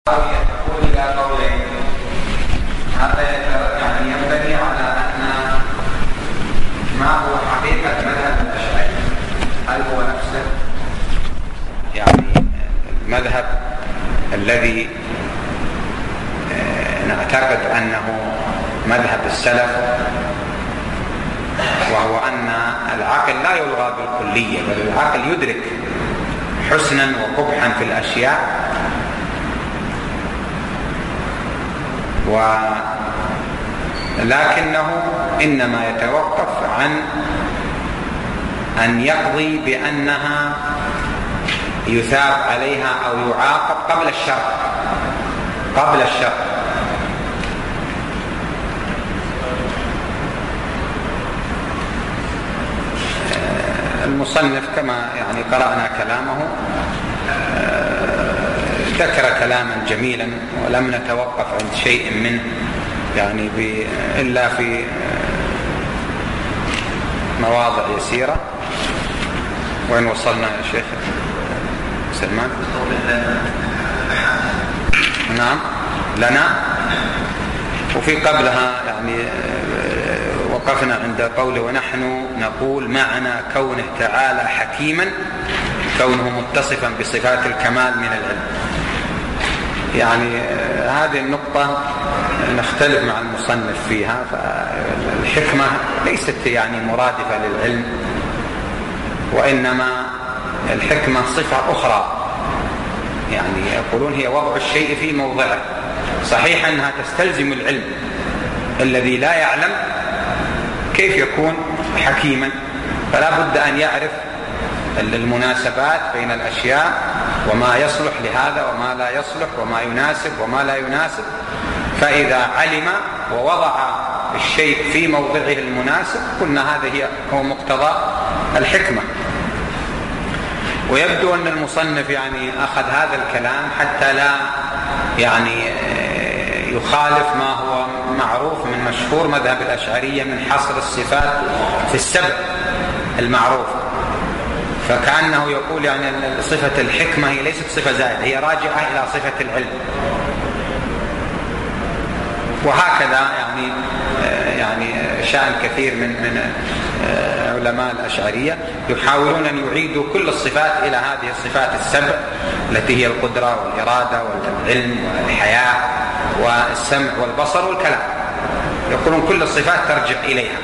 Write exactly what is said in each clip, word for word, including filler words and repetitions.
يقول إلى قولين. هذا يعني ينبني على أن ما هو حقيقة مذهب الأشعري، هل هو نفسه يعني المذهب الذي نعتقد أنه مذهب السلف، وهو أن العقل لا يلغى بالكلية، بل العقل يدرك حسنا وقبحا في الأشياء، ولكنه إنما يتوقف عن أن يقضي بأنها يثاب عليها أو يعاقب قبل الشر قبل الشر المصنف كما يعني قرأنا كلامه ذكر كلاما جميلا، ولم نتوقف عند شيء منه يعني إلا في مواضع يسيرة. وين وصلنا يا شيخ سلمان؟ نعم لنا. وفي قبلها يعني وقفنا عند قوله ونحن نقول معنى كونه تعالى حكيما كونه متصفا بصفات الكمال من العلم. يعني هذه النقطة نختلف مع المصنف فيها، فالحكمة ليست يعني مرادفة للعلم، وإنما الحكمة صفة أخرى، يعني يقولون هي وضع الشيء في موضعه. صحيح أنها تستلزم العلم، الذي لا يعلم كيف يكون حكيما، فلا بد أن يعرف المناسبات بين الأشياء وما يصلح لهذا وما لا يصلح وما يناسب وما لا يناسب. فإذا علم ووضع الشيء في موضعه المناسب قلنا هذا هي هو مقتضى الحكمة. ويبدو أن المصنف يعني أخذ هذا الكلام حتى لا يعني يخالف ما هو معروف من مشهور مذهب الأشعرية من حصر الصفات في السبع المعروف، فكأنه يقول يعني صفة الحكمة هي ليست صفة زائدة، هي راجعة إلى صفة العلم. وهكذا يعني يعني شأن كثير من من علماء الأشعرية يحاولون أن يعيدوا كل الصفات إلى هذه الصفات السبع التي هي القدرة والإرادة والعلم والحياة والسمع والبصر والكلام، يقولون كل الصفات ترجع إليها.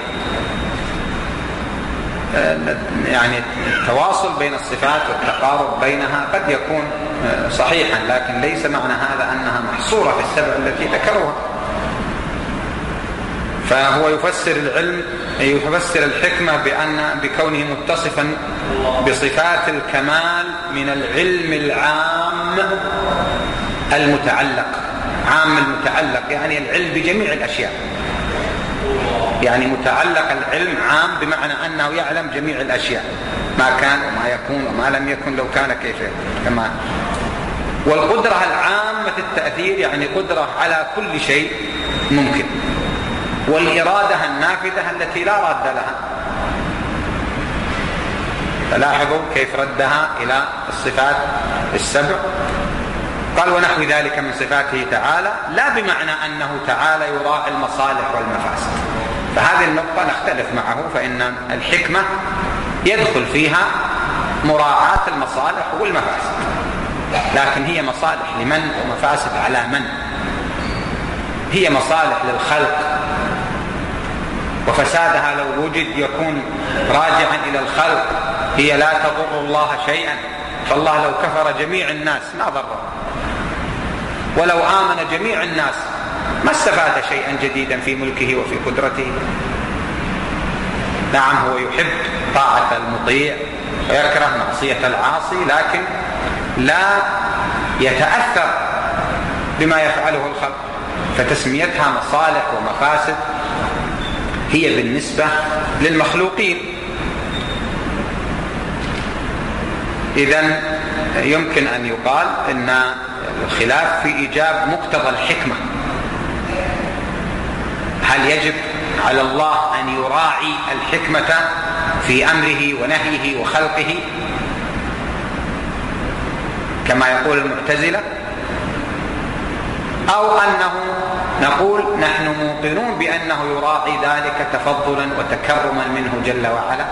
يعني التواصل بين الصفات والتقارب بينها قد يكون صحيحا، لكن ليس معنى هذا أنها محصورة في السبع التي ذكروها. فهو يفسر العلم يفسر الحكمة بأن بكونه متصفا بصفات الكمال من العلم العام المتعلق، عام المتعلق يعني العلم بجميع الأشياء، يعني متعلق العلم عام بمعنى أنه يعلم جميع الأشياء، ما كان وما يكون وما لم يكن لو كان كيف كما. والقدرة العامة التأثير يعني قدرة على كل شيء ممكن، والإرادة النافذة التي لا راد لها. فلاحظوا كيف ردها إلى الصفات السبع. قال ونحو ذلك من صفاته تعالى، لا بمعنى أنه تعالى يراعي المصالح والمفاسد. فهذه النقطة نختلف معه، فإن الحكمة يدخل فيها مراعاة المصالح والمفاسد، لكن هي مصالح لمن ومفاسد على من. هي مصالح للخلق، وفسادها لو وجد يكون راجعا إلى الخلق، هي لا تضر الله شيئا، فالله لو كفر جميع الناس ما ضره، ولو آمن جميع الناس ما استفاد شيئا جديدا في ملكه وفي قدرته. نعم هو يحب طاعة المطيع ويكره معصية العاصي، لكن لا يتأثر بما يفعله الخلق، فتسميتها مصالح ومفاسد هي بالنسبة للمخلوقين. إذن يمكن أن يقال إن الخلاف في إيجاب مقتضى الحكمة، هل يجب على الله أن يراعي الحكمة في أمره ونهيه وخلقه كما يقول المعتزلة، أو أنه نقول نحن موقنون بأنه يراعي ذلك تفضلا وتكرما منه جل وعلا.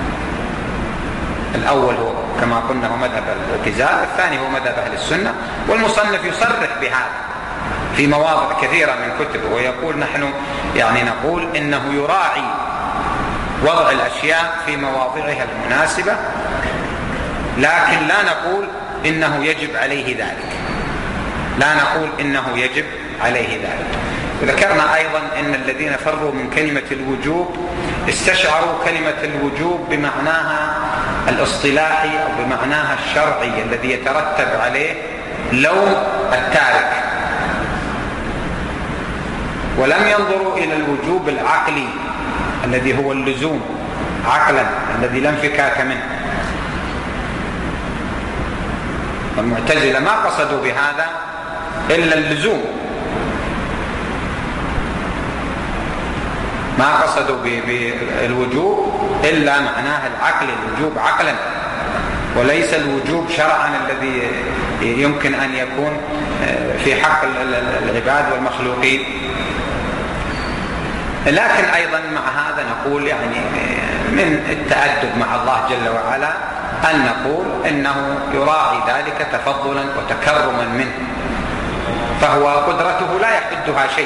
الأول هو كما قلنا هو مذهب الاعتزال، الثاني هو مذهب أهل السنة، والمصنف يصرح بهذا في مواضع كثيرة من كتبه، ويقول نحن يعني نقول إنه يراعي وضع الأشياء في مواضعها المناسبة، لكن لا نقول إنه يجب عليه ذلك، لا نقول إنه يجب عليه ذلك. وذكرنا أيضا أن الذين فروا من كلمة الوجوب استشعروا كلمة الوجوب بمعناها الاصطلاحي أو بمعناها الشرعي الذي يترتب عليه لوم التارك، ولم ينظروا إلى الوجوب العقلي الذي هو اللزوم عقلا الذي لا انفكاك منه. والمعتزلة ما قصدوا بهذا إلا اللزوم، ما قصدوا بالوجوب إلا معناها العقل، الوجوب عقلا، وليس الوجوب شرعا الذي يمكن أن يكون في حق العباد والمخلوقين. لكن أيضا مع هذا نقول يعني من التأدب مع الله جل وعلا أن نقول إنه يراعي ذلك تفضلا وتكرما منه، فهو قدرته لا يحدها شيء،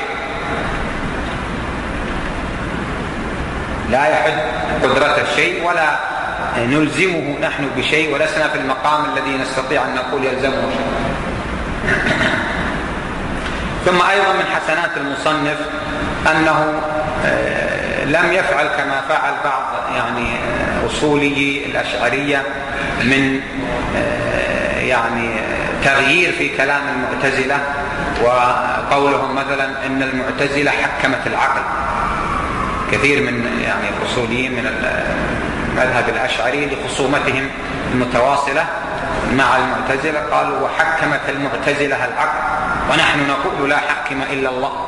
لا يحد قدرة الشيء ولا نلزمه نحن بشيء، ولسنا في المقام الذي نستطيع أن نقول يلزمه شيء. ثم أيضا من حسنات المصنف أنه لم يفعل كما فعل بعض يعني أصولي الأشعرية من يعني تغيير في كلام المعتزلة، وقولهم مثلا إن المعتزلة حكمت العقل. كثير من يعني الأصوليين من المذهب الأشعري لخصومتهم المتواصلة مع المعتزلة قالوا وحكمت المعتزلة العقل، ونحن نقول لا حكم إلا الله.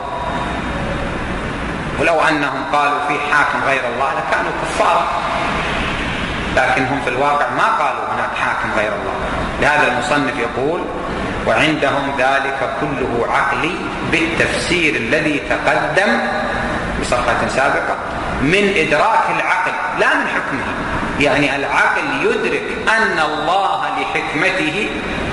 ولو أنهم قالوا في حاكم غير الله لكانوا كفارا، لكنهم في الواقع ما قالوا هناك حاكم غير الله. لهذا المصنف يقول وعندهم ذلك كله عقلي بالتفسير الذي تقدم بصفحة سابقة من إدراك العقل لا من حكمه. يعني العقل يدرك أن الله لحكمته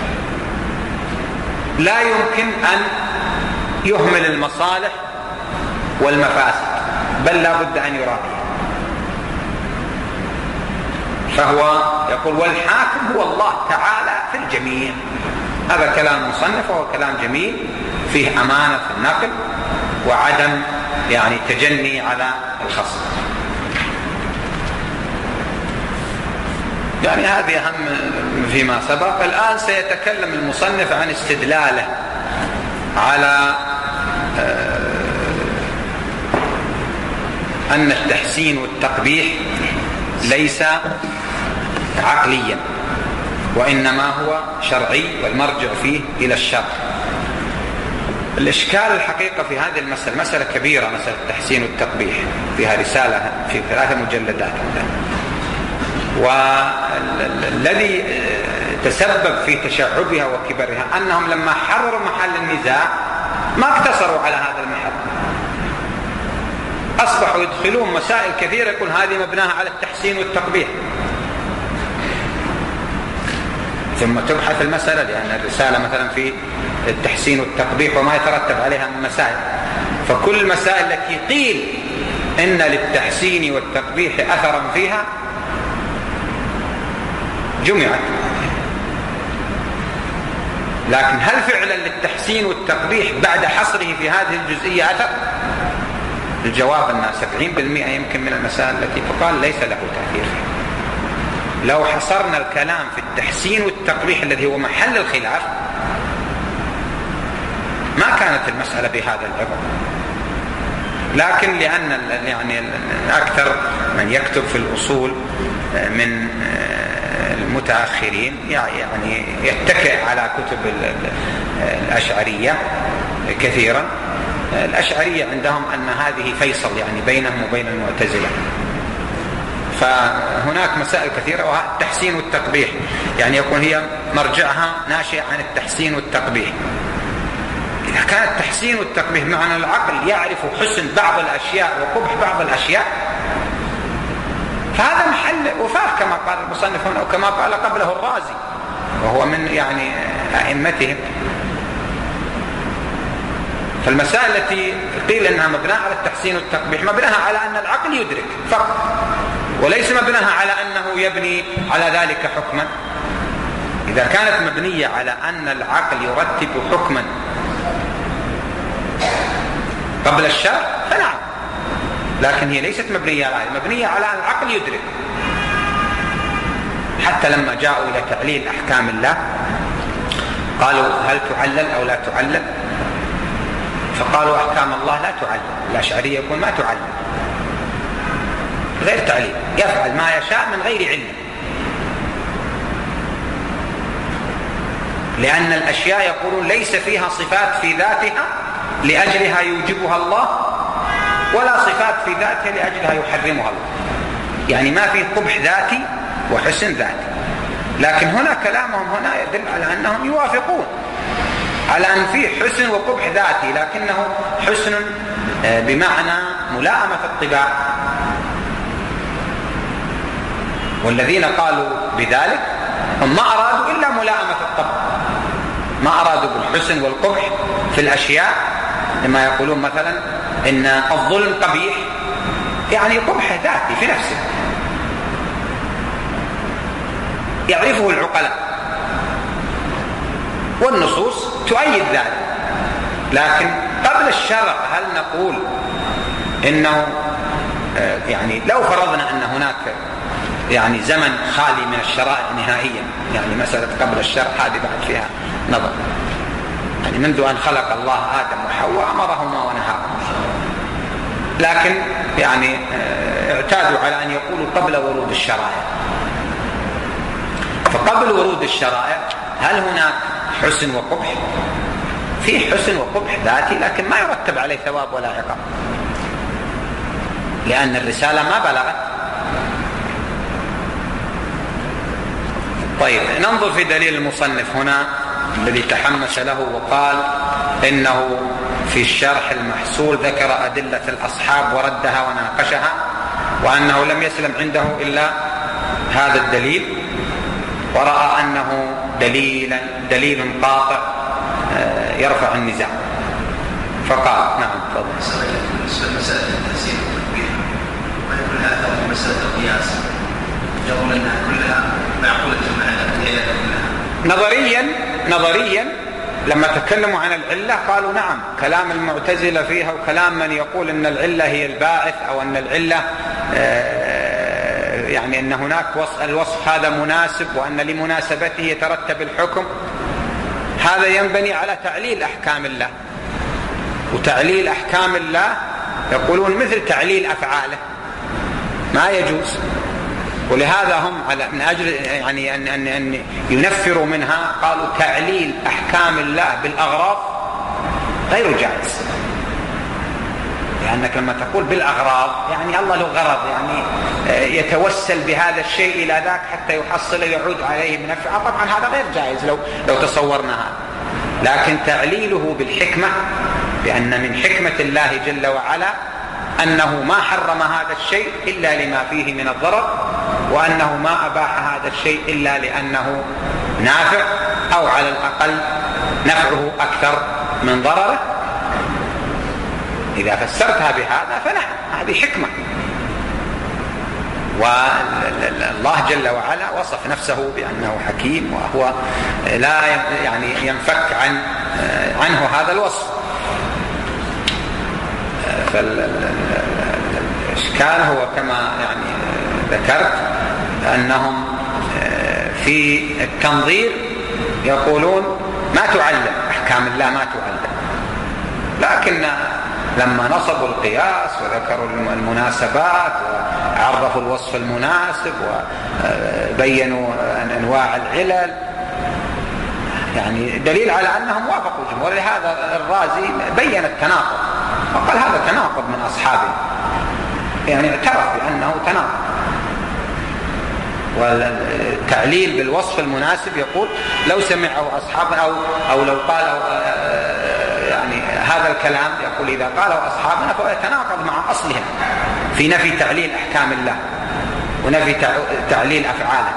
لا يمكن أن يهمل المصالح والمفاسد، بل لا بد أن يراعيها. فهو يقول والحاكم هو الله تعالى في الجميع. هذا كلام مصنف وهو كلام جميل فيه أمانة في النقل وعدم يعني تجني على الخصم. يعني هذه أهم فيما سبق. الآن سيتكلم المصنف عن استدلاله على أن التحسين والتقبيح ليس عقليا وإنما هو شرعي والمرجع فيه إلى الشرع. الإشكال الحقيقة في هذه المسألة مسألة كبيرة، مسألة التحسين والتقبيح، فيها رسالة في ثلاثة مجلدات، والذي تسبب في تشعبها وكبرها أنهم لما حرروا محل النزاع ما اقتصروا على هذا المحل، أصبحوا يدخلون مسائل كثيرة يقول هذه مبناها على التحسين والتقبيح، ثم تبحث المسألة، لأن الرسالة مثلا في التحسين والتقبيح وما يترتب عليها من مسائل، فكل المسائل التي قيل إن للتحسين والتقبيح أثرا فيها جمعت. لكن هل فعلا للتحسين والتقبيح بعد حصره في هذه الجزئية أثر؟ الجواب أن سبعين بالمئة يمكن من المسائل التي تقال ليس له تأثير فيها. لو حصرنا الكلام في التحسين والتقبيح الذي هو محل الخلاف ما كانت المسألة بهذا العبر. لكن لأن يعني أكثر من يكتب في الأصول من المتأخرين يعني يتكئ على كتب الأشعرية كثيرا، الأشعرية عندهم أن هذه فيصل يعني بينهم وبين المعتزلة، فهناك مسائل كثيرة والتحسين والتقبيح يعني يكون هي مرجعها ناشئ عن التحسين والتقبيح. إذا كان التحسين والتقبيح معنى العقل يعرف حسن بعض الأشياء وقبح بعض الأشياء، فهذا محل وفاق كما قال المصنف هنا، وكما قال قبله الرازي وهو من يعني أئمتهم. فالمسائل التي قيل أنها مبناها على التحسين والتقبيح مبناها على أن العقل يدرك فقط، وليس مبناها على أنه يبني على ذلك حكما. إذا كانت مبنية على أن العقل يرتب حكما قبل الشرع فنعم، لكن هي ليست مبنية على مبنية على أن العقل يدرك. حتى لما جاءوا إلى تعليل أحكام الله قالوا هل تعلل أو لا تعلل؟ فقالوا أحكام الله لا تعلل. الأشعري يقول ما تعلل، غير تعليل، يفعل ما يشاء من غير علم، لأن الأشياء يقولون ليس فيها صفات في ذاتها لأجلها يوجبها الله، ولا صفات في ذاتها لأجلها يحرمها الله. يعني ما فيه قبح ذاتي وحسن ذاتي، لكن هنا كلامهم هنا يدل على أنهم يوافقون على أن فيه حسن وقبح ذاتي، لكنه حسن بمعنى ملائمة الطباع. والذين قالوا بذلك هم ما أرادوا إلا ملائمة الطبع، ما أرادوا بالحسن والقبح في الأشياء. لما يقولون مثلا إن الظلم قبيح، يعني قبح ذاتي في نفسه يعرفه العقلاء، والنصوص تؤيد ذلك. لكن قبل الشرع هل نقول إنه يعني لو فرضنا أن هناك يعني زمن خالي من الشرائع نهائيا، يعني مسألة قبل الشرع هذه بعد فيها نظر، يعني منذ أن خلق الله آدم وحواء أمرهما ونهاهما، لكن يعني اعتادوا على أن يقولوا قبل ورود الشرائع. فقبل ورود الشرائع هل هناك حسن وقبح؟ فيه حسن وقبح ذاتي، لكن ما يرتب عليه ثواب ولا عقاب، لأن الرسالة ما بلغت. طيب ننظر في دليل المصنف هنا الذي تحمس له وقال إنه في الشرح المحصول ذكر أدلة الأصحاب وردها وناقشها، وأنه لم يسلم عنده إلا هذا الدليل، ورأى أنه دليل دليل قاطع يرفع النزاع، فقال نعم تفضل. مسألة التحسين والتقبيح ويقول هذا في مسألة القياس، يقول أنها كلها معقولة المعنى كلها. نظريا نظريا لما تكلموا عن العلة قالوا نعم، كلام المعتزلة فيها وكلام من يقول أن العلة هي الباعث، أو أن العلة يعني أن هناك الوصف هذا مناسب وأن لمناسبته يترتب الحكم، هذا ينبني على تعليل أحكام الله. وتعليل أحكام الله يقولون مثل تعليل أفعاله ما يجوز، ولهذا هم على من أجل يعني أن أن أن ينفروا منها قالوا تعليل أحكام الله بالأغراض غير جائز، لأنك لما تقول بالأغراض يعني الله له غرض، يعني يتوسل بهذا الشيء إلى ذاك حتى يحصل يعود عليه بنفعه، طبعا هذا غير جائز لو لو تصورنا هذا. لكن تعليله بالحكمة، بأن من حكمة الله جل وعلا أنه ما حرم هذا الشيء إلا لما فيه من الضرر، وأنه ما أباح هذا الشيء إلا لأنه نافع، أو على الأقل نفعه أكثر من ضرره. إذا فسرتها بهذا فنعم هذه حكمة. والله جل وعلا وصف نفسه بأنه حكيم، وهو لا يعني ينفك عن عنه هذا الوصف. فالإشكال هو كما يعني ذكرت أنهم في التنظير يقولون ما تعلم أحكام الله، ما تعلم، لكن لما نصبوا القياس وذكروا المناسبات وعرفوا الوصف المناسب وبينوا أنواع العلل، يعني دليل على أنهم وافقوا الجمهور. لهذا الرازي بين التناقض وقال هذا تناقض من أصحابه، يعني اعترف بأنه تناقض. والتعليل بالوصف المناسب يقول لو سمعه أصحابنا أو, أو لو قال أو يعني هذا الكلام يقول إذا قاله أصحابنا فهو يتناقض مع أصلهم في نفي تعليل أحكام الله ونفي تعليل أفعاله.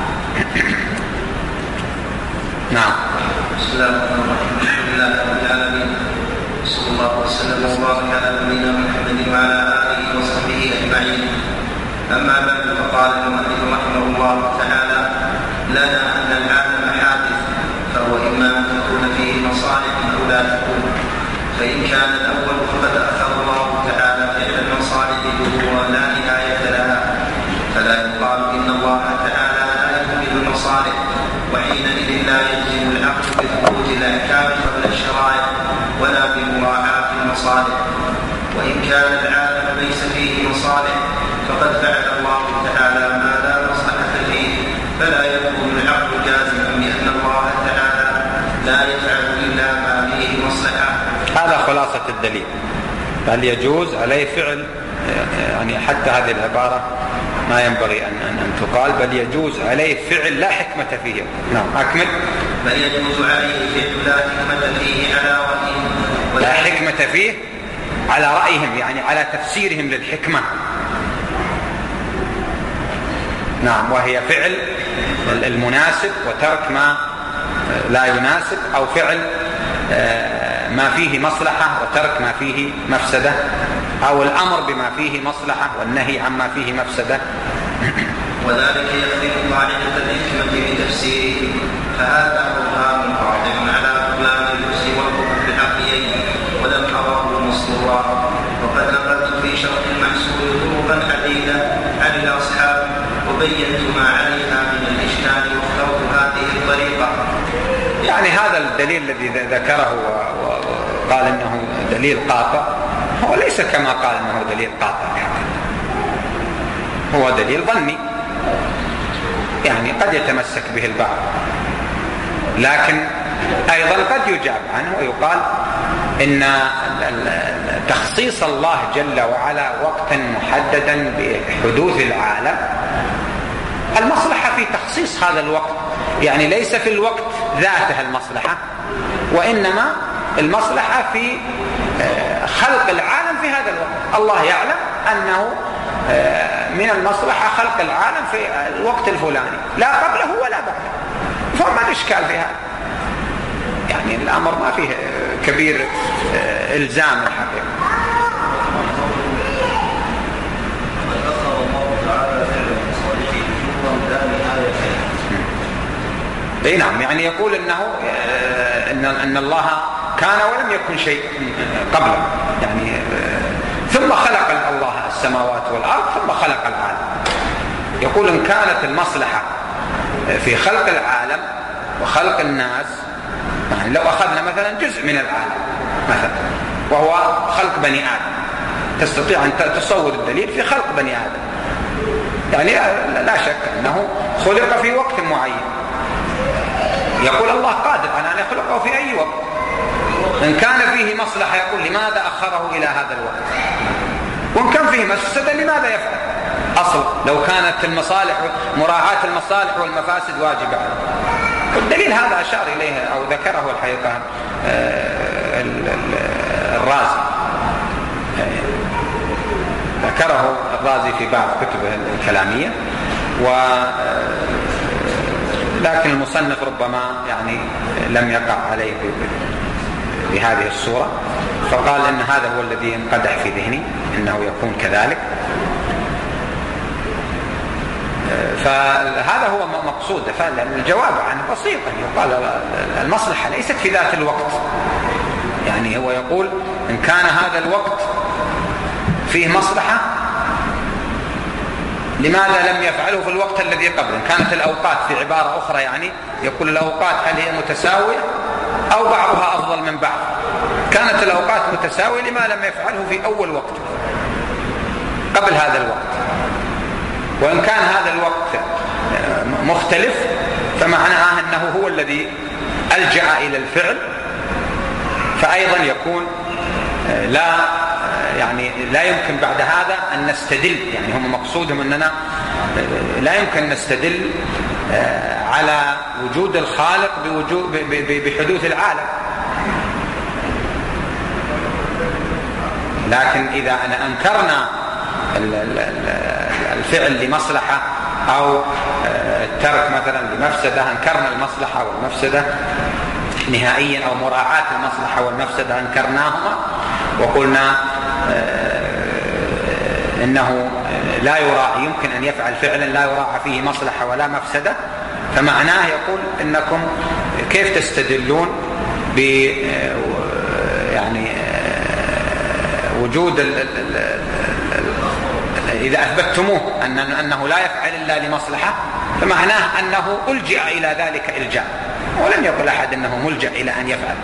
نعم. بسم الله الرحمن الرحيم. الحمد لله رب العالمين، صلى الله وسلم وبارك على نبينا محمد وعلى آله وصحبه أجمعين. أما بعد، فقال المؤلف رحمه الله تعالى: لنا أن العالم حادث، فهو إما أن تكون فيه مصالح أو لا تكون. فإن كان الأول فقد أخر الله تعالى فعل المصالح ظهورا لا نهاية لها، فلا يقال إن الله تعالى لا يوجد المصالح، وحينئذ لا يلزم العقل بثبوت الأحكام قبل الشرائع ولا بمراعاة المصالح. وإن كان العالم ليس فيه مصالح فقد فعل الله تعالى ما لا مصلحة فيه، فلا يكون العقل جازما بأن الله تعالى لا يفعل إلا ما فيه مصلحة. هذا خلاصة الدليل. بل يجوز عليه فعل، يعني حتى هذه العبارة ما ينبغي أن أن تقال، بل يجوز عليه فعل لا حكمة فيه. نعم، أكمل. بل يجوز عليه فعل لا حكمة فيه على رأيهم، لا حكمة فيه على رأيهم، يعني على تفسيرهم للحكمة. نعم، وهي فعل المناسب وترك ما لا يناسب، أو فعل ما فيه مصلحة وترك ما فيه مفسدة، أو الأمر بما فيه مصلحة والنهي عما فيه مفسدة. وذلك يخدم قاعدة الحكمة بتفسيره، فهذا برهان قاطع على بطلان اللبس والكفر العقليين، ولم أره مصدورا. وقد نقلت في شرح المحسور طرقا عديدة عن الأصحاب وبينت ما عليها من الإشكال، واخترت هذه الطريقة. يعني هذا الدليل الذي ذكره وقال إنه دليل قاطع هو ليس كما قال إنه دليل قاطع، هو دليل ظني، يعني قد يتمسك به البعض، لكن أيضا قد يجاب عنه ويقال إن تخصيص الله جل وعلا وقتا محددا بحدوث العالم، المصلحة في تخصيص هذا الوقت، يعني ليس في الوقت ذاته المصلحة، وإنما المصلحة في خلق العالم في هذا الوقت. الله يعلم أنه من المصلحة خلق العالم في الوقت الفلاني، لا قبله ولا بعده، فما الإشكال في هذا؟ يعني الأمر ما فيه كبير إلزام الحقيقة. اي نعم، يعني يقول انه ان ان الله كان ولم يكن شيء قبله، يعني ثم خلق الله السماوات والارض ثم خلق العالم. يقول ان كانت المصلحه في خلق العالم وخلق الناس، يعني لو اخذنا مثلا جزء من العالم مثلا وهو خلق بني ادم، تستطيع ان تصور الدليل في خلق بني ادم، يعني لا شك انه خلق في وقت معين. يقول الله قادر على أن يخلقه في أي وقت. إن كان فيه مصلحة يقول لماذا أخره إلى هذا الوقت، وإن كان فيه مفسدة لماذا يفعل. أصل لو كانت المصالح مراعاة المصالح والمفاسد واجبة، والدليل هذا أشار إليه أو ذكره الحقيقة الرازي، ذكره الرازي في بعض كتبه الكلامية، و لكن المصنف ربما يعني لم يقع عليه بهذه الصورة، فقال إن هذا هو الذي انقدح في ذهني إنه يكون كذلك. فهذا هو مقصوده، فالجواب عنه بسيط، يقال المصلحة ليست في ذات الوقت، يعني هو يقول إن كان هذا الوقت فيه مصلحة لماذا لم يفعله في الوقت الذي قبله. كانت الأوقات في عبارة أخرى، يعني يقول الأوقات هل هي متساوية أو بعضها أفضل من بعض. كانت الأوقات متساوية لما لم يفعله في أول وقت قبل هذا الوقت، وإن كان هذا الوقت مختلف فمعناه أنه هو الذي ألجأ إلى الفعل، فأيضا يكون لا يعني لا يمكن بعد هذا أن نستدل، يعني هم مقصودهم أننا لا يمكن أن نستدل على وجود الخالق بوجود بحدوث العالم. لكن إذا أنا أنكرنا الفعل لمصلحة أو الترك مثلا لمفسدة، أنكرنا المصلحة والمفسدة نهائيا، أو مراعاة المصلحة والمفسدة أنكرناهما وقلنا إنه لا يراعى، يمكن أن يفعل فعلا لا يراعى فيه مصلحة ولا مفسدة، فمعناه يقول إنكم كيف تستدلون ب يعني وجود ال ال ال إذا أثبتتموه أن أنه لا يفعل إلا لمصلحة، فمعناه أنه ألجأ إلى ذلك إلجاء، ولم يقل أحد أنه ملجأ إلى أن يفعل.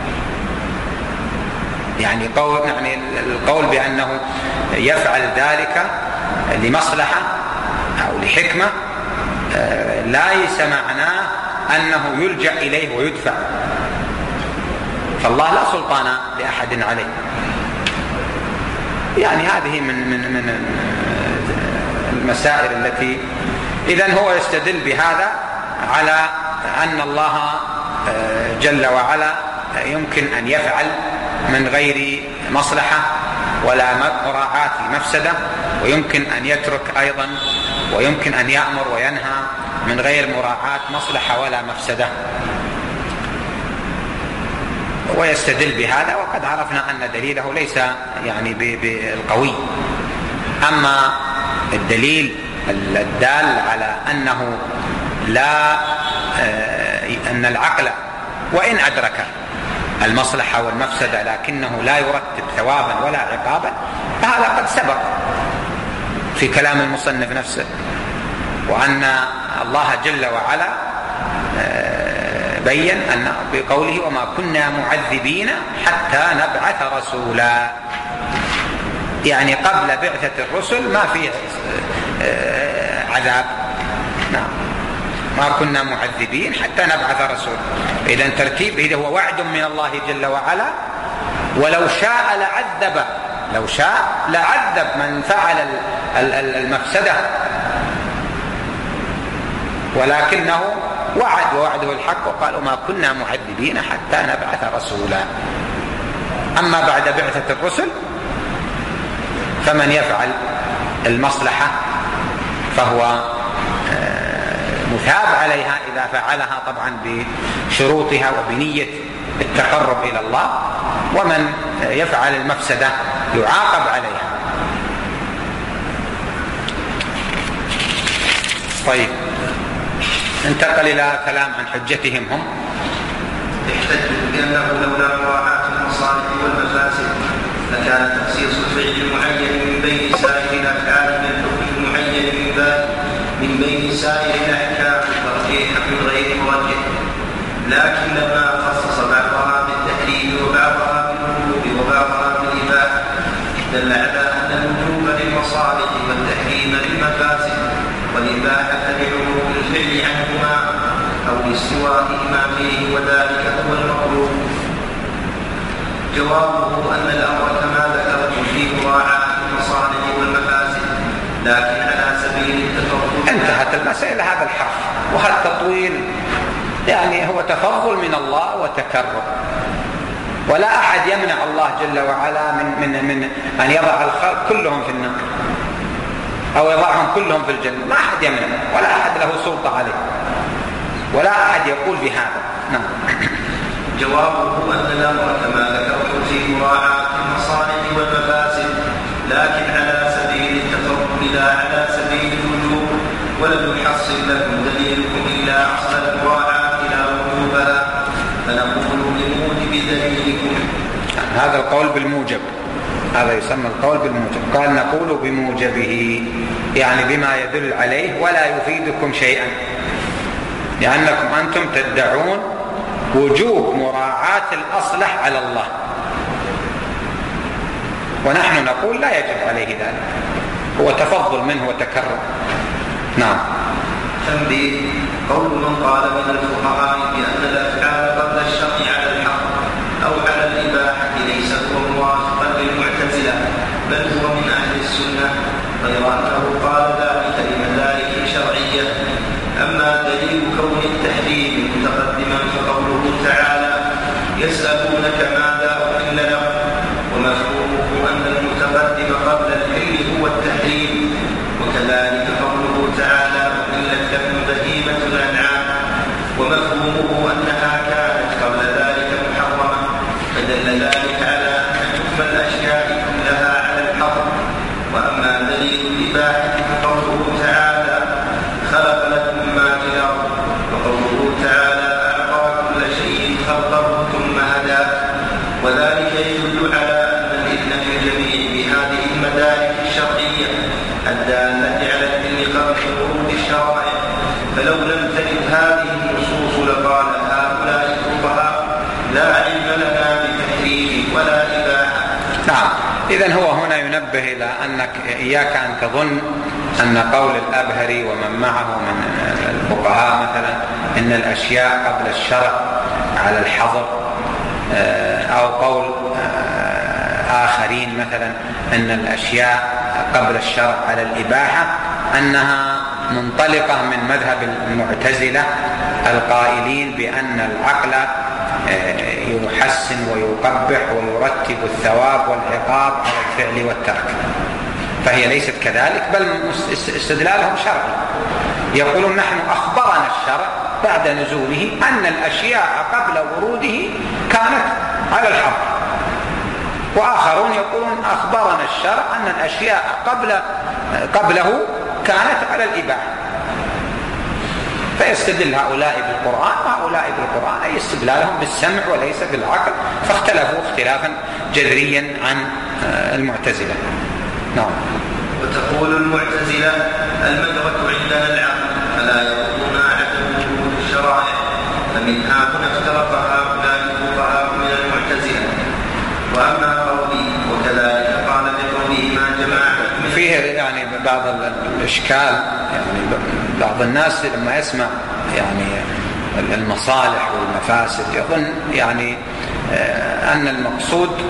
يعني قول يعني القول بأنه يفعل ذلك لمصلحة أو لحكمة ليس معناه أنه يلجأ إليه ويدفع، فالله لا سلطان لأحد عليه. يعني هذه من من من المسائل التي إذن هو يستدل بهذا على أن الله جل وعلا يمكن أن يفعل من غير مصلحة ولا مراعاة لمفسدة، ويمكن أن يترك أيضا، ويمكن أن يأمر وينهى من غير مراعاة مصلحة ولا مفسدة، ويستدل بهذا. وقد عرفنا أن دليله ليس يعني بالقوي. أما الدليل الدال على أنه لا أن العقل وإن أدرك المصلحة والمفسدة لكنه لا يرتب ثوابا ولا عقابا، فهذا قد سبق في كلام المصنف نفسه، وأن الله جل وعلا بين أن بقوله وما كنا معذبين حتى نبعث رسولا، يعني قبل بعثة الرسل ما في عذاب. نعم، ما كنا معذبين حتى نبعث رسولا. إذن ترتيب إذا هو وعد من الله جل وعلا، ولو شاء لعذب، لو شاء لعذب من فعل المفسدة، ولكنه وعد ووعده الحق، وقال وما كنا معذبين حتى نبعث رسولا. أما بعد بعثة الرسل فمن يفعل المصلحة فهو مثاب عليها إذا فعلها طبعا بشروطها وبنية التقرب إلى الله، ومن يفعل المفسدة يعاقب عليها. طيب، انتقل إلى كلام عن حجتهم هم. يحتج بأنه لولا مراعاة المصالح والمفاسد لكان تخصيص الفعل المعين من بين سائر الأفعال بالحكم المعين من باب من بين سائر الأحكام ترجيحا من غير مرجح، لكن لما خصص بعضها بالتحريم وبعضها بالوجوب وبعضها بالإباحة دل على أن الوجوب للمصالح والتحريم للمفاسد والإباحة لعموم الفعل عنهما أو لاستوائهما فيه، وذلك هو المطلوب. جوابه أن الأمر كما ذكرت في مراعاة المصالح والمفاسد، لكن على سبيل التفضل. انتهت المسألة هذا الحرف، وهذا التطويل يعني هو تفضل من الله وتكرم، ولا أحد يمنع الله جل وعلا من, من, من أن يضع الخلق كلهم في النار أو يضعهم كلهم في الجنة، ما أحد يمنع، ولا أحد له سلطة عليه، ولا أحد يقول بهذا. نعم. جوابه أن الأمر كما ذكرت في مراعاة المصالح والمفاسد، لكن على سبيل التفضل لا على سبيل الوجوب، ولم يحصل لكم دليلكم إلا أصل المراعاة لا وجوبها، فنقول بموجب دليلكم. هذا القول بالموجب، هذا يسمى القول بالموجب. قال نقول بموجبه، يعني بما يدل عليه ولا يفيدكم شيئا، لأنكم أنتم تدعون وجوب مراعاة الأصلح على الله، ونحن نقول لا يجب عليه ذلك، هو تفضل منه وتكرم. نعم. تنبيه: قول من قال من الفقهاء بأن الأفعال قبل الشرع على الحق أو على الإباحة ليس هو موافقا للمعتزلة، بل هو من أهل السنة، غير أنه قال ذلك لمدارك شرعية. أما دليل كون التحريم متقدما فقوله تعالى: يسألونك ماذا أحل لهم، ومفهومه أن المتقدم ومفهومه أنها كانت قبل ذلك محرمة، فدل ذلك على أن حكم الأشياء كلها على الحظر. وأما دليل الإباحة فقوله تعالى خلق لكم ما في الأرض، وقوله تعالى أعطى كل شيء خلقه ثم هداه، وذلك يدل على أن الإذن في الجميع بهذه المدارك الشرعية الدالة على الإذن قبل ورود الشرائع. فلو لم تجد هذه النصوص لقال هؤلاء الفقهاء لا علم لنا بتحريم ولا إباحة. نعم. إذن هو هنا ينبه إلى أنك إياك أن تظن أن قول الأبهري ومن معه من الفقهاء مثلا إن الأشياء قبل الشرع على الحظر، أو قول آخرين مثلا أن الأشياء قبل الشرع على الإباحة، أنها منطلقة من مذهب المعتزلة القائلين بأن العقل يحسن ويقبح ويرتب الثواب والعقاب على الفعل والترك، فهي ليست كذلك، بل استدلالهم شرعي. يقولون نحن أخبرنا الشرع بعد نزوله أن الأشياء قبل وروده كانت على الحظر، وآخرون يقولون أخبرنا الشرع أن الأشياء قبل قبله كانت على الإباحة. فيستدل هؤلاء بالقرآن وهؤلاء بالقرآن، أي استدلالهم بالسمع وليس بالعقل، فاختلفوا اختلافا جذريا عن المعتزلة. نعم. وتقول المعتزلة المدرك عندنا العقل فلا يقولون عدم وجود الشرائع، فمن ها هنا افترق هؤلاء الفقهاء من المعتزلة. وأما قولي وكذلك قال بقوله ما جماعة فيه يعني بعض الإشكال، يعني بعض الناس لما يسمع يعني المصالح والمفاسد يظن يعني أن المقصود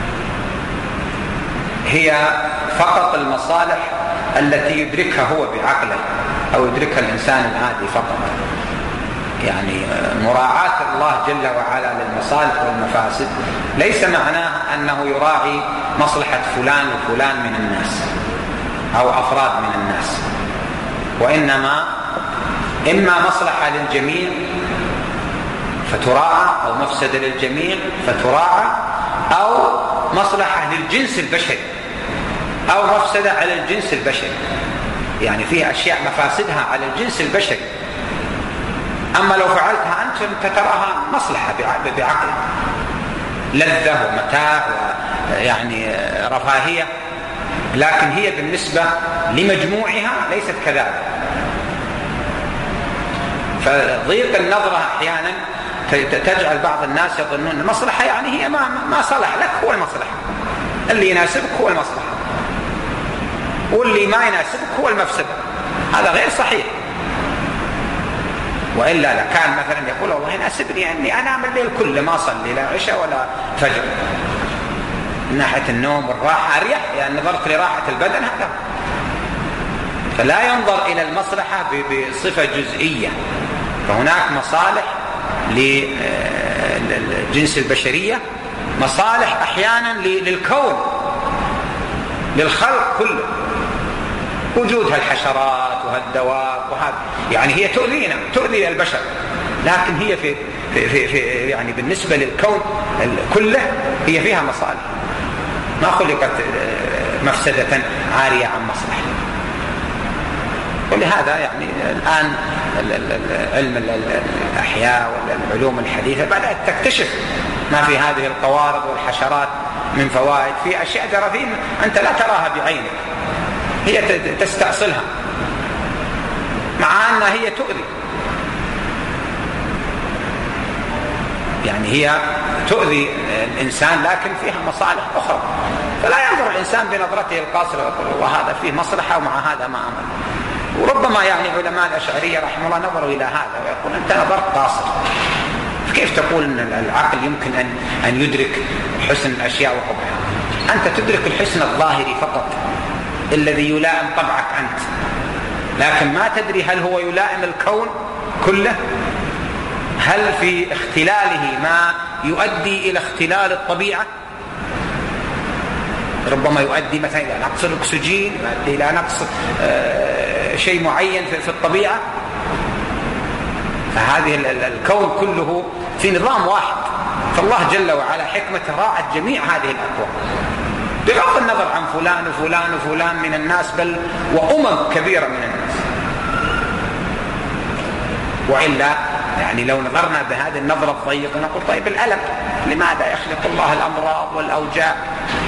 هي فقط المصالح التي يدركها هو بعقله أو يدركها الإنسان العادي فقط. يعني مراعاة الله جل وعلا للمصالح والمفاسد ليس معناه أنه يراعي مصلحة فلان وفلان من الناس أو أفراد من الناس، وإنما إما مصلحة للجميع فتراعى، أو مفسدة للجميع فتراعى، أو مصلحة للجنس البشري أو مفسدة على الجنس البشري. يعني فيه أشياء مفاسدها على الجنس البشري، أما لو فعلتها أنت تراها مصلحة بعقل، لذة ومتاع ويعني رفاهية، لكن هي بالنسبة لمجموعها ليست كذلك. فضيق النظرة أحيانا تجعل بعض الناس يظنون المصلحة يعني هي ما, ما صلح لك هو المصلحة، اللي يناسبك هو المصلحة، واللي ما يناسبك هو المفسدة. هذا غير صحيح. وإلا لكان مثلا يقول والله يناسبني أني أنام الليل كله ما أصلي لا عشاء ولا فجر، من ناحية النوم والراحة أريح، يعني نظرت لراحة البدن هذا. فلا ينظر إلى المصلحة بصفة جزئية، فهناك مصالح للجنس البشرية، مصالح أحيانا للكون للخلق كله، وجودها الحشرات وهالدواب وهذا، يعني هي تؤذينا تؤذي البشر، لكن هي في, في, في, في يعني بالنسبة للكون كله هي فيها مصالح، ما خلقت مفسدة عارية عن مصلحة. ولهذا يعني الآن علم الأحياء والعلوم الحديثة بدأت تكتشف ما في هذه القوارض والحشرات من فوائد، في أشياء جراثيم أنت لا تراها بعينك، هي تستأصلها مع أنها هي تؤذي، يعني هي تؤذي الإنسان لكن فيها مصالح أخرى. فلا ينظر الإنسان بنظرته القاصرة ويقول والله هذا فيه مصلحة ومع هذا ما عمل. وربما يعني علماء الأشعرية رحمه الله نظروا إلى هذا ويقول أنت نظرت قاصر، كيف تقول أن العقل يمكن أن أن يدرك حسن الأشياء وقبحها؟ أنت تدرك الحسن الظاهري فقط الذي يلائم طبعك أنت، لكن ما تدري هل هو يلائم الكون كله، هل في اختلاله ما يؤدي إلى اختلال الطبيعة. ربما يؤدي مثلا إلى نقص الأكسجين، يؤدي إلى نقص آه شيء معين في الطبيعة. هذه الكون كله في نظام واحد، فالله جل وعلا حكمته راعت جميع هذه الأكوان بغض النظر عن فلان وفلان وفلان من الناس، بل وأمم كبيرة من الناس. وإلا يعني لو نظرنا بهذه النظرة الضيقة نقول طيب الألم، لماذا يخلق الله الأمراض والأوجاع؟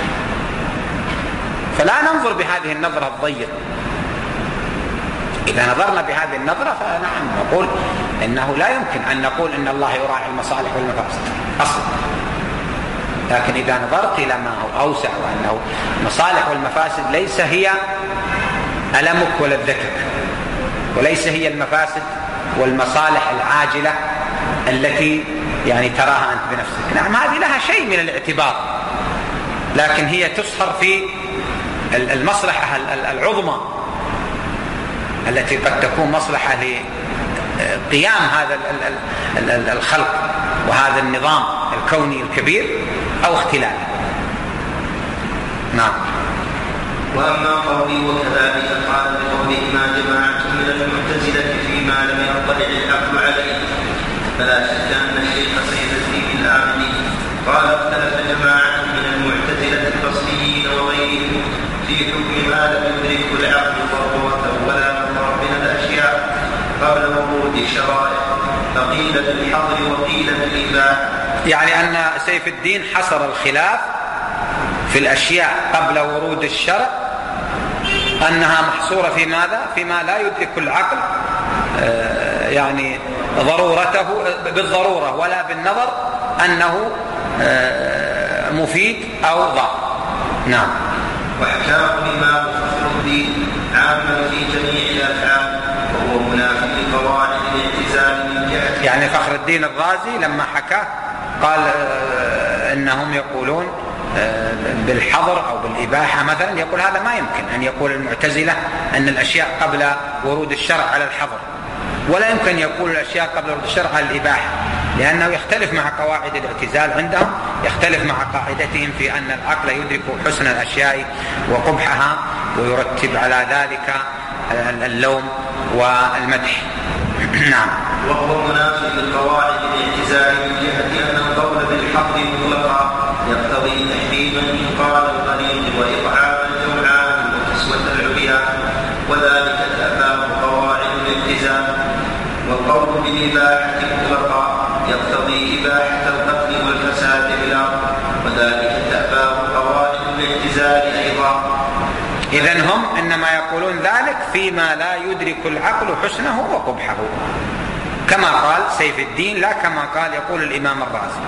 فلا ننظر بهذه النظرة الضيقة. إذا نظرنا بهذه النظرة فنعم نقول إنه لا يمكن أن نقول إن الله يراعي المصالح والمفاسد أصلا. لكن إذا نظرت إلى ما هو أوسع، وأنه المصالح والمفاسد ليس هي ألمك ولذتك، وليس هي المفاسد والمصالح العاجلة التي يعني تراها أنت بنفسك. نعم هذه لها شيء من الاعتبار، لكن هي تصهر في المصلحة العظمى التي قد تكون مصلحة لقيام هذا الخلق وهذا النظام الكوني الكبير أو اختلاله. نعم. وأما قولي وكذلك قال بقوله ما جماعة من المعتزلة فيما لم يطلع العقل عليه، فلا شك أن الشيخ سيد الدين الآمني قال اختلف جماعة من المعتزلة البصريين وغيرهم في حكم ما لم يدركه العقل ضرورته ولا نظر من الأشياء قبل ورود الشرائع، فقيل بالحظر وقيل بالإباحة. يعني أن سيف الدين حصر الخلاف في الأشياء قبل ورود الشرع أنها محصورة في ماذا؟ فيما لا يدرك العقل يعني ضرورته بالضرورة ولا بالنظر أنه مفيد أو ضار. نعم. وحكاه الإمام فخر الدين عاما في جميع الأفعال وهو منافي لقواعد الاعتزال من جهة. يعني فخر الدين الرازي لما حكاه قال إنهم يقولون بالحظر أو بالإباحة مثلا، يقول هذا ما يمكن أن يقول المعتزلة أن الأشياء قبل ورود الشرع على الحظر، ولا يمكن يقول الأشياء قبل ورود الشرع على الإباحة، لأنه يختلف مع قواعد الاعتزال عندهم، يختلف مع قاعدتهم في أن العقل يدرك حسن الأشياء وقبحها ويرتب على ذلك اللوم والمدح. نعم. وهو منافي للقواعد الاعتزال من جهة أن القول بالحظر مطلقا يقتضي تحريما إنقاذ الغريق وإطعام الجوعان وكسوة العريان، وذلك تأباه قواعد الاعتزال. والقول بالإباحة مطلقا يقتضي إباحة القتل والفساد في الأرض، وذلك تأباه قواعد الاعتزال أيضا. إذن هم إنما يقولون ذلك فيما لا يدرك العقل حسنه وقبحه، كما قال سيف الدين لا كما قال يقول الإمام الرازي.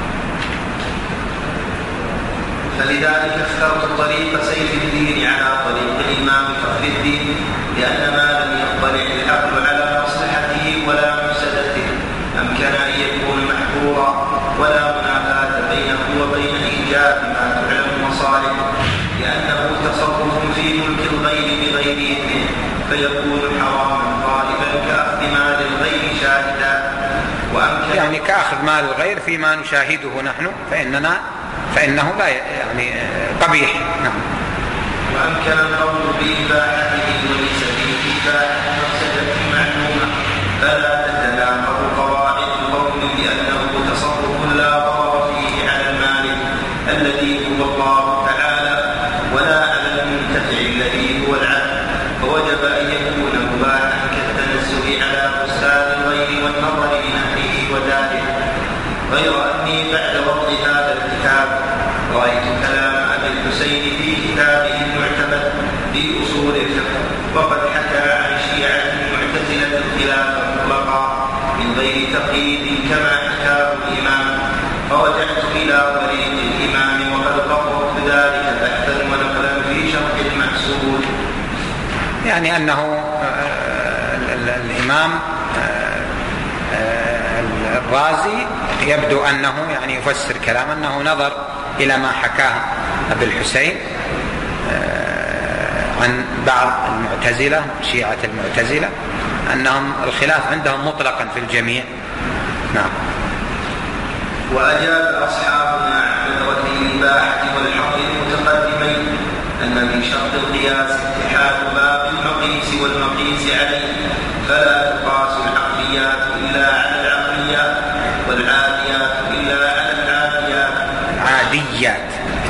فلذلك اخترت طريق سيف الدين على طريق الإمام فخر الدين، لأن ما لم يطلع العقل على مصلحته ولا مفسدته أمكن أن يكون محظورا، ولا منافاة بينه وبين إيجاب ما تعلم مصالحه، لأنه تصرف في ملك الغير بغير إذنه فيكون حراما غالبا كأخذ مال الغير شاهدا. وأمكن يعني كأخذ مال الغير فيما نشاهده نحن فإننا فإنه لا يعني قبيح. نعم. وأمكن القول بإباحته وليس فيه إباحة مفسدة معلومة، فلا تتناقض قواعد القول بأنه تصرف لا ضرر فيه على المالك الذي هو الله تعالى ولا على المنتفع الذي هو العبد، فوجب أن يكون مباحا كالتنزه على بستان الغير والنظر لنهره وذلك. غير أني بعد وضع هذا الكتاب رأيت كلام أبي الحسين في كتابه المعتمد في أصول الفقه، وقد حكى عن شيعة المعتزلة الخلاف مطلقا من غير تقييد كما حكاه الإمام، فرجعت إلى طريق الإمام وقد قررت ذلك بحثا ونقلا في شرح المحسوب. يعني أنه الإمام الرازي يبدو أنه يعني يفسر كلام أنه نظر إلى ما حكاه أبي الحسين عن بعض المعتزلة شيعة المعتزلة أنهم الخلاف عندهم مطلقا في الجميع. نعم. وأجاب أصحابنا عن قدرة الإباحة والحظر المتقدمين أن من شرط القياس اتحاد باب المقيس والمقيس عليه، فلا تقاس العقليات إلا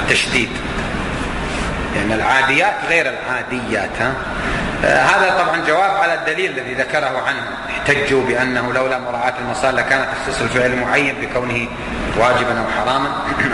التشديد، لأن يعني العاديات غير العاديات. ها؟ آه هذا طبعا جواب على الدليل الذي ذكره عنه، احتجوا بأنه لولا مراعاة المصالح لكان تخصيص الفعل المعين بكونه واجبا أو حراما.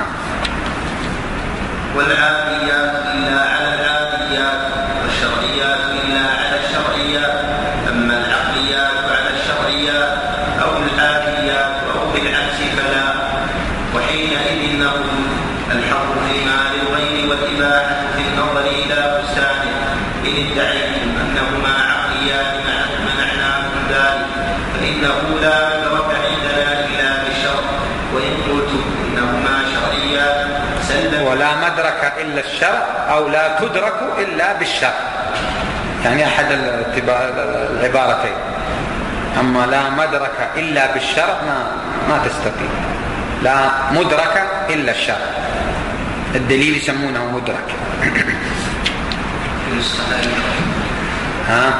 والعاديات إلا على العاديات، والشرعيات إلا على الشرعيات، أما العقليات على الشرعيات أو العاديات أو بالعكس فلا. وحينئذ نقول الحظ في مال الغير والإباحة في النظر إلى بستانه، إن ادعيتم أنهما عقليات منعناكم ذلك فإنه لا مدرك عندنا إلا بالشرع، وإن قلتم إنهما شرعيات سلم. ولا مدرك إلا الشرع أو لا تدرك إلا بالشرع، يعني أحد العبارتين. أما لا مدرك إلا بالشرع ما ما تستقيم، لا مدرك إلا الشرع، الدليل يسمونه مدرك. ها؟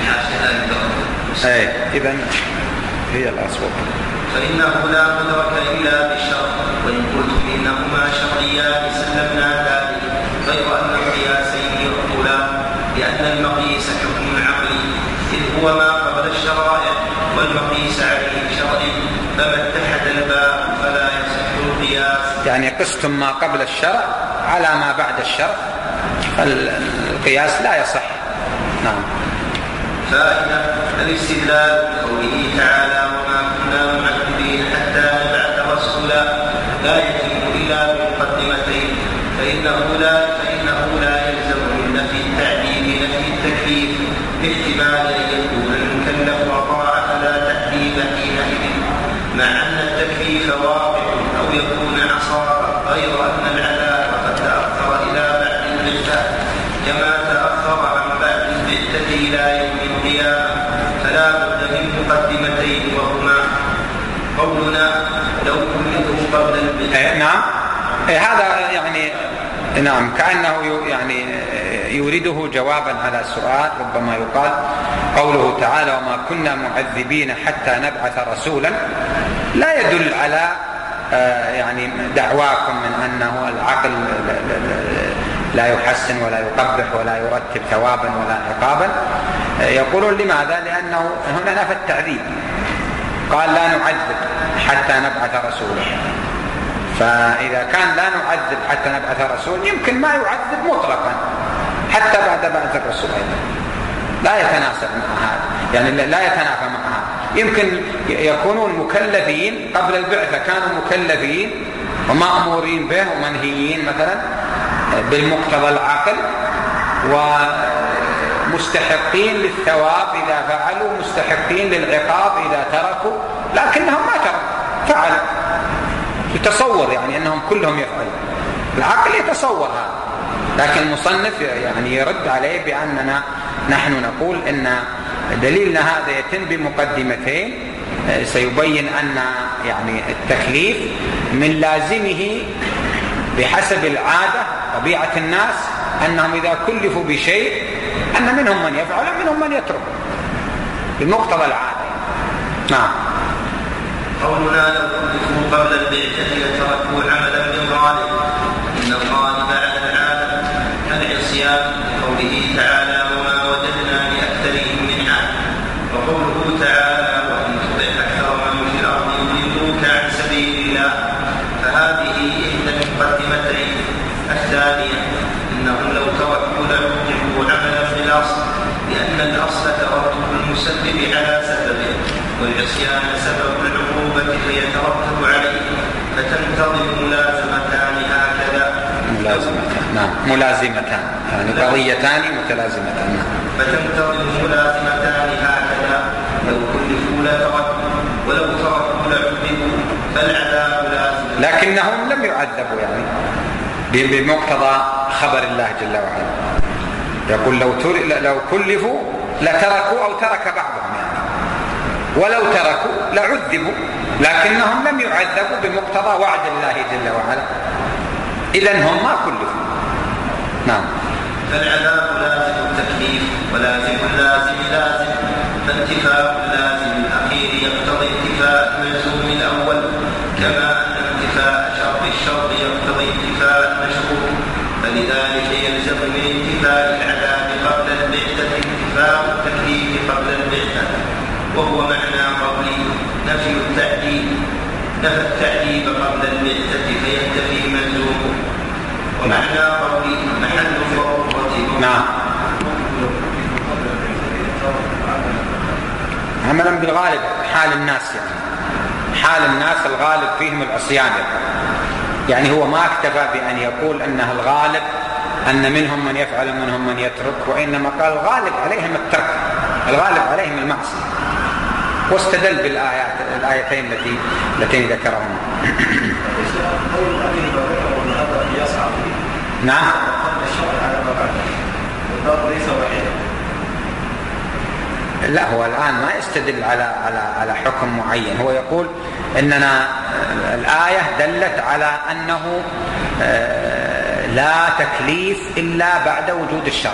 ايه اذا هي الاصوب. فانه لا مدرك الا بالشرع، وان قلتم انهما شرعيان سلمنا ذلك، غير ان القياسين يقولان لان المقيس حكم عقلي، اذ هو ما قبل الشرائع والمقيس عليه شرعي، فما اتحد الباب فلا يصح القياس. يعني قستم ما قبل الشرع على ما بعد الشرع، القياس لا يصح. نعم. فائدة الاستدلال بقوله تعالى وما كنا معذبين حتى نبعث رسولا لا يتم إلا بمقدمتين، فإنه لا فإنه لا يلزم من نفي التعبيد نفي التكليف، باحتمال أن يكون المكلف أطاع فلا تأديب حينئذ، مع أن التكليف واقع أو يكون عصارا، غير أن العذاب قد تأخر إلى بعد البعثة كما تأخر عن بعد البعثة إلى يوم القيامة، فلا بد من مقدمتين، وهما قولنا لو كلفوا قبل البعثة. نعم. هذا يعني نعم كأنه يعني يورده جوابا على سؤال ربما يقال قوله تعالى وما كنا معذبين حتى نبعث رسولا لا يدل على يعني دعواكم من أنه العقل لا يحسن ولا يقبح ولا يرتب ثوابا ولا عقابا. يقولون لماذا؟ لأنه هنا نفى التعذيب، قال لا نعذب حتى نبعث رسولا، فإذا كان لا نعذب حتى نبعث رسول يمكن ما يعذب مطلقا حتى بعد بعث الرسول، لا يتناسب مع هذا، يعني لا يتنافى مع هذا. يمكن يكونون مكلفين قبل البعثة، كانوا مكلفين ومأمورين به ومنهيين مثلا بالمقتضى العقل ومستحقين للثواب إذا فعلوا، مستحقين للعقاب إذا تركوا، لكنهم ما تركوا فعلوا. يتصور يعني أنهم كلهم يفعلون، العقل يتصور هذا، لكن المصنف يعني يرد عليه بأننا نحن نقول إن دليلنا هذا يتم بمقدمتين سيبين أن يعني التكليف من لازمه بحسب العادة طبيعة الناس أنهم إذا كلفوا بشيء أن منهم من يفعل ومنهم من يترك بمقتضى العادة. نعم. قولنا لو كلفوا قبل البعثة لتركوا عملا بالغالب، إن الغالب على العالم كالعصيان، قوله تعالى وما وجدنا لأكثرهم من عهد، وقوله تعالى وإن تطع أكثر من في الأرض يضلوك عن سبيل الله، فهذه إحدى المقدمتين. الثانية إنهم لو تركوا لعوقبوا عملا بالأصل، لأن الأصل ترتب المسبب على سببه، والعصيان سبب العقوبة فيترتب عليه، فتنتظم ملازمتان هكذا. ملازمتان نعم ملازمتان يعني قضيتان متلازمتان. نعم. فتنتظم ملازمتان هكذا، لو كلفوا لتركوا ولو تركوا لعذبوا، فالعذاب لازم. لكنهم لم يعذبوا يعني بمقتضى خبر الله جل وعلا. يقول لو لو كلفوا لتركوا أو ترك بعضهم يعني، ولو تركوا لعذبوا، لكنهم لم يعذبوا بمقتضى وعد الله جل وعلا، إذن هم ما كلفوا. نعم. فالعذاب لازم التكليف، ولازم اللازم لازم، فانتفاء اللازم الأخير يقتضي انتفاء الملزوم الأول، كما أن انتفاء شرط الشرط يقتضي انتفاء المشروط وكذلك يلزم من انتفاء العذاب قبل البعثة انتفاء التكليف قبل البعثة، وهو معنى قولي نفي التعذيب نفى التعذيب قبل البعثة فينتفي ملزومه، ومعنى قولي محل الضرورة. نعم. عملا بالغالب حال الناس، يعني حال الناس الغالب فيهم العصيان، يعني هو ما اكتفى بأن يقول أنها الغالب أن منهم من يفعل ومنهم من يترك، وإنما قال الغالب عليهم الترك، الغالب عليهم المعصية، واستدل بالآيات الآيتين التي التي ذكرهما. نعم. لا، هو الآن ما يستدل على على على حكم معين، هو يقول إننا الآية دلت على أنه لا تكليف إلا بعد وجود الشرع.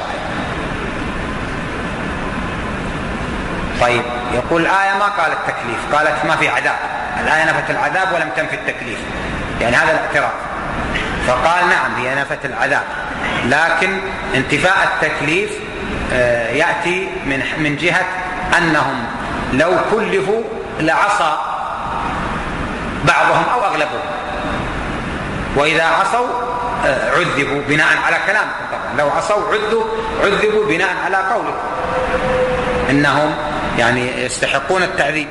طيب، يقول الآية ما قالت تكليف، قالت ما في عذاب، الآية نفت العذاب ولم تنفي التكليف، يعني هذا الاعتراف. فقال نعم هي نفت العذاب، لكن انتفاء التكليف يأتي من من جهة أنهم لو كلفوا لعصى بعضهم أو أغلبهم، وإذا عصوا عذبوا بناء على كلامكم. طبعا لو عصوا عذبوا عذبوا بناء على قولكم إنهم يعني يستحقون التعذيب،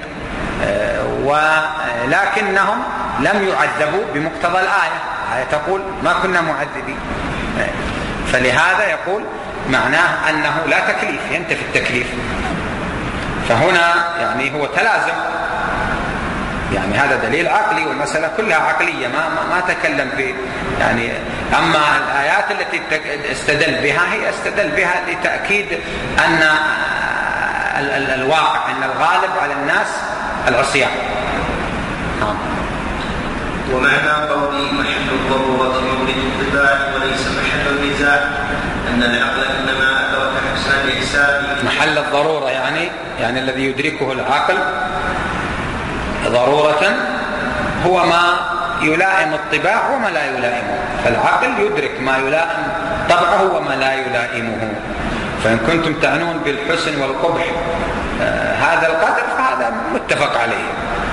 ولكنهم لم يعذبوا بمقتضى الآية. الآية تقول ما كنا معذبين، فلهذا يقول معناه أنه لا تكليف، ينتفي التكليف. فهنا يعني هو تلازم، يعني هذا دليل عقلي، والمسألة كلها عقلية، ما ما, ما تكلم في يعني. أما الآيات التي استدل بها هي استدل بها لتأكيد أن ال ال الواقع أن الغالب على الناس العصيان. نعم. ومعنى قولي محل الضرورة مورد الطباع وليس محل النزاع أن العقل إنما أدرك حسن الإحسان. محل الضرورة يعني يعني الذي يدركه العقل ضرورة هو ما يلائم الطباع وما لا يلائمه، فالعقل يدرك ما يلائم طبعه وما لا يلائمه. فإن كنتم تعنون بالحسن والقبح آه هذا القدر فهذا متفق عليه،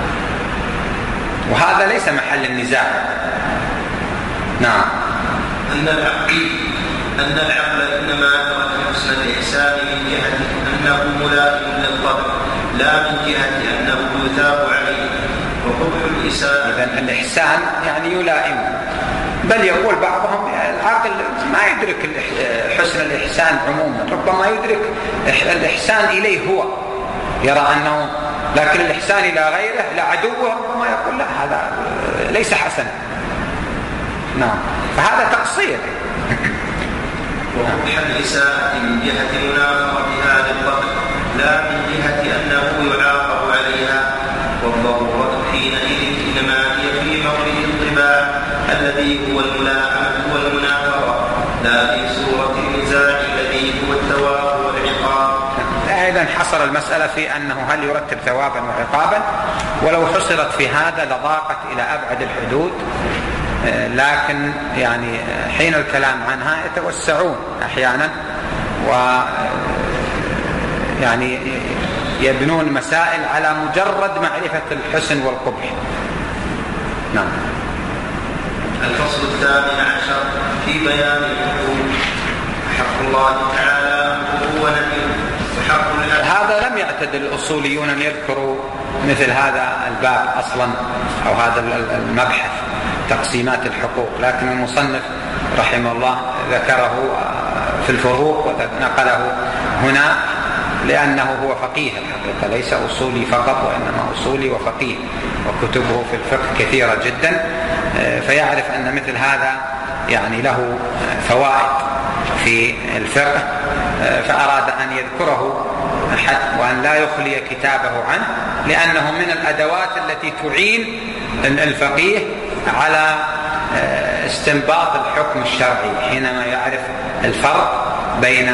وهذا ليس محل النزاع. نعم. أن العقل أن العقل إنما أدرك حسن الإحسان من جهة أنه ملائم للطبع، لا من جهة أنه يثاب عليه وقبح الإحسان. إذن الإحسان يعني يلائم، بل يقول بعضهم العقل ما يدرك حسن الإحسان عموما، ربما يدرك الإحسان إليه هو، يرى أنه، لكن الإحسان إلى غيره لعدوه ربما يقول لا هذا ليس حسنا. نعم. فهذا تقصير. وقبح الإساءة من جهة منافرتها للطبع، لا من جهة أنه يعاقب عليها، والضرورة حينئذ إنما هي في مورد الطباع الذي هو الملائمة والمنافرة، لا في صورة النزاع الذي هو الثواب والعقاب. أيضا حصر المسألة في أنه هل يرتب ثوابا وعقابا، ولو حصرت في هذا لضاقت إلى أبعد الحدود، لكن يعني حين الكلام عنها يتوسعون أحيانا و يعني يبنون مسائل على مجرد معرفة الحسن والقبح. نعم. الفصل الثامن عشر في بيان الحقوق، حق الله تعالى هو نبيه وحق العبد. هذا لم يعتد الأصوليون أن يذكروا مثل هذا الباب أصلا أو هذا المبحث تقسيمات الحقوق، لكن المصنف رحمه الله ذكره في الفروق ونقله هنا لأنه هو فقيه الحقيقة، ليس أصولي فقط وإنما أصولي وفقيه، وكتبه في الفقه كثيرة جدا، فيعرف أن مثل هذا يعني له فوائد في الفقه، فأراد أن يذكره حتى وأن لا يخلي كتابه عنه، لأنه من الأدوات التي تعين الفقيه على استنباط الحكم الشرعي حينما يعرف الفرق بين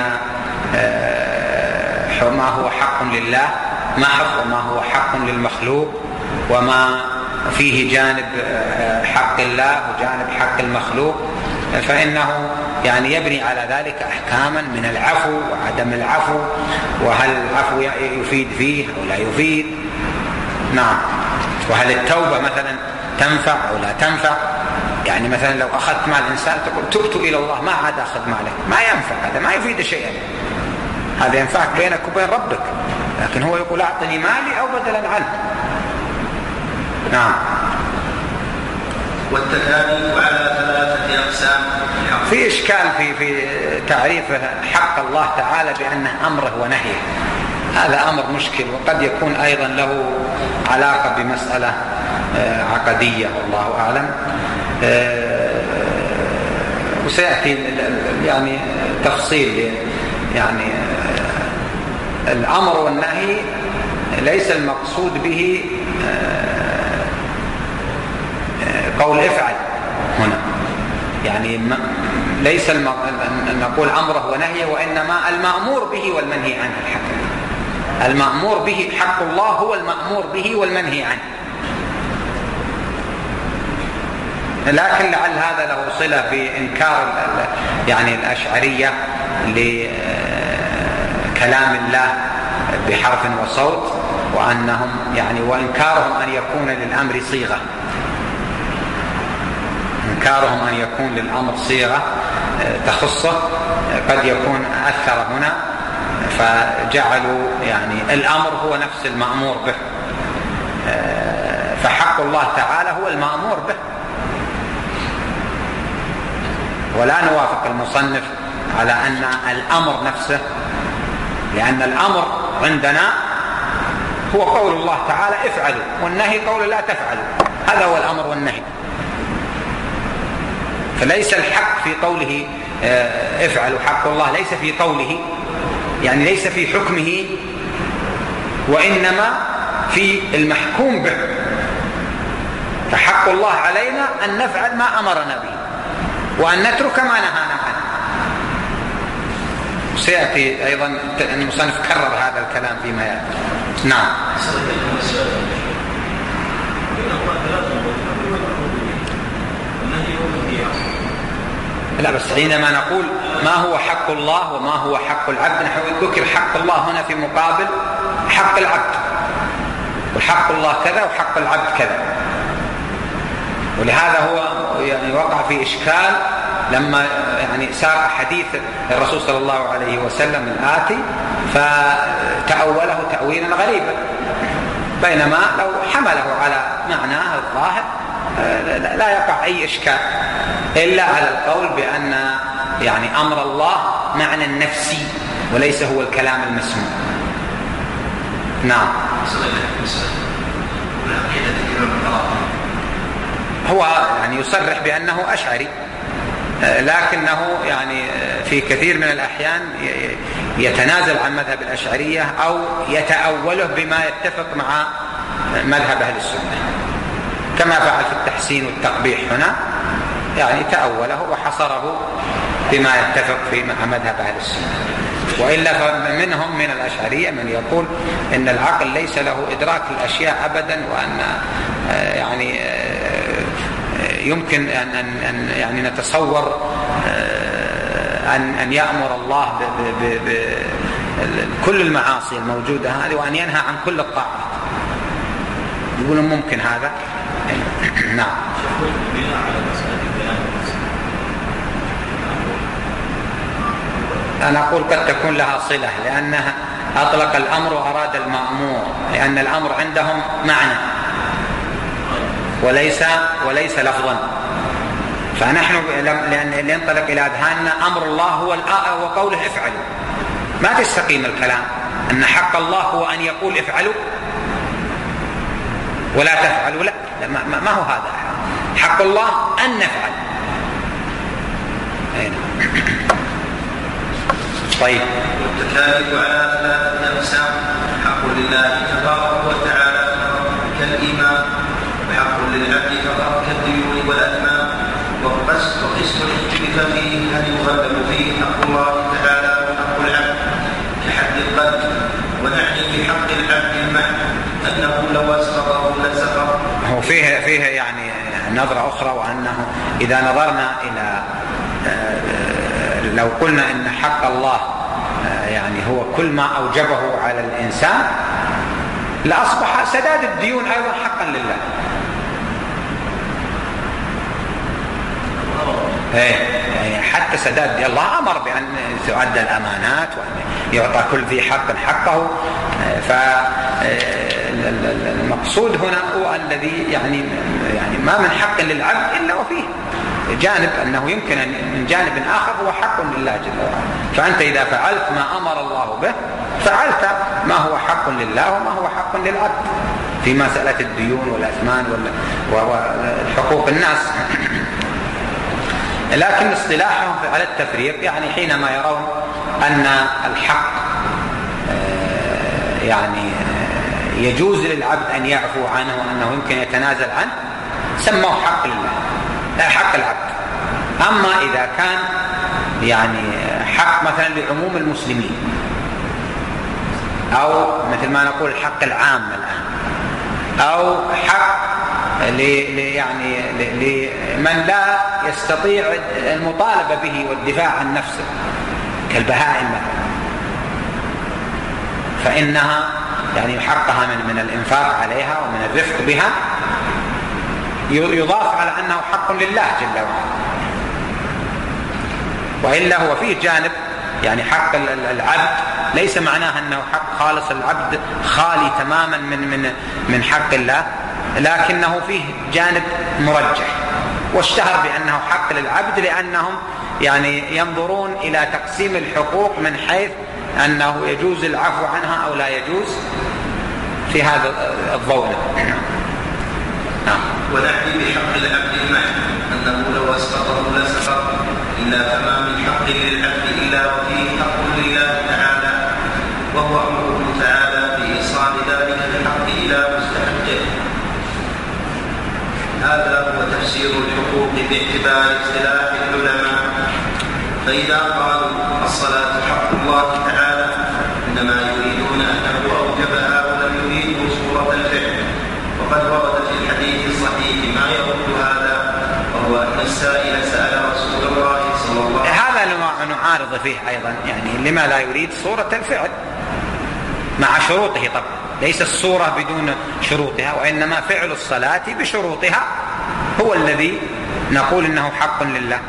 ما هو حق لله محض وما هو حق للمخلوق، وما فيه جانب حق الله وجانب حق المخلوق، فإنه يعني يبني على ذلك أحكاما من العفو وعدم العفو، وهل العفو يفيد فيه أو لا يفيد. نعم. وهل التوبة مثلا تنفع أو لا تنفع؟ يعني مثلا لو أخذت مال الإنسان تقول تبت إلى الله ما عاد أخذ مالك، ما ينفع، هذا ما يفيد شيئا، هذا ينفعك بينك وبين ربك، لكن هو يقول أعطني مالي أو بدلا عنه. نعم. والتكاليف على ثلاثة أقسام. في إشكال في في تعريف حق الله تعالى بأنه أمره ونهيه، هذا أمر مشكل، وقد يكون أيضا له علاقة بمسألة عقدية والله أعلم. وسيأتي يعني تفصيل، يعني الأمر والنهي ليس المقصود به قول افعل هنا، يعني ليس أن نقول أمره ونهيه، وإنما المأمور به والمنهي عنه. الحق المأمور به حق الله هو المأمور به والمنهي عنه، لكن لعل هذا له صلة بإنكار يعني الأشعرية لكلام الله بحرف وصوت، وأنهم يعني وإنكارهم أن يكون للأمر صيغة، إنكارهم أن يكون للأمر صيغة تخصه قد يكون أثر هنا، فجعلوا يعني الأمر هو نفس المأمور به، فحق الله تعالى هو المأمور به. ولا نوافق المصنف على أن الأمر نفسه، لأن الأمر عندنا هو قول الله تعالى افعلوا، والنهي قول لا تفعلوا، هذا هو الأمر والنهي. فليس الحق في قوله افعلوا، حق الله ليس في قوله، يعني ليس في حكمه، وإنما في المحكوم به. فحق الله علينا أن نفعل ما أمرنا به، وأن نترك ما نهانا عنه. سيأتي أيضا المصنف كرر هذا الكلام فيما يأتي. نعم. لا، بس حينما نقول ما هو حق الله وما هو حق العبد، نحن ذكر حق الله هنا في مقابل حق العبد، وحق الله كذا وحق العبد كذا. ولهذا هو يعني وقع في إشكال لما يعني ساق حديث الرسول صلى الله عليه وسلم الآتي فتأوله تأويلا غريبا، بينما لو حمله على معناه الظاهر لا يقع أي إشكال، إلا على القول بأن يعني أمر الله معنى النفسي وليس هو الكلام المسموع. نعم. هو يعني يصرح بأنه أشعري، لكنه يعني في كثير من الأحيان يتنازل عن مذهب الأشعرية أو يتأوله بما يتفق مع مذهب أهل السنة، كما فعل في التحسين والتقبيح هنا، يعني تأوله وحصره بما يتفق في مع مذهب أهل السنة. وإلا فمنهم من الأشعرية من يقول إن العقل ليس له إدراك الأشياء أبدا، وأن يعني يمكن أن أن يعني نتصور أن أن يأمر الله بكل المعاصي الموجودة هذه، وأن ينهى عن كل الطاعات. يقولون ممكن هذا. نعم. أنا أقول قد تكون لها صلة، لأنها أطلق الأمر وأراد المأمور، لأن الأمر عندهم معنى وليس وليس لفظا. فنحن لأن اللي ينطلق إلى أذهاننا أمر الله هو وقوله افعلوا، ما تستقيم الكلام أن حق الله هو أن يقول افعلوا ولا تفعلوا، لا، ما, ما هو هذا حق الله أن نفعل. طيب. والتكاليف على ثلاثة أقسام: حق لله تبارك وتعالى كالإيمان، وحق للعبد فقط كالديون والأثمان، وقسط اختلف فيه هل يغلب فيه حق الله تعالى وحق العبد كحد القتل، ونعني في حق العبد المحض أنه لو أسقطه لسقط. هو فيه فيه يعني نظرة أخرى، وأنه إذا نظرنا إلى لو قلنا إن حق الله يعني هو كل ما أوجبه على الإنسان لأصبح سداد الديون أيضا حقا لله. إيه يعني حتى سداد الله أمر بأن تؤدى الأمانات وأن يعطى كل ذي حق حقه. فالمقصود هنا هو الذي يعني يعني ما من حق للعبد إلا وفيه جانب أنه يمكن أن من جانب آخر هو حق لله جل وعلا. فأنت إذا فعلت ما أمر الله به فعلت ما هو حق لله وما هو حق للعبد في مسألة الديون والأثمان وحقوق الناس. لكن اصطلاحهم على التفريق يعني حينما يرون أن الحق يعني يجوز للعبد أن يعفو عنه وأنه يمكن يتنازل عنه سموه حق لله حق العبد. أما إذا كان يعني حق مثلا لعموم المسلمين أو مثل ما نقول الحق العام الآن أو حق يعني لمن لا يستطيع المطالبة به والدفاع عن نفسه كالبهائم فإنها يعني حقها من من الإنفاق عليها ومن الرفق بها يضاف على أنه حق لله جل وعلا. وإلا هو فيه جانب يعني حق العبد ليس معناه أنه حق خالص العبد خالي تماما من من من حق الله، لكنه فيه جانب مرجح واشتهر بأنه حق للعبد لأنهم يعني ينظرون إلى تقسيم الحقوق من حيث أنه يجوز العفو عنها أو لا يجوز في هذا الضوء. نعم. ونحكي بحق العبد المعنى أنه لو أسقطه لسقط إلا فما من حق للعبد إلا وفيه حق لله تعالى وهو أمره تعالى بإيصال ذلك الحق إلى مستحقه. هذا هو تفسير الحقوق باعتبار اصطلاح العلماء. فإذا قالوا الصلاة حق الله تعالى إنما يريدون أنه أوجبها ولم يريدوا صورة الفعل، وقد ورد في الحديث الصحيح ما يرد هذا وهو أن السائل سأل رسول الله صلى الله عليه وسلم. هذا نعارض فيه أيضا يعني لما لا يريد صورة الفعل مع شروطه طبعا، ليس الصورة بدون شروطها وإنما فعل الصلاة بشروطها هو الذي نقول إنه حق لله،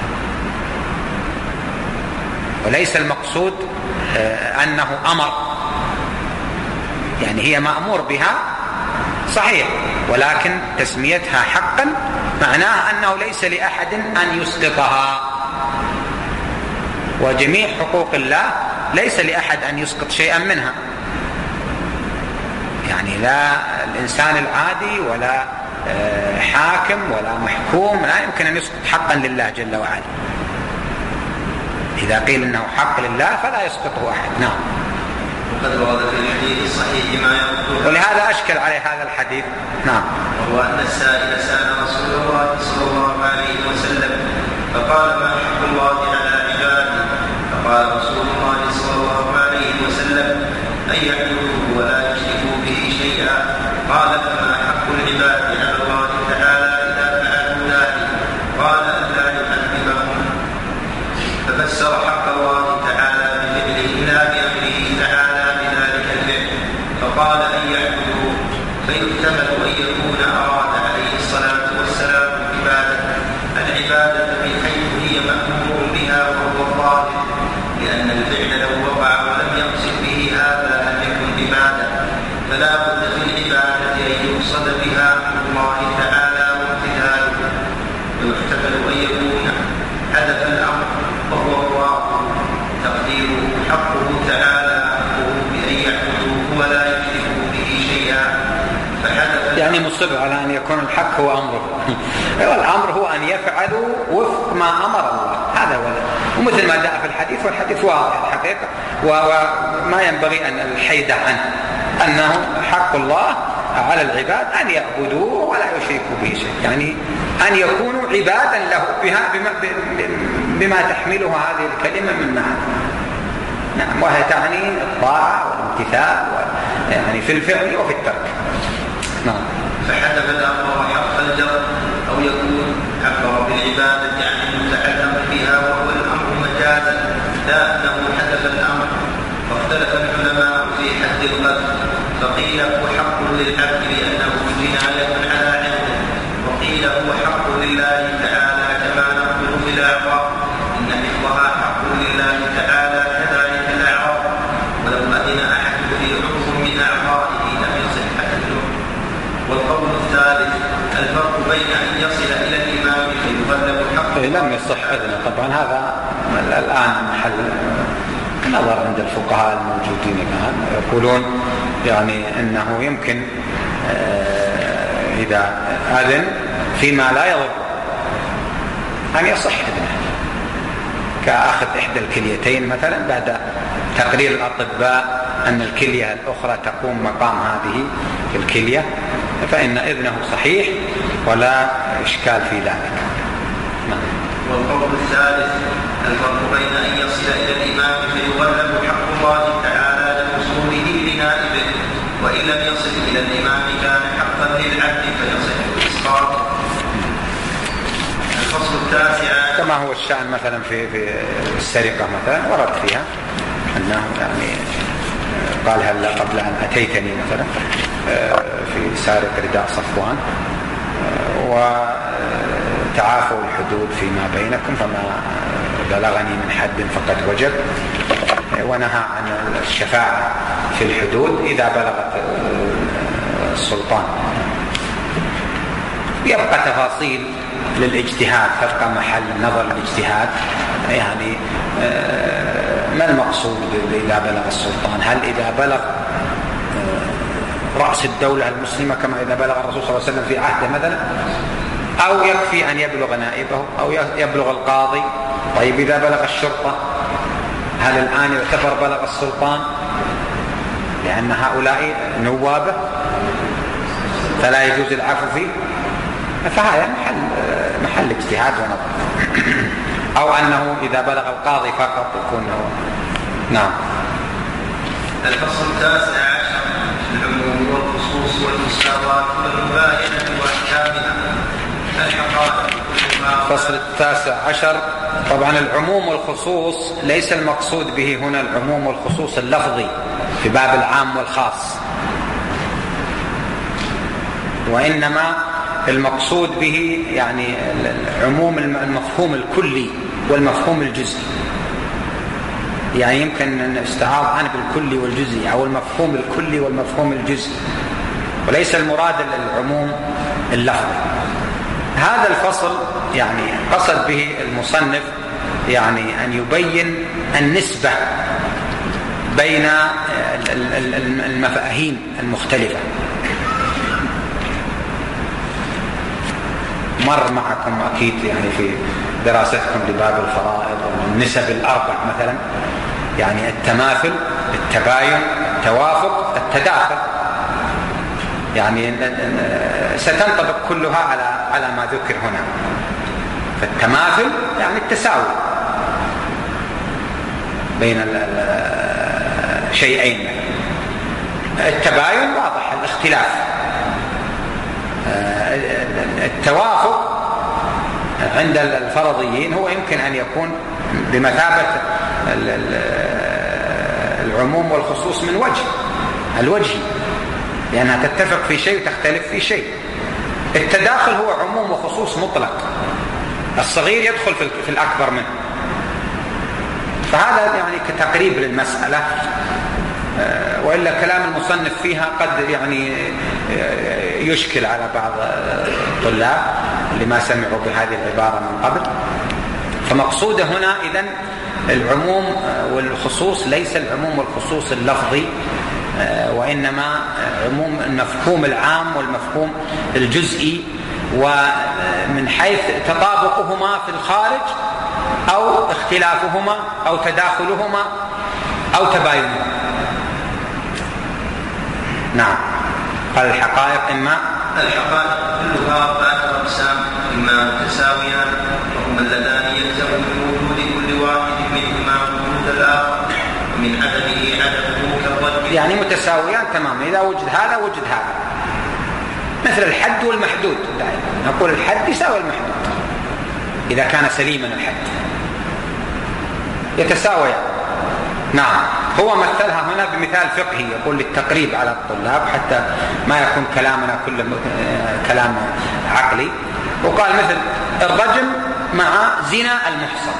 وليس المقصود أنه أمر يعني هي مأمور بها صحيح، ولكن تسميتها حقا معناه أنه ليس لأحد أن يسقطها. وجميع حقوق الله ليس لأحد أن يسقط شيئا منها، يعني لا الإنسان العادي ولا حاكم ولا محكوم لا يمكن أن يسقط حقا لله جل وعلا. إذا قيل إنه حق لله فلا يسقطه أحد. نعم. وقد ورد في الحديث الصحيح ما يقول، ولهذا أشكل عليه هذا الحديث. نعم. وهو أن السائل سأل رسول الله صلى الله عليه وسلم فقال ما حق الله على عباده؟ فقال رسول الله صلى الله عليه وسلم أن يعبدوه ولا يشركوا به شيئا. قال فما حق العباد على الله تعالى إذا فعلوا ذلك؟ قال أن لا يعذبهم. ففسر حق الله تعالى بفعله لا بأمره تعالى بذلك الفعل، فقال أن يعبدوه، فيحتمل أن يكون أراد عليه الصلاة والسلام العبادة العبادة من حيث هي مأمور بها وهو الظاهر، لأن الفعل لو وقع ولم يقصد به هذا لم يكن عبادة، فلا بد في العبادة أن يقصد بها الله تعالى وامتثاله. ويحتمل أن يكون حدث الأمر وهو الله تقديره حقه تعالى حقه بأن يعبدوه ولا يشركوا به شيئا، فحدث يعني مصر على أن يكون الحق هو أمره والأمر هو أن يفعلوا وفق ما أمر الله، هذا هو. ومثل ما جاء في الحديث والحديث واضح الحقيقة وما ينبغي أن الحيد عنه أنه حق الله على العباد أن يعبدوه ولا يشركوا به شيء، يعني أن يكونوا عبادا له بها بما, بما تحمله هذه الكلمة من معنى. نعم. وهي تعني الطاعة والامتثال يعني في الفعل وفي الترك. نعم. فحدث الأمر وحق الجر أو يكون عبر بالعبادة عن المتعلق بها وهو الأمر مجازا لا أنه حدث الأمر، واختلف العلماء في حد القذف، فقيل هو حق للعبد لأنه جناية على عبده، وقيل هو حق لله تعالى كما نقول في الأعراف إن حفظها حق لله تعالى كذلك الأعراف، ولو أذن أحد في عضو من أعضائه لم يصح حده. والقول الثالث الفرق بين أن يصل إلى الإمام فيغلب حقه لم يصح أذنه. طبعا هذا الآن محل نظر عند الفقهاء الموجودين الآن، يقولون يعني أنه يمكن إذا أذن فيما لا يضر أن يصح أذنه، كأخذ إحدى الكليتين مثلا بعد تقرير الأطباء أن الكلية الأخرى تقوم مقام هذه الكلية، فإن إذنه صحيح ولا إشكال في ذلك. والقول الثالث الفرق بين أن يصل إلى الإمام فيغلب حق الله تعالى لوصوله لنائبه، وإن لم يصل إلى الإمام كان حقا للعبد فيصح الإسقاط. الفصل التاسع كما هو الشأن مثلا في في السرقة مثلا، ورد فيها أنه يعني قال هل قبل أن أتيتني مثلا في سارق رداء صفوان وتعافوا الحدود فيما بينكم فما بلغني من حد فقد وجب، ونهى عن الشفاعة في الحدود إذا بلغت السلطان. يبقى تفاصيل للاجتهاد، تبقى محل نظر الاجتهاد، يعني ما المقصود إذا بلغ السلطان؟ هل إذا بلغ رأس الدولة المسلمة كما إذا بلغ الرسول صلى الله عليه وسلم في عهده مثلا، أو يكفي أن يبلغ نائبه أو يبلغ القاضي؟ طيب إذا بلغ الشرطة هل الآن يعتبر بلغ السلطان لأن هؤلاء نوابه فلا يجوز العفو فيه؟ فهذا محل, محل اجتهاد ونظر. أو أنه إذا بلغ القاضي فقط يكون هو. نعم. الفصل التاسع عشر العموم والخصوص والمساواة والمباينة وأحكامها. الحقائق. الفصل التاسع عشر طبعا العموم والخصوص ليس المقصود به هنا العموم والخصوص اللفظي في باب العام والخاص، وإنما المقصود به يعني العموم المفهوم الكلي والمفهوم الجزئي، يعني يمكن أن استعاض عنه بالكلي والجزئي أو المفهوم الكلي والمفهوم الجزئي، وليس المراد العموم اللفظي. هذا الفصل يعني قصد به المصنف يعني أن يبين النسبة بين المفاهيم المختلفة. مر معكم أكيد يعني في دراستكم لباب الفرائض النسب الأربع مثلا، يعني التماثل، التباين، التوافق، التداخل، يعني ستنطبق كلها على على ما ذكر هنا. فالتماثل يعني التساوي بين الشيئين، التباين واضح الاختلاف، التوافق عند الفرضيين هو يمكن أن يكون بمثابة العموم والخصوص من وجه الوجه، لأنها تتفق في شيء وتختلف في شيء. التداخل هو عموم وخصوص مطلق، الصغير يدخل في الأكبر منه. فهذا يعني كتقريب للمسألة، وإلا كلام المصنف فيها قد يعني يشكل على بعض الطلاب اللي ما سمعوا بهذه العبارة من قبل. فمقصوده هنا إذن العموم والخصوص ليس العموم والخصوص اللفظي، وإنما عموم المفهوم العام والمفهوم الجزئي، ومن حيث تطابقهما في الخارج أو اختلافهما أو تداخلهما أو تباينهما. نعم. قال الحقائق إما الحقائق كلها أربعة أقسام: إما متساويان وهما اللذان يلزم من وجود كل واحد منهما وجود الآخر، ومن عدمه عدمه كالرد. يعني متساويان تماما، إذا وجد هذا وجد هذا، مثل الحد والمحدود. نقول الحد يساوي المحدود إذا كان سليما الحد. يتساويان. نعم. هو مثلها هنا بمثال فقهي يقول للتقريب على الطلاب حتى ما يكون كلامنا كله كلام عقلي، وقال مثل الرجم مع زنا المحصن،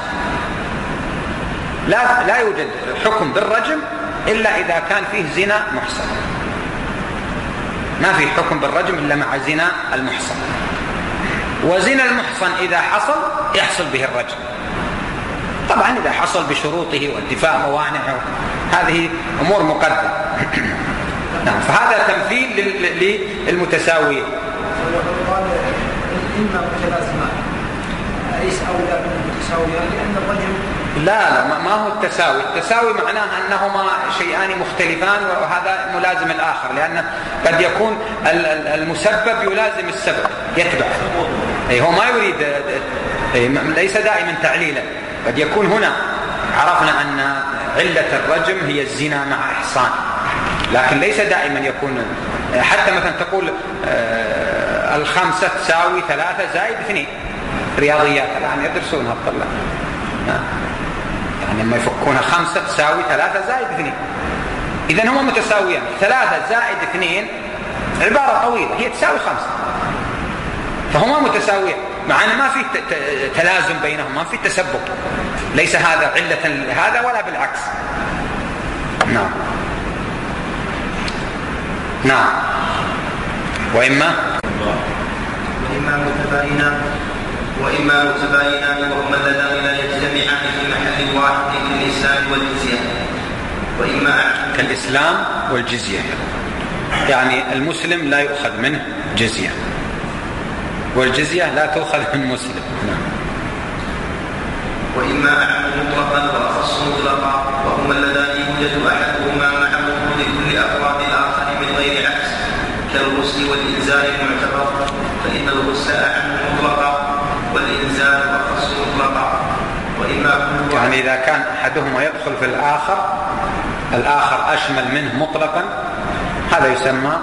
لا لا يوجد حكم بالرجم إلا إذا كان فيه زنا محصن، ما في حكم بالرجم إلا مع زنا المحصن، وزنا المحصن إذا حصل يحصل به الرجم، طبعا إذا حصل بشروطه وانتفاء موانعه، هذه أمور مقدمة. نعم. فهذا تمثيل للمتساويين. إما متلازمان ليس أولى من المتساويان لأن الرجل لا لا ما هو التساوي. التساوي معناه أنهما شيئان مختلفان وهذا ملازم الآخر، لأن قد يكون المسبب يلازم السبب يتبع، أي هو ما يريد، ليس دائما تعليلا. قد يكون هنا عرفنا أن علة الرجم هي الزنا مع إحصان، لكن ليس دائما يكون. حتى مثلا تقول الخمسة تساوي ثلاثة زائد اثنين، رياضيات الآن يدرسونها الطلاب، يعني لما يفكونها خمسة تساوي ثلاثة زائد اثنين، إذن هما متساويان. ثلاثة زائد اثنين عبارة طويلة هي تساوي خمسة، فهما متساويان مع أن ما في تلازم بينهم، ما في تسبب، ليس هذا علة لهذا ولا بالعكس. نعم. نعم. وإما وإما متباينان وإما متباينان وهما اللذان لا يجتمعان في محل واحد كالإسلام والجزية. وإما كالإسلام والجزية، يعني المسلم لا يؤخذ منه جزية، والجزية لا تؤخذ من مسلم. وإما أعم مطلقا وأخص مطلقا وهما اللذان يوجد أحدهما مع وجود كل أفراد الآخر من غير عكس، كالغسل والإنزال المعتبر، فإن الغسل أعم مطلقا والإنزال أخص مطلقا. وإما يعني إذا كان أحدهما يدخل في الآخر، الآخر أشمل منه مطلقا، هذا يسمى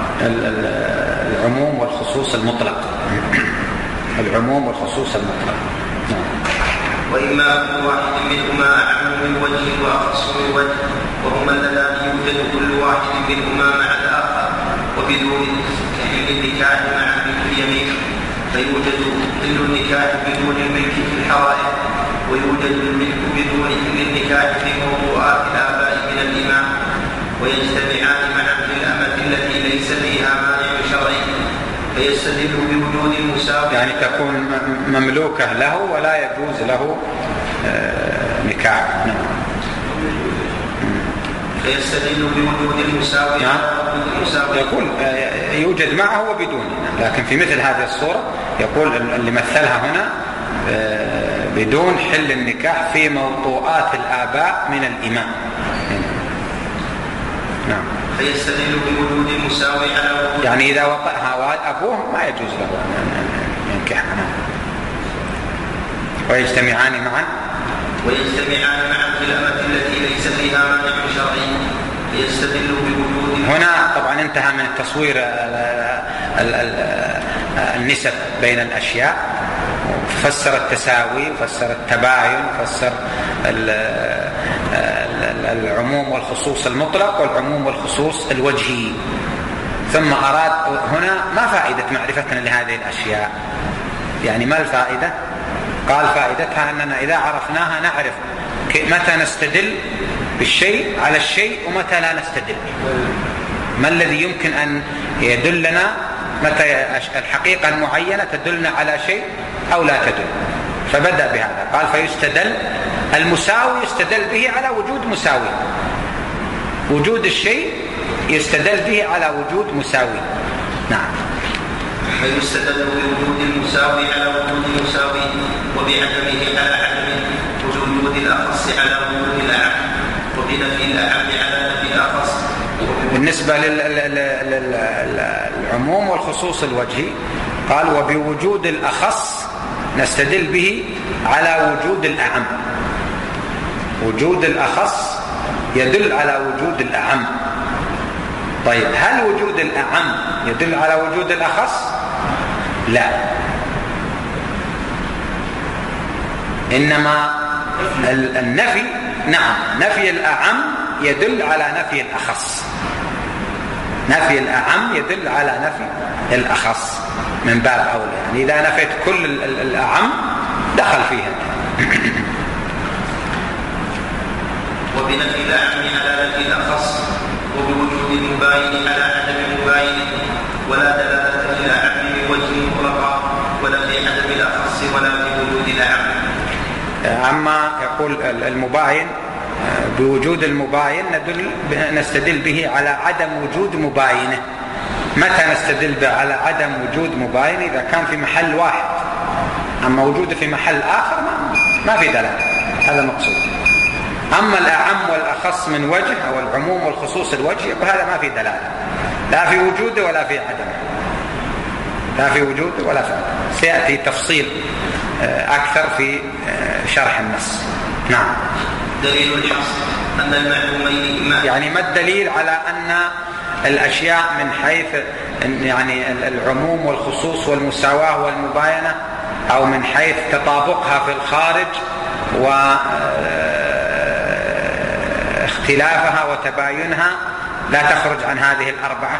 العموم والخصوص المطلق. العموم والخصوص المطلق. وإما كل واحد منهما أعم من وجه وأخص من وجه، وهما اللذان يوجد كل واحد منهما مع الآخر وبدون كحل النكاح مع ملك اليمين، فيوجد حل النكاح بدون الملك في الحرائر، ويوجد الملك بدون حل النكاح في موضوعات الآباء من الإمام، ويجتمعان معا في الأمة التي ليس فيها مانع شرعي، فيستدل بوجود المساوي، يعني تكون مملوكة له ولا يجوز له نكاح. فيستدل بوجود المساوي. نعم. يقول يوجد معه وبدونه، لكن في مثل هذه الصورة يقول اللي مثلها هنا بدون حل النكاح في موطوءات الآباء من الإمام. نعم. فيستدل بوجود المساوي على وجود، يعني إذا وطأها أبوه ما يجوز له أن ينكحها. ويجتمعان معا ويجتمعان معا في الأمة التي ليس فيها مانع شرعي، فيستدل بوجود. هنا طبعا انتهى من تصوير النسب بين الأشياء، فسر التساوي، فسر التباين، فسر العموم والخصوص المطلق والعموم والخصوص الوجهي، ثم أراد هنا ما فائدة معرفتنا لهذه الأشياء، يعني ما الفائدة؟ قال فائدتها أننا إذا عرفناها نعرف متى نستدل بالشيء على الشيء ومتى لا نستدل، ما الذي يمكن أن يدلنا، متى الحقيقة المعينة تدلنا على شيء أو لا تدل. فبدأ بهذا، قال فيستدل المساوي يستدل به على وجود مساوي، وجود الشيء يستدل به على وجود مساوي. نعم. فيستدل بوجود المساوي على وجود المساوي، وبعدمه على عدمه، وبوجود الأخص على وجود الأعم، وبنفي الأعم على نفي الأخص. بالنسبة للعموم والخصوص الوجهي قال وبوجود الأخص نستدل به على وجود الأعم. وجود الأخص يدل على وجود الأعم. طيب هل وجود الأعم يدل على وجود الأخص؟ لا، إنما النفي نعم نفي الأعم يدل على نفي الأخص، نفي الأعم يدل على نفي الأخص من باب أولى، يعني إذا نفيت كل الأعم دخل فيها. وبنفي الأعم على نفي الأخص، وبوجود المباين على عدم المباين، ولا دلالة في الأعم من وجه مطلقا ولا في عدم الأخص ولا في وجود الأعم. أما يقول المباين بوجود المباين ندل نستدل به على عدم وجود مباينه. متى نستدل به على عدم وجود مباين؟ إذا كان في محل واحد، أما وجوده في محل آخر ما, ما في دلالة، هذا مقصود. أما الأعم والأخص من وجه أو العموم والخصوص الوجه هذا ما في دلالة، لا في وجوده ولا في عدمه، لا في وجوده ولا في عدمه. سيأتي تفصيل أكثر في شرح النص. نعم. دليل الحصر أن المعلومين ما يعني ما الدليل على أن الأشياء من حيث يعني العموم والخصوص والمساواة والمباينة أو من حيث تطابقها في الخارج واختلافها وتباينها لا تخرج عن هذه الأربعة؟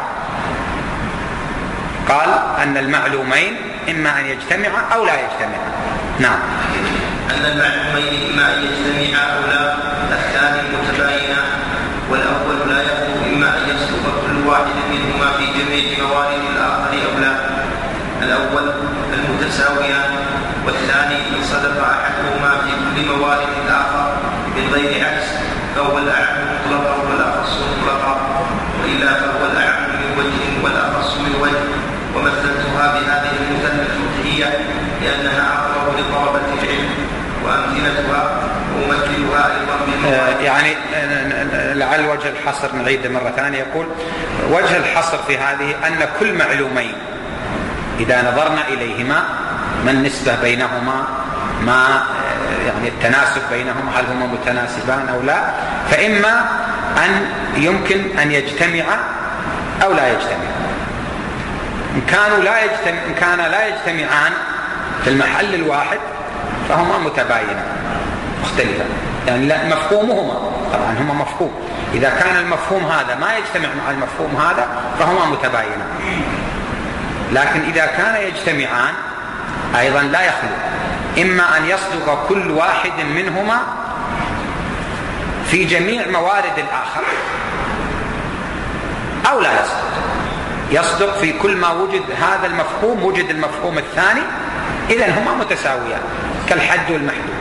قال أن المعلومين إما أن يجتمعا أو لا يجتمعا. نعم. أن المعلومين إما أن يجتمعا أو لا، الثاني متباينا، والأول لا يخلو إما أن يصدق كل واحد منهما في جميع موارد الآخر أو لا. الأول المتساويان، والثاني إن صدق أحدهما في كل موارد الآخر من غير عكس فهو الأعم مطلقا والأخص مطلقا، وإلا فهو الأعم من وجه والأخص من وجه. ومثلتها بهذه المثلة الفقهية لأنها أقرب لطلبة العلم، وأمثلتها ومثلها أيضا. يعني لعل وجه الحصر نعيد مرة ثانية. يقول وجه الحصر في هذه أن كل معلومين إذا نظرنا إليهما ما النسبة بينهما، ما يعني التناسب بينهما، هل هما متناسبان أو لا، فإما أن يمكن أن يجتمعا أو لا يجتمعا. إن كانوا لا يجتمع إن كان لا يجتمعان في المحل الواحد فهما متباينان مختلفان، يعني لا مفهومهما طبعا هما مفهوم، إذا كان المفهوم هذا ما يجتمع مع المفهوم هذا فهما متباينان. لكن إذا كان يجتمعان أيضا لا يخلو إما أن يصدق كل واحد منهما في جميع موارد الآخر أو لا يصدق، يصدق في كل ما وجد هذا المفهوم وجد المفهوم الثاني، إذن هما متساويان كالحد والمحدود.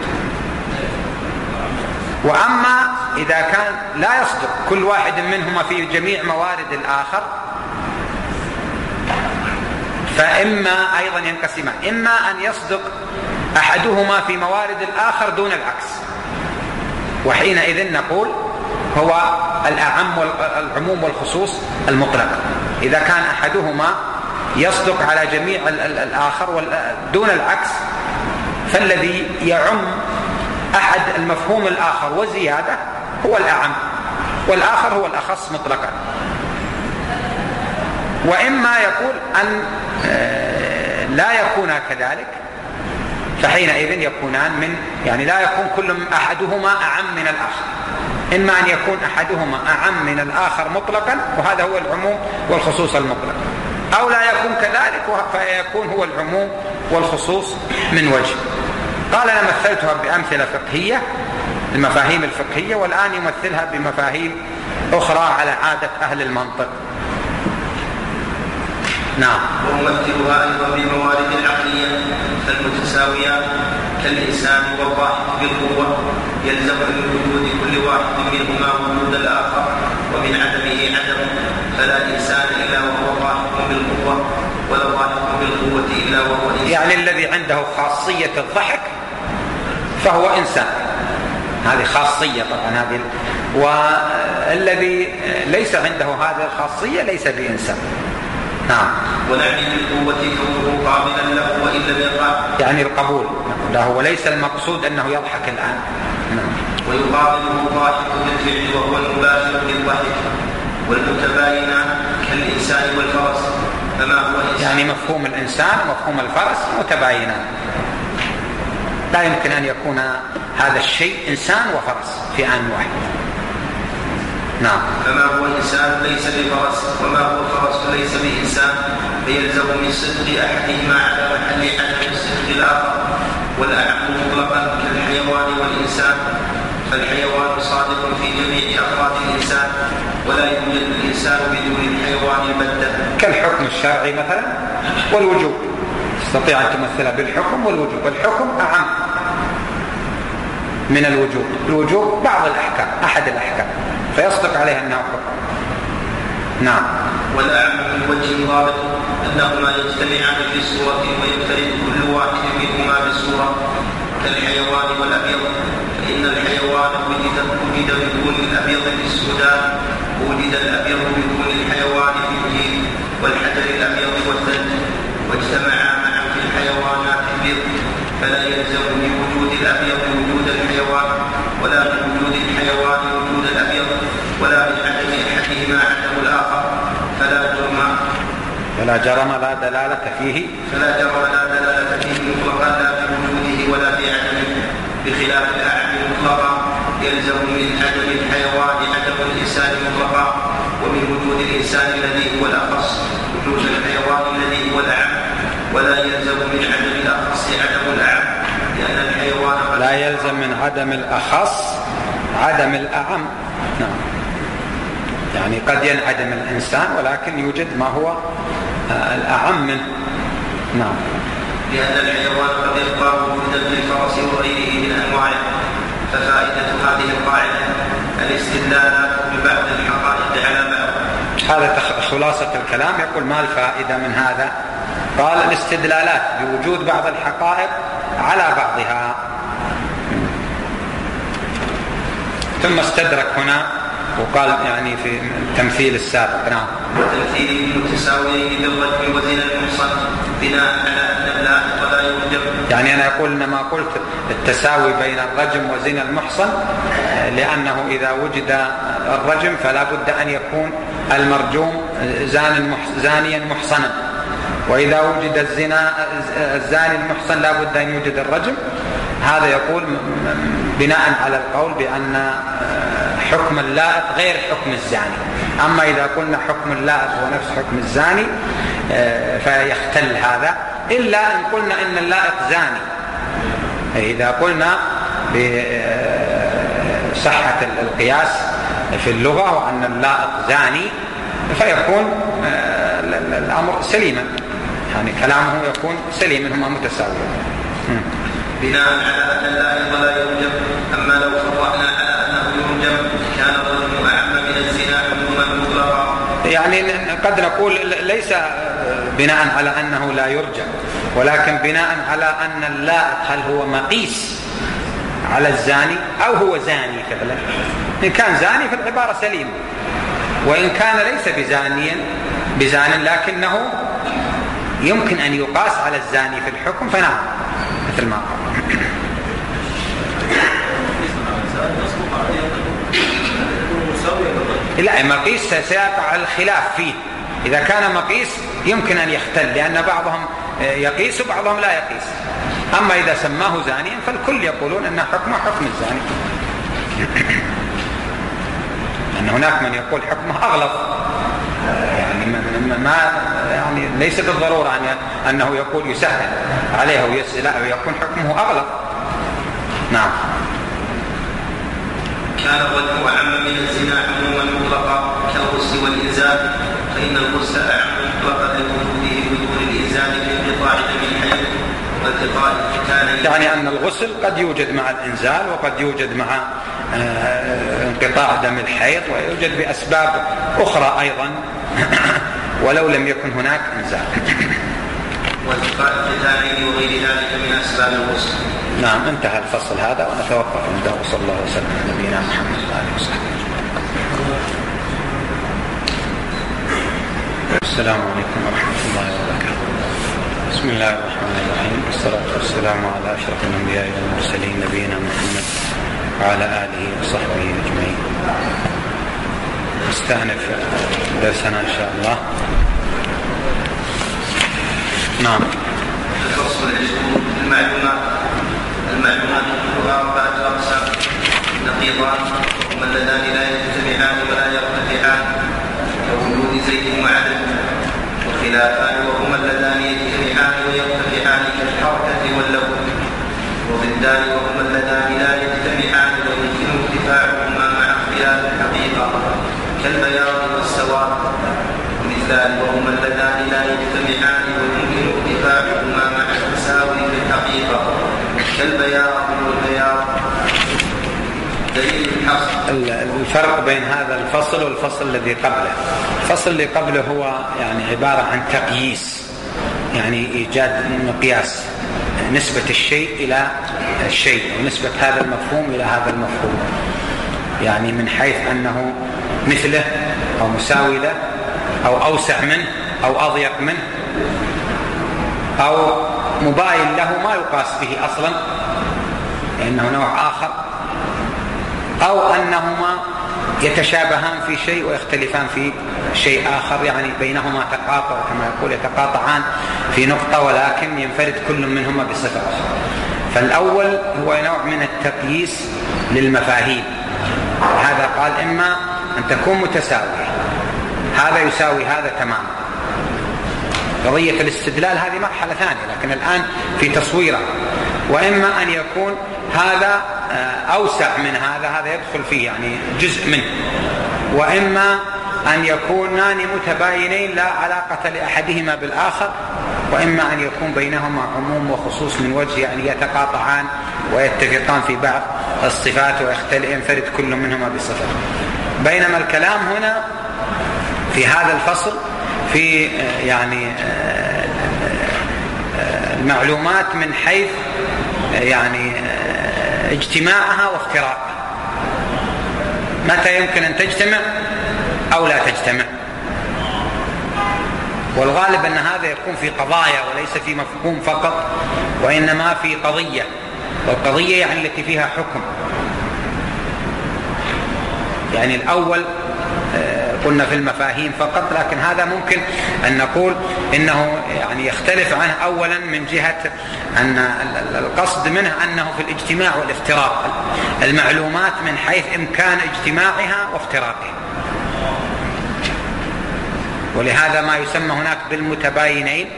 وأما إذا كان لا يصدق كل واحد منهما في جميع موارد الآخر فإما أيضا ينقسمان، إما أن يصدق أحدهما في موارد الآخر دون العكس، وحينئذ نقول هو الأعم والعموم والخصوص المطلق. إذا كان أحدهما يصدق على جميع الآخر دون العكس فالذي يعم أحد المفهوم الآخر وزيادة هو الأعم، والآخر هو الأخص مطلقا. وإما يقول أن لا يكون كذلك فحينئذ يكونان من يعني لا يكون كل أحدهما أعم من الآخر، إما أن يكون أحدهما أعم من الآخر مطلقا وهذا هو العموم والخصوص المطلق، أو لا يكون كذلك فيكون هو العموم والخصوص من وجه. قال أنا مثلتها بأمثلة فقهية المفاهيم الفقهية، والآن يمثلها بمفاهيم أخرى على عادة أهل المنطق. نعم. وممثلها أيضا بموارد العقلية فالمتساويان كالإنسان والضاحك بالقوة يلزم من وجود كل واحد منهما وجود الآخر ومن عدمه عدم، فلا إنسان إلا وهو ضاحك بالقوة ولا ضاحك بالقوة إلا وهو إنسان. يعني الذي عنده خاصية الضحك فهو إنسان، هذه خاصية طبعا هذه، والذي ليس عنده هذه الخاصية ليس بإنسان. نعم. ونعني بالقوة كونه قابلا له وإن لم يقع، يعني القبول لا هو ليس المقصود أنه يضحك الآن. نعم. ويقابله الضاحك بالفعل وهو المباشر بالضحك، والمتباينان كالإنسان والفرس فما هو إنسان؟ يعني مفهوم الإنسان ومفهوم الفرس متباينان. لا يمكن أن يكون هذا الشيء إنسان وفرس في آن واحد. نعم. فما هو إنسان ليس بفرس وما هو فرس ليس بإنسان، فيلزم من صدق أحدهما على محل عدم صدق الآخر، والأعم مطلقا كالحيوان والإنسان، فالحيوان صادق في جميع أفراد الإنسان، ولا يوجد الإنسان بدون الحيوان البتة. كالحكم الشرعي مثلا والوجوب، تستطيع أن تمثلها بالحكم والوجوب، والحكم أعم من الوجوب، الوجوب بعض الأحكام أحد الأحكام فيصدق عليها أنه حكم. نعم. والأعم من وجه ضابط أنهما يجتمعان في صورة وينفرد كل واحد منهما بالصورة، كالحيوان والأبيض، فإن الحيوان وجد وجد بدون الأبيض في السودان، ووجد الأبيض بدون الحيوان في الجيل والحجر الأبيض والثلج، واجتمعا معا في الحيوانات البيض، فلا يلزم من وجود الأبيض وجود الحيوان، ولا من وجود الحيوان وجود الأبيض، ولا من عدم أحدهما عدم الآخر، فلا جرم فلا جرم لا دلالة فيه فلا جرم لا دلالة فيه مطلقا لا في وجوده ولا في عدمه، بخلاف الأعم مطلقا يلزم من عدم الحيوان عدم الإنسان مطلقا، ومن وجود الإنسان الذي هو الأخص وجود الحيوان الذي هو الأعم، ولا يلزم من عدم الأخص عدم الأعم، لأن الحيوان لا يلزم من عدم الأخص عدم الأعم. نعم. يعني قد ينعدم الإنسان ولكن يوجد ما هو الأعم منه. نعم. لأن الحيوان قد يبقى موجودا في الفرس وغيره من أنواعه، ففائدة هذه القاعدة الاستدلالات ببعض الحقائق على بعض. هذا خلاصة الكلام. يقول ما الفائدة من هذا؟ قال الاستدلالات بوجود بعض الحقائق على بعضها. ثم استدرك هنا وقال يعني في التمثيل السابق. نعم. وتمثيل المتساويين بالرجم وزنا المحصن بناء على أن اللاحق لا يرجم. يعني أنا أقول إنما قلت التساوي بين الرجم وزنا المحصن لأنه إذا وجد الرجم فلا بد أن يكون المرجوم زانيا محصنا، وإذا وجد الزنا الزاني المحصن لا بد أن يوجد الرجم. هذا يقول بناء على القول بأن حكم اللائق غير حكم الزاني. أما إذا قلنا حكم اللائق هو نفس حكم الزاني فيختل هذا، إلا إن قلنا إن اللائق زاني. إذا قلنا بصحة القياس في اللغة وأن اللائق زاني فيكون الأمر سليما، يعني كلامه يكون سليما، هما متساويين. بناء على أن اللائق لا يرجم. أما لو فرقنا على أنه يرجم كان الرجم أعم من الزنا عموما مطلقا. يعني قد نقول ليس بناء على أنه لا يرجم، ولكن بناء على أن اللائق هل هو مقيس على الزاني أو هو زاني فعلا. إن كان زاني فالعبارة سليمة، وإن كان ليس بزانيا بزان لكنه يمكن أن يقاس على الزاني في الحكم فنعم مثل ما قال. لا، مقيس سيقع الخلاف فيه. إذا كان مقيس يمكن أن يختل، لأن بعضهم يقيس وبعضهم لا يقيس. أما إذا سماه زانيا فالكل يقولون أن حكمه حكم الزاني. أن هناك من يقول حكمه أغلظ، يعني ما يعني ليس بالضرورة أنه يقول يسهل عليه ويسهل، لا، يكون حكمه أغلظ. نعم. كان الرجم أعم من الزنا عموما مطلقا كالغسل والإنزال، فإن الغسل أعم مطلقا لوجوده بدون الإنزال كانقطاع دم الحيض والتقاء الختانين. يعني أن الغسل قد يوجد مع الإنزال وقد يوجد مع انقطاع دم الحيض، ويوجد بأسباب أخرى أيضا ولو لم يكن هناك إنزال. والتقاء الختانين وغير ذلك من أسباب الغسل. نعم. انتهى الفصل هذا ونتوقف عنده. وصلى الله وسلم على نبينا محمد وآله وصحبه. السلام عليكم ورحمة الله وبركاته. بسم الله الرحمن الرحيم، والصلاة والسلام على أشرف الأنبياء والمرسلين نبينا محمد وعلى آله وصحبه أجمعين. نستأنف درسنا إن شاء الله. نعم. الفصل العشرون المعلومات والمعلومات كلها أربعة أقسام: نقيضان هما اللذان لا يجتمعان ولا يرتفعان كوجود زيد وعدم، وخلافان وهما اللذان يجتمعان ويرتفعان كالحركة واللون، وضدان وهما اللذان لا يجتمعان ويمكن ارتفاعهما مع اختلاف الحقيقة كالبياض والسواد، ومثلان وهما اللذان لا يجتمعان ويمكن ارتفاعهما مع التساوي في الحقيقة كالبياض والبياض. دليل الحصر. الفرق بين هذا الفصل والفصل الذي قبله: الفصل اللي قبله هو يعني عبارة عن تقييس، يعني إيجاد مقياس، نسبة الشيء إلى الشيء ونسبة هذا المفهوم إلى هذا المفهوم، يعني من حيث أنه مثله أو مساوي له أو أوسع منه أو أضيق منه أو مباين له ما يقاس به أصلا لأنه نوع آخر، أو أنهما يتشابهان في شيء ويختلفان في شيء آخر، يعني بينهما تقاطع كما يقول يتقاطعان في نقطة ولكن ينفرد كل منهما بصفة أخرى. فالأول هو نوع من التقييس للمفاهيم، هذا قال إما أن تكون متساوية، هذا يساوي هذا تماما. قضية الاستدلال هذه مرحلة ثانية لكن الآن في تصويره. وإما أن يكون هذا أوسع من هذا، هذا يدخل فيه يعني جزء منه. وإما أن يكونان متباينين لا علاقة لأحدهما بالآخر، وإما أن يكون بينهما عموم وخصوص من وجه، يعني يتقاطعان ويتفقان في بعض الصفات وينفرد كل منهما بصفة. بينما الكلام هنا في هذا الفصل في يعني المعلومات من حيث يعني اجتماعها وافتراقها، متى يمكن أن تجتمع أو لا تجتمع. والغالب أن هذا يكون في قضايا وليس في مفهوم فقط، وإنما في قضية، والقضية يعني التي فيها حكم. يعني الأول قلنا في المفاهيم فقط، لكن هذا ممكن أن نقول إنه يعني يختلف عنه أولا من جهة أن القصد منه أنه في الاجتماع والافتراق، المعلومات من حيث إمكان اجتماعها وافتراقها. ولهذا ما يسمى هناك بالمتباينين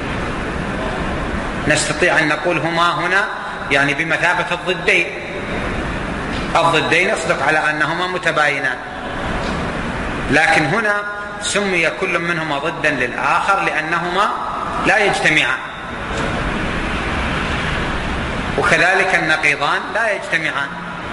نستطيع أن نقول هما هنا يعني بمثابة الضدين، الضدين يصدق على أنهما متباينان، لكن هنا سمي كل منهما ضدا للآخر لأنهما لا يجتمعان. وكذلك النقيضان لا يجتمعان.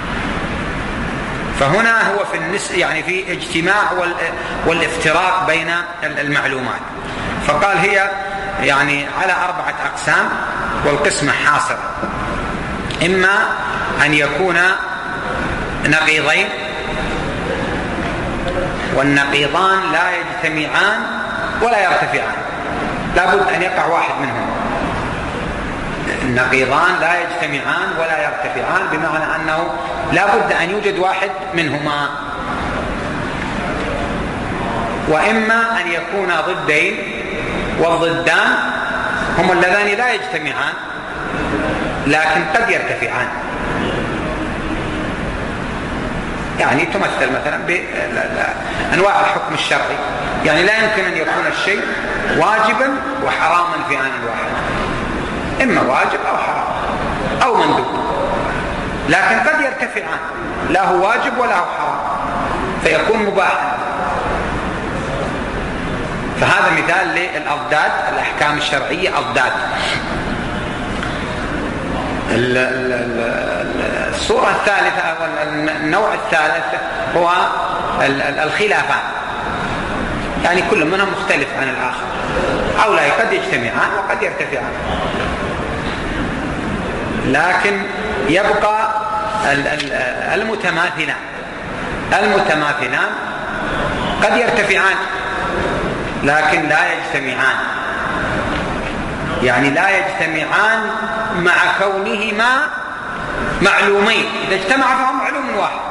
فهنا هو في النس يعني في اجتماع والافتراق بين المعلومات. فقال هي يعني على أربعة أقسام، والقسمة حاصرة: إما أن يكون نقيضين، والنقيضان لا يجتمعان ولا يرتفعان، لا بد أن يقع واحد منهم. النقيضان لا يجتمعان ولا يرتفعان بمعنى أنه لا بد أن يوجد واحد منهما. وإما أن يكون ضدين، والضدان هما اللذان لا يجتمعان لكن قد يرتفعان. يعني تمثل مثلا بأنواع الحكم الشرعي، يعني لا يمكن أن يكون الشيء واجبا وحراما في آن واحد، إما واجب أو حرام أو مندوب، لكن قد يرتفعان، لا هو واجب ولا هو حرام، فيكون مباحا. فهذا مثال للأضداد، الأحكام الشرعية أضداد. الصورة الثالثة أو النوع الثالث هو الخلافان، يعني كل منهم مختلف عن الآخر، أو لا قد يجتمعان وقد يرتفعان، لكن يبقى المتماثلان. المتماثلان قد يرتفعان لكن لا يجتمعان، يعني لا يجتمعان مع كونهما معلومين، إذا اجتمع فهم معلوم واحد.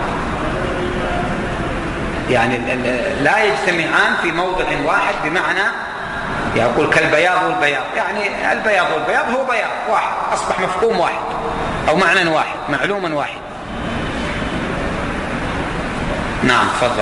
يعني لا يجتمعان في موضع واحد، بمعنى يقول كالبياض والبياض، يعني البياض والبياض هو بياض واحد، أصبح مفهوم واحد، أو معنى واحد، معلوما واحد. نعم تفضل.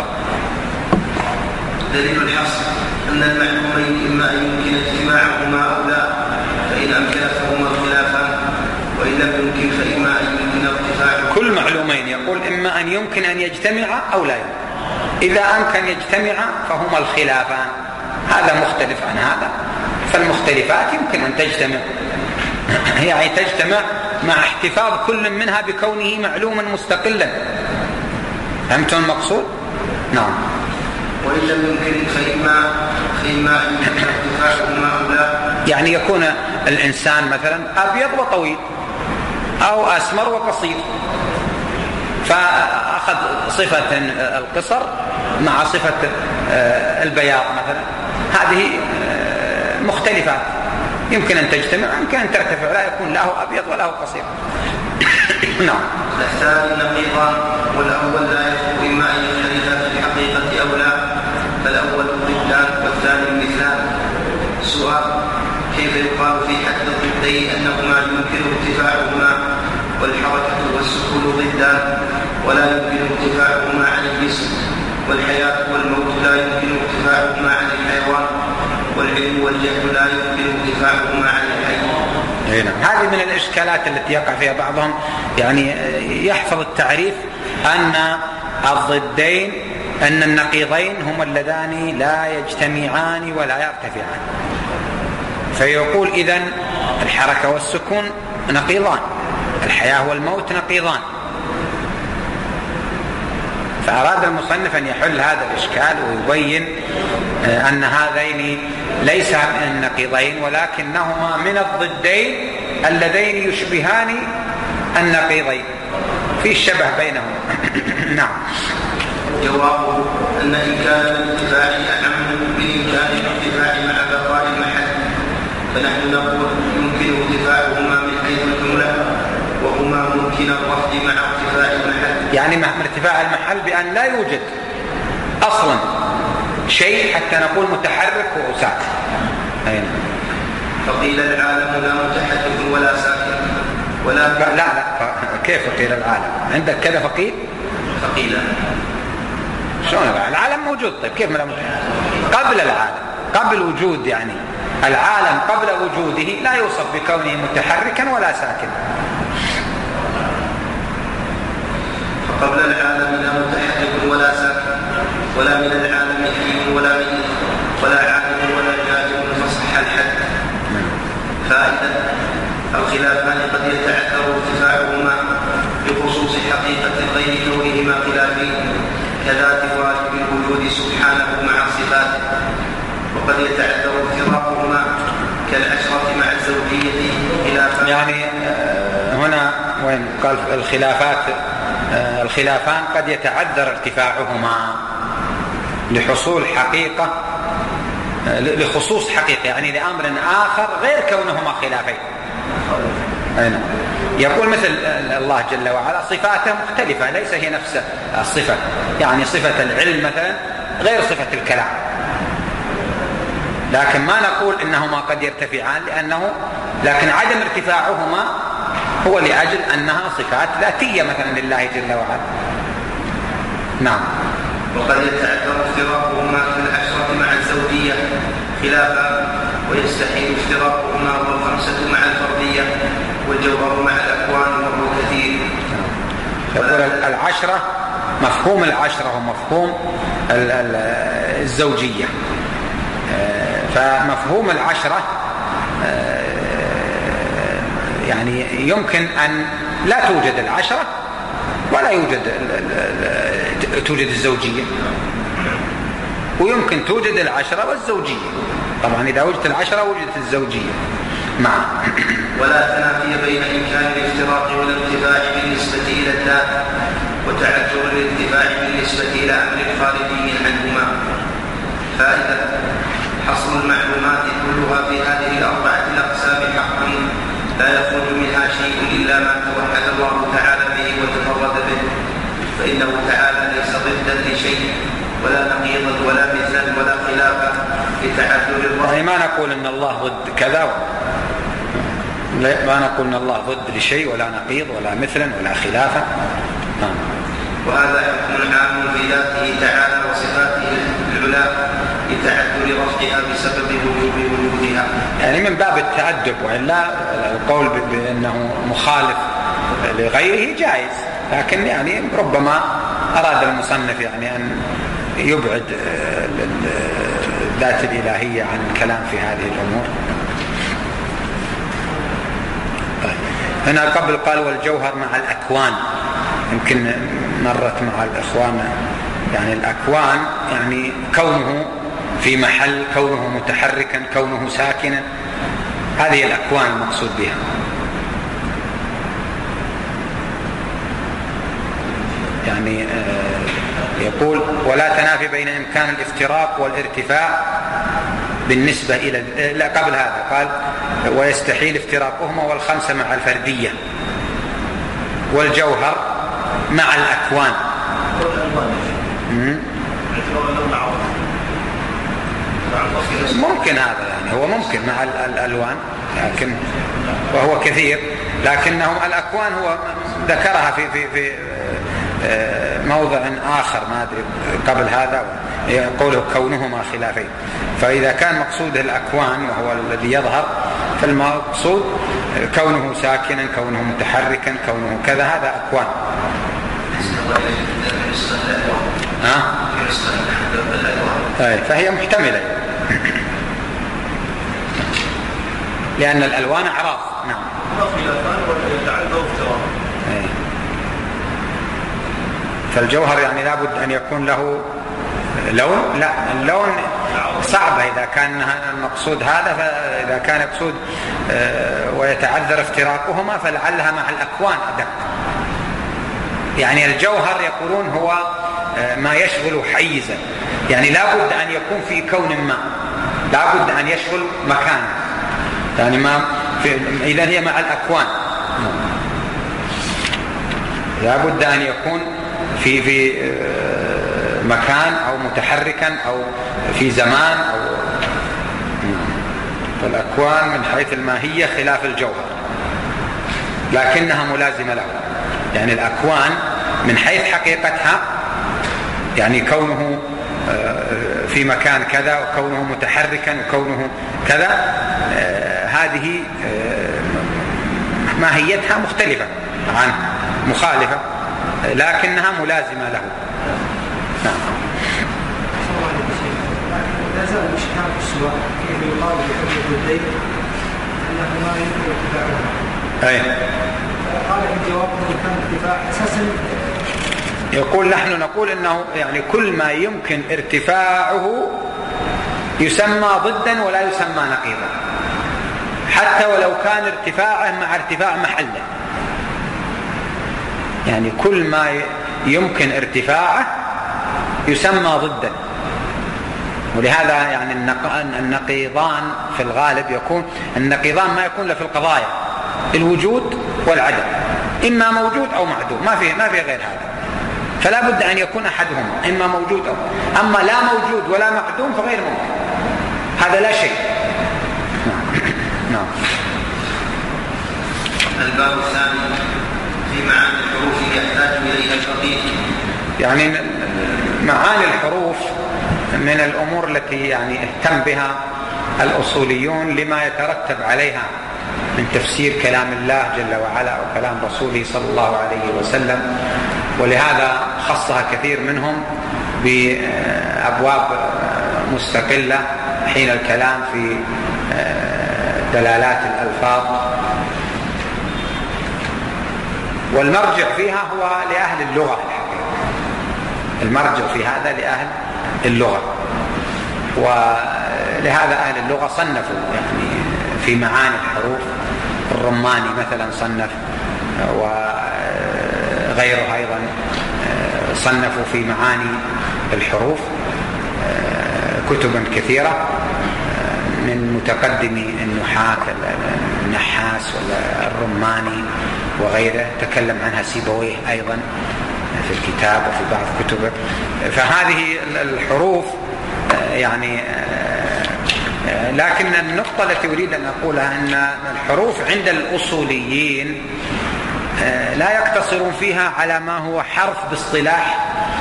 دليل الحصر أن المعلومين إما أن يمكن اجتماعهما أو لا، فإن أمكن فهما الخلافان، وإن لم يمكن فإما أن يمكن ارتفاعهما. كل معلومين يقول إما أن يمكن أن يجتمع أو لا يمكن. إذا أمكن يجتمع فهما الخلافان، هذا مختلف عن هذا، فالمختلفات يمكن أن تجتمع يعني تجتمع مع احتفاظ كل منها بكونه معلوما مستقلا. فهمتم المقصود؟ نعم. وإن لم يمكن فإما فإما أن يمكن ارتفاعهما أو لا، يعني يكون الإنسان مثلا أبيض وطويل أو أسمر وقصير، فأخذ صفة القصر مع صفة البياض مثلا، هذه مختلفات يمكن أن تجتمع يمكن أن ترتفع، لا يكون له أبيض ولا قصير. نعم. الثاني النقيضان، والأول لا يخلو إما أن يختلفا في الحقيقة أو لا، فالأول ضدان والثاني مثلان. سؤال: كيف يقال في حد الضدين أنهما يمكن ارتفاعهما والحركة والسكون ضدان ولا يمكن ارتفاعهما عن الجسم، والحياة والموت لا يمكن ارتفاعهما عن الحيوان، والعلم والجهل لا يمكن ارتفاعهما عن الحي؟ هذه من الإشكالات التي يقع فيها بعضهم، يعني يحفظ التعريف أن الضدين أن النقيضين هما اللذان لا يجتمعان ولا يرتفعان، فيقول إذن الحركة والسكون نقيضان، الحياة والموت نقيضان. فأراد المصنف أن يحل هذا الإشكال ويبين أن هذين ليس من النقيضين ولكنهما من الضدين اللذين يشبهان النقيضين، في الشبه بينهما. نعم. جوابه أن إمكان الارتفاع أعم من إمكان الارتفاع مع بقاء المحل، فنحن نقول يمكن ارتفاعهما من حيث الجملة، وهما ممكن الرفض مع ارتفاع المحل، يعني مع ارتفاع المحل بأن لا يوجد أصلا شيء حتى نقول متحرك وساكن. أين؟ فقيل العالم لا متحرك ولا ساكن ولا لا لا كيف قيل العالم؟ عندك كذا فقيل؟ فقيل شلون العالم موجود؟ طيب كيف لا متحرك؟ قبل العالم، قبل وجود، يعني العالم قبل وجوده لا يوصف بكونه متحركا ولا ساكن. فقبل العالم لا متحرك ولا ساكن، ولا من العالم حي ولا ميت ولا عالم ولا جاهل فصح الحد. فائدة: الخلافان قد يتعذر ارتفاعهما بخصوص حقيقة غير كونهما خلافين كذات واجب الوجود سبحانه مع صفاته، وقد يتعذر افتراقهما كالعشرة مع الزوجية خلافا. يعني هنا وين قال الخلافات الخلافان قد يتعذر ارتفاعهما لحصول حقيقة لخصوص حقيقة، يعني لأمر آخر غير كونهما خلافين. أين؟ يقول مثل الله جل وعلا صفاته مختلفة، ليس هي نفس الصفة، يعني صفة العلم مثلا غير صفة الكلام، لكن ما نقول إنهما قد يرتفعان لأنه لكن عدم ارتفاعهما هو لأجل أنها صفات ذاتية مثلا لله جل وعلا. نعم. وقد يتعذر افتراقهما كالعشرة مع الزوجية خلافا، ويستحيل افتراقهما والخمسة مع الفردية والجوهر مع الأكوان وهو كثير. يقول العشرة مفهوم العشرة ومفهوم الزوجية، فمفهوم العشرة يعني يمكن أن لا توجد العشرة ولا يوجد توجد الزوجية، ويمكن توجد العشرة والزوجية. طبعا إذا وجدت العشرة وجدت الزوجية معا. ولا تنافي بين إمكان الافتراق والارتفاع بالنسبة إلى الذات وتعذر الارتفاع بالنسبة إلى أمر خارجي عنهما. فائدة: حصر المعلومات كلها في هذه الأربعة الأقسام حق لا يخرج منها شيء إلا ما توحد الله تعالى به وتفرد به، فإنه تعالى ليس ضدا لشيء ولا نقيضا ولا مثلا ولا خلافا لتعذر الله. يعني ما نقول إن الله ضد كذا، لا نقول ان الله ضد لشيء ولا نقيض ولا مثلا ولا خلافا. نعم. وهذا حكم عام في ذاته تعالى وصفاته العلى لتعذر رفعها بسبب وجوب وجودها، يعني من باب التأدب، وإلا القول بأنه مخالف لغيره جائز، لكن يعني ربما أراد المصنف يعني أن يبعد الذات الإلهية عن الكلام في هذه الأمور. هنا قبل قال والجوهر مع الأكوان، يمكن مرت مع الإخوان، يعني الأكوان يعني كونه في محل، كونه متحركا، كونه ساكنا، هذه الأكوان المقصود بها. يعني يقول ولا تنافي بين إمكان الافتراق والارتفاع بالنسبة إلى، لا قبل هذا قال ويستحيل افتراقهما والخمسة مع الفردية والجوهر مع الأكوان. ممكن هذا، يعني هو ممكن مع الألوان، لكن وهو كثير، لكنه الأكوان هو ذكرها في في في موضع آخر ما أدري قبل هذا، يقوله كونهما خلافين. فإذا كان مقصود الأكوان وهو الذي يظهر، فالمقصود كونه ساكنا، كونه متحركا، كونه كذا، هذا أكوان. ها؟ فهي محتملة لأن الألوان أعراض. نعم. فالجوهر يعني لابد أن يكون له لون، لا اللون صعبة إذا كان المقصود هذا، فإذا كان يقصود ويتعذر افتراقهما فلعلها مع الأكوان أدق. يعني الجوهر يقولون هو ما يشغل حيزا، يعني لابد أن يكون في كون ما، لابد أن يشغل مكانه، يعني ما إذا هي مع الأكوان لابد أن يكون في في مكان أو متحركا أو في زمان أو فالأكوان من حيث الماهية خلاف الجوهر لكنها ملازمة له. يعني الأكوان من حيث حقيقتها، يعني كونه في مكان كذا وكونه متحركا وكونه كذا، هذه ماهيتها مختلفة عنه، مخالفة، لكنها ملازمة له. نعم. لا زال الاشكال في السؤال كيف يقال بحجة الدين انه ما يمكن ارتفاعها. اي. قال في الجواب انه كان ارتفاع اساسا. يقول نحن نقول انه يعني كل ما يمكن ارتفاعه يسمى ضدا ولا يسمى نقيضا، حتى ولو كان ارتفاعه مع ارتفاع محله. يعني كل ما يمكن ارتفاعه يسمى ضدا. ولهذا يعني النقيضان في الغالب يكون النقيضان ما يكون في القضايا الوجود والعدم، إما موجود أو معدوم، ما في ما في غير هذا، فلا بد أن يكون أحدهما إما موجود أو، أما لا موجود ولا معدوم فغير ممكن، هذا لا شيء. نعم. الباب الثاني في معاني الحروف يحتاج إليها الفقيه. يعني معاني الحروف من الأمور التي يعني اهتم بها الأصوليون لما يترتب عليها من تفسير كلام الله جل وعلا وكلام رسوله صلى الله عليه وسلم، ولهذا خصها كثير منهم بأبواب مستقلة حين الكلام في دلالات الألفاظ. والمرجع فيها هو لأهل اللغة، المرجع في هذا لأهل اللغة، ولهذا أهل اللغة صنفوا يعني في معاني الحروف. الرماني مثلا صنف، وغيره أيضا صنفوا في معاني الحروف كتبا كثيرة من متقدمي النحاة النحاس والرماني وغيره، تكلم عنها سيبويه أيضا في الكتاب وفي بعض كتبه. فهذه الحروف يعني لكن النقطة التي أريد أن أقولها أن الحروف عند الأصوليين لا يقتصرون فيها على ما هو حرف باصطلاح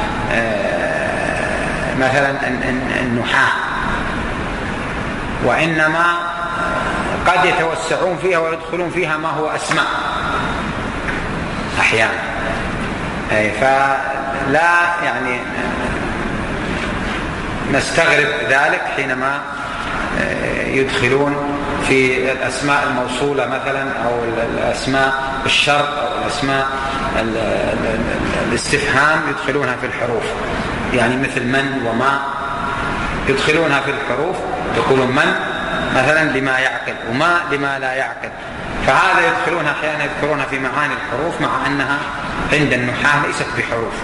مثلا النحاة، وإنما قد يتوسعون فيها ويدخلون فيها ما هو أسماء أحيانا. فلا يعني نستغرب ذلك حينما يدخلون في الأسماء الموصولة مثلا، أو الأسماء الشرط، أو الأسماء الاستفهام يدخلونها في الحروف، يعني مثل من وما يدخلونها في الحروف، يقولون من مثلا لما يعقل، وما لما لا يعقل، فهذا يدخلونها أحيانا يذكرونها في معاني الحروف، مع أنها عند النحاة ليست بحروف.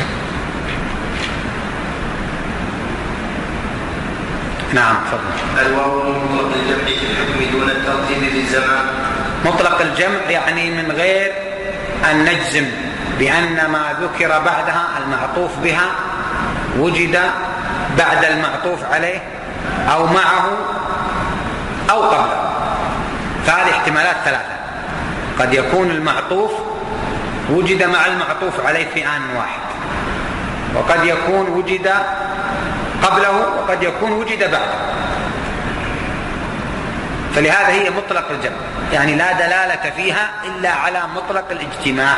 نعم تفضل. الواو مطلق الجمع في الحكم دون الترتيب في الزمان. مطلق الجمع يعني من غير أن نجزم بأن ما ذكر بعدها المعطوف بها وجد بعد المعطوف عليه أو معه أو قبله. فهذه احتمالات ثلاثة: قد يكون المعطوف وجد مع المعطوف عليه في آن واحد، وقد يكون وجد قبله، وقد يكون وجد بعده. فلهذا هي مطلق الجمع، يعني لا دلالة فيها إلا على مطلق الاجتماع.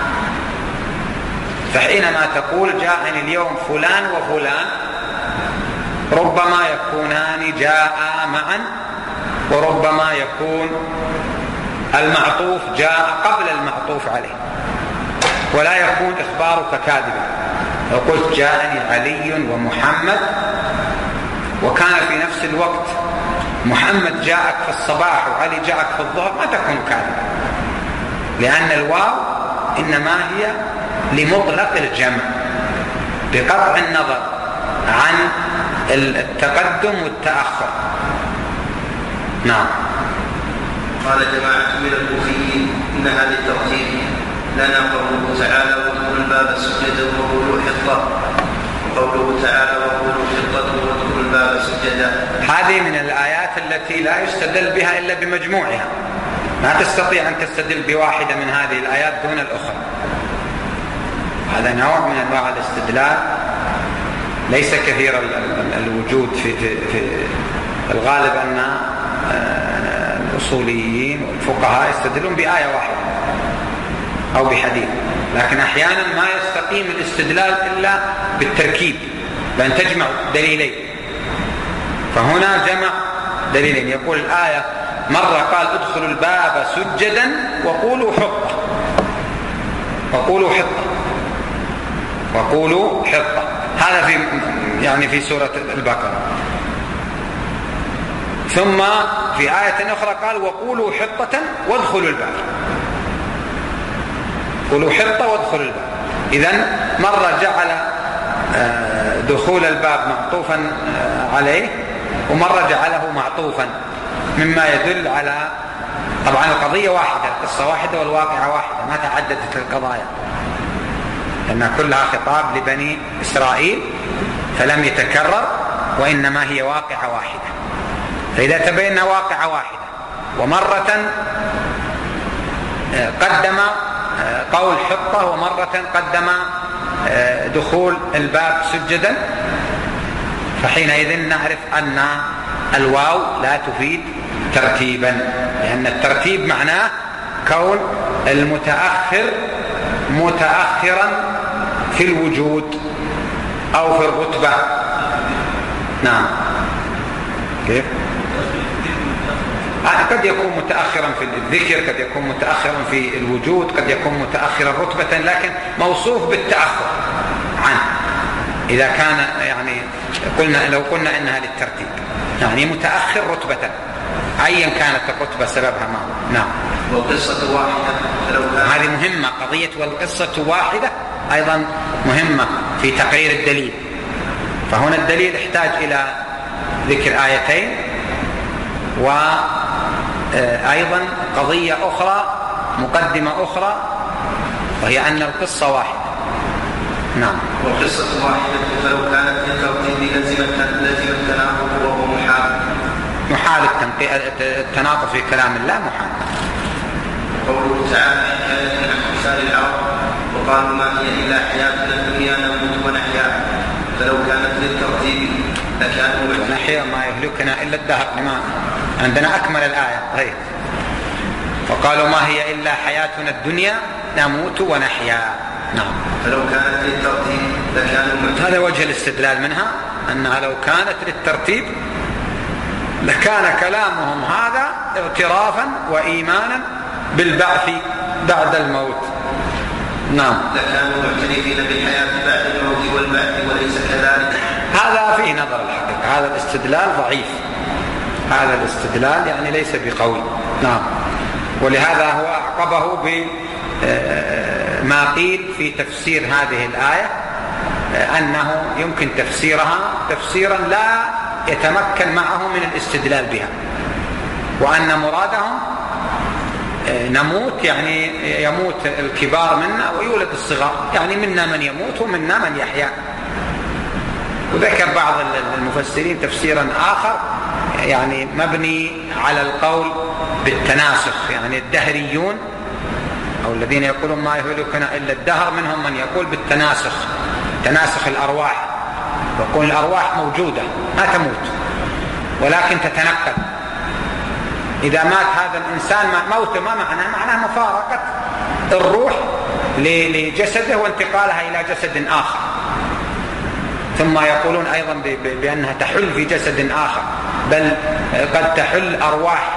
فحينما تقول جاءني اليوم فلان وفلان، ربما يكونان جاء معا، وربما يكون المعطوف جاء قبل المعطوف عليه، ولا يكون إخبارك كاذبا. لو قلت جاءني علي ومحمد وكان في نفس الوقت محمد جاءك في الصباح وعلي جاءك في الظهر، ما تكون كاذبا، لأن الواو إنما هي لمطلق الجمع بقطع النظر عن التقدم والتأخر. نعم. قال جماعة من الكوفيين إنها للترتيب، لنا قوله تعالى وادخلوا الباب سجدا وقولوا حطة، وقوله تعالى وقولوا حطة وادخلوا الباب سجدا. هذه من الآيات التي لا يستدل بها إلا بمجموعها، ما تستطيع أن تستدل بواحدة من هذه الآيات دون الأخرى. هذا نوع من أنواع الاستدلال ليس كثير الوجود في, في, في الغالب أن الأصوليين والفقهاء يستدلون بآية واحدة أو بحديث، لكن أحيانا ما يستقيم الاستدلال إلا بالتركيب، بأن تجمع دليلين. فهنا جمع دليلين، يقول الآية مرة قال ادخلوا الباب سجدا وقولوا حطة، وقولوا حطة، وقولوا حطة، هذا في يعني في سورة البقرة. ثم في آية أخرى قال وقولوا حطة وادخلوا الباب، قولوا حطة وادخلوا الباب. إذن مرة جعل دخول الباب معطوفا عليه، ومرة جعله معطوفا، مما يدل على طبعا القضية واحدة، القصة واحدة والواقعة واحدة، ما تعددت القضايا، لأن كلها خطاب لبني إسرائيل فلم يتكرر، وإنما هي واقعة واحدة. فإذا تبين واقعة واحدة ومرة قدم قول حطة ومرة قدم دخول الباب سجدا، فحينئذ نعرف أن الواو لا تفيد ترتيبا، لأن الترتيب معناه كون المتأخر متأخرا في الوجود أو في الرتبة. نعم. كيف؟ قد يكون متأخرا في الذكر، قد يكون متأخرا في الوجود، قد يكون متأخرا رتبة، لكن موصوف بالتأخر عنه إذا كان يعني قلنا لو قلنا إنها للترتيب، يعني متأخر رتبة أيا كانت الرتبة سببها ما هو. نعم. والقصة واحدة. هذه مهمة، قضية والقصة واحدة أيضا مهمة في تقرير الدليل. فهنا الدليل يحتاج إلى ذكر آيتين، وأيضا قضية أخرى مقدمة أخرى، وهي أن القصة واحدة. نعم. والقصة واحدة فلو كانت للترتيب لزم التناوب وهو محال، محال التناقض في كلام الله محال. قوله تعالى حكاية عن أمثال العرب وقالوا ما هي إلا حياتنا الدنيا نموت ونحيا فلو كانت للترتيب لكانوا ونحيا ما يهلكنا إلا الدهر. لما عندنا أكمل الآية. طيب وقالوا ما هي إلا حياتنا الدنيا نموت ونحيا. نعم. فلو كانت للترتيب لكانوا. هذا وجه الاستدلال منها أنها لو كانت للترتيب لكان كلامهم هذا اعترافا وإيمانا بالبعث بعد الموت. نعم. لكانوا معترفين بالحياة بعد الموت والبعث وليس كذلك. هذا فيه نظر الحقيقة. هذا الاستدلال ضعيف. هذا الاستدلال يعني ليس بقوي. نعم. ولهذا هو أعقبه بما قيل في تفسير هذه الآية أنه يمكن تفسيرها تفسيرا لا يتمكن معه من الاستدلال بها، وأن مرادهم نموت يعني يموت الكبار منا ويولد الصغار، يعني منا من يموت ومنا من يحيا. وذكر بعض المفسرين تفسيرا آخر يعني مبني على القول بالتناسخ، يعني الدهريون أو الذين يقولون ما يهلكنا إلا الدهر منهم من يقول بالتناسخ، تناسخ الأرواح، يقول الأرواح موجودة ما تموت ولكن تتنقل. إذا مات هذا الإنسان موت ما معناه؟ معناه مفارقة الروح لجسده وانتقالها إلى جسد آخر. ثم يقولون أيضا بأنها تحل في جسد آخر، بل قد تحل أرواح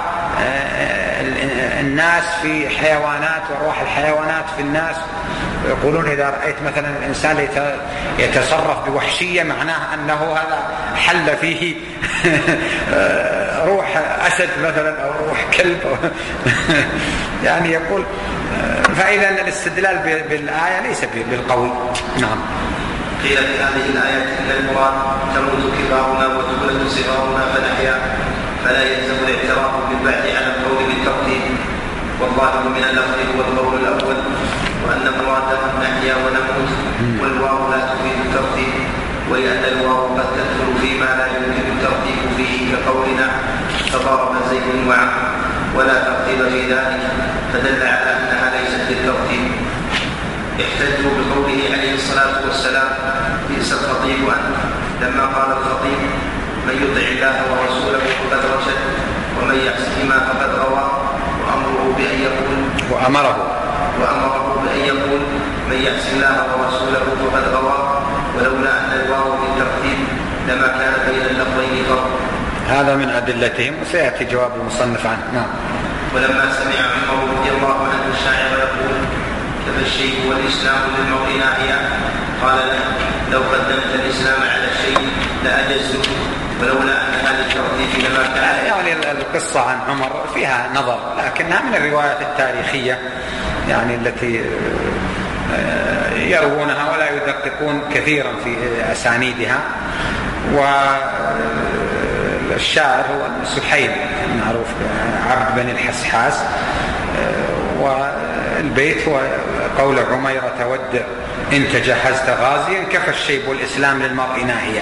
الناس في حيوانات وأرواح الحيوانات في الناس. يقولون إذا رأيت مثلا الإنسان يتصرف بوحشية معناه أنه هذا حل فيه روح أسد مثلا أو روح كلب يعني يقول. فإذا الاستدلال بالآية ليس بالقوي. نعم. قيل في هذه الآية إن المراد تموت كبارنا وتولد صغارنا فنحيا، فلا يلزم الاعتراف بالبعث على القول بالترتيب، والظاهر من اللفظ هو القول الأول، وأن مرادهم نحيا ونموت، والواو لا تفيد الترتيب، ولأن الواو قد تدخل فيما لا يمكن الترتيب فيه كقولنا تضارب زيد وعمرو ولا ترتيب في ذلك، فدل على أنها ليست للترتيب. احتجوا بقوله عليه الصلاة والسلام بئس الخطيب أنت، لما قال الخطيب من يطع الله ورسوله فقد رشد ومن يعصهما فقد غوى، وأمره بأن يقول وأمره وأمره بأن يقول من يعص الله ورسوله فقد غوى، ولولا أن الواو بالترتيب لما كان بين اللفظين فرق. هذا من أدلتهم وسيأتي جواب المصنف عنه. نعم. ولما سمع عمر رضي الله عنه الشاعر يقول كفى الشيء والإسلام للمرء ناحيا، قال له لو قدمت الإسلام على الشيء لأجزته ولولا أن هذا الترتيب لما كان. يعني القصة عن عمر فيها نظر، لكنها من الروايات التاريخية يعني التي يروونها ولا يدققون كثيرا في أسانيدها. والشاعر هو سحيل معروف عبد بن الحسحاس، والبيت هو قول عميرة تودع إن تجهزت غازيا كفى الشيب والإسلام للمرء ناهيا.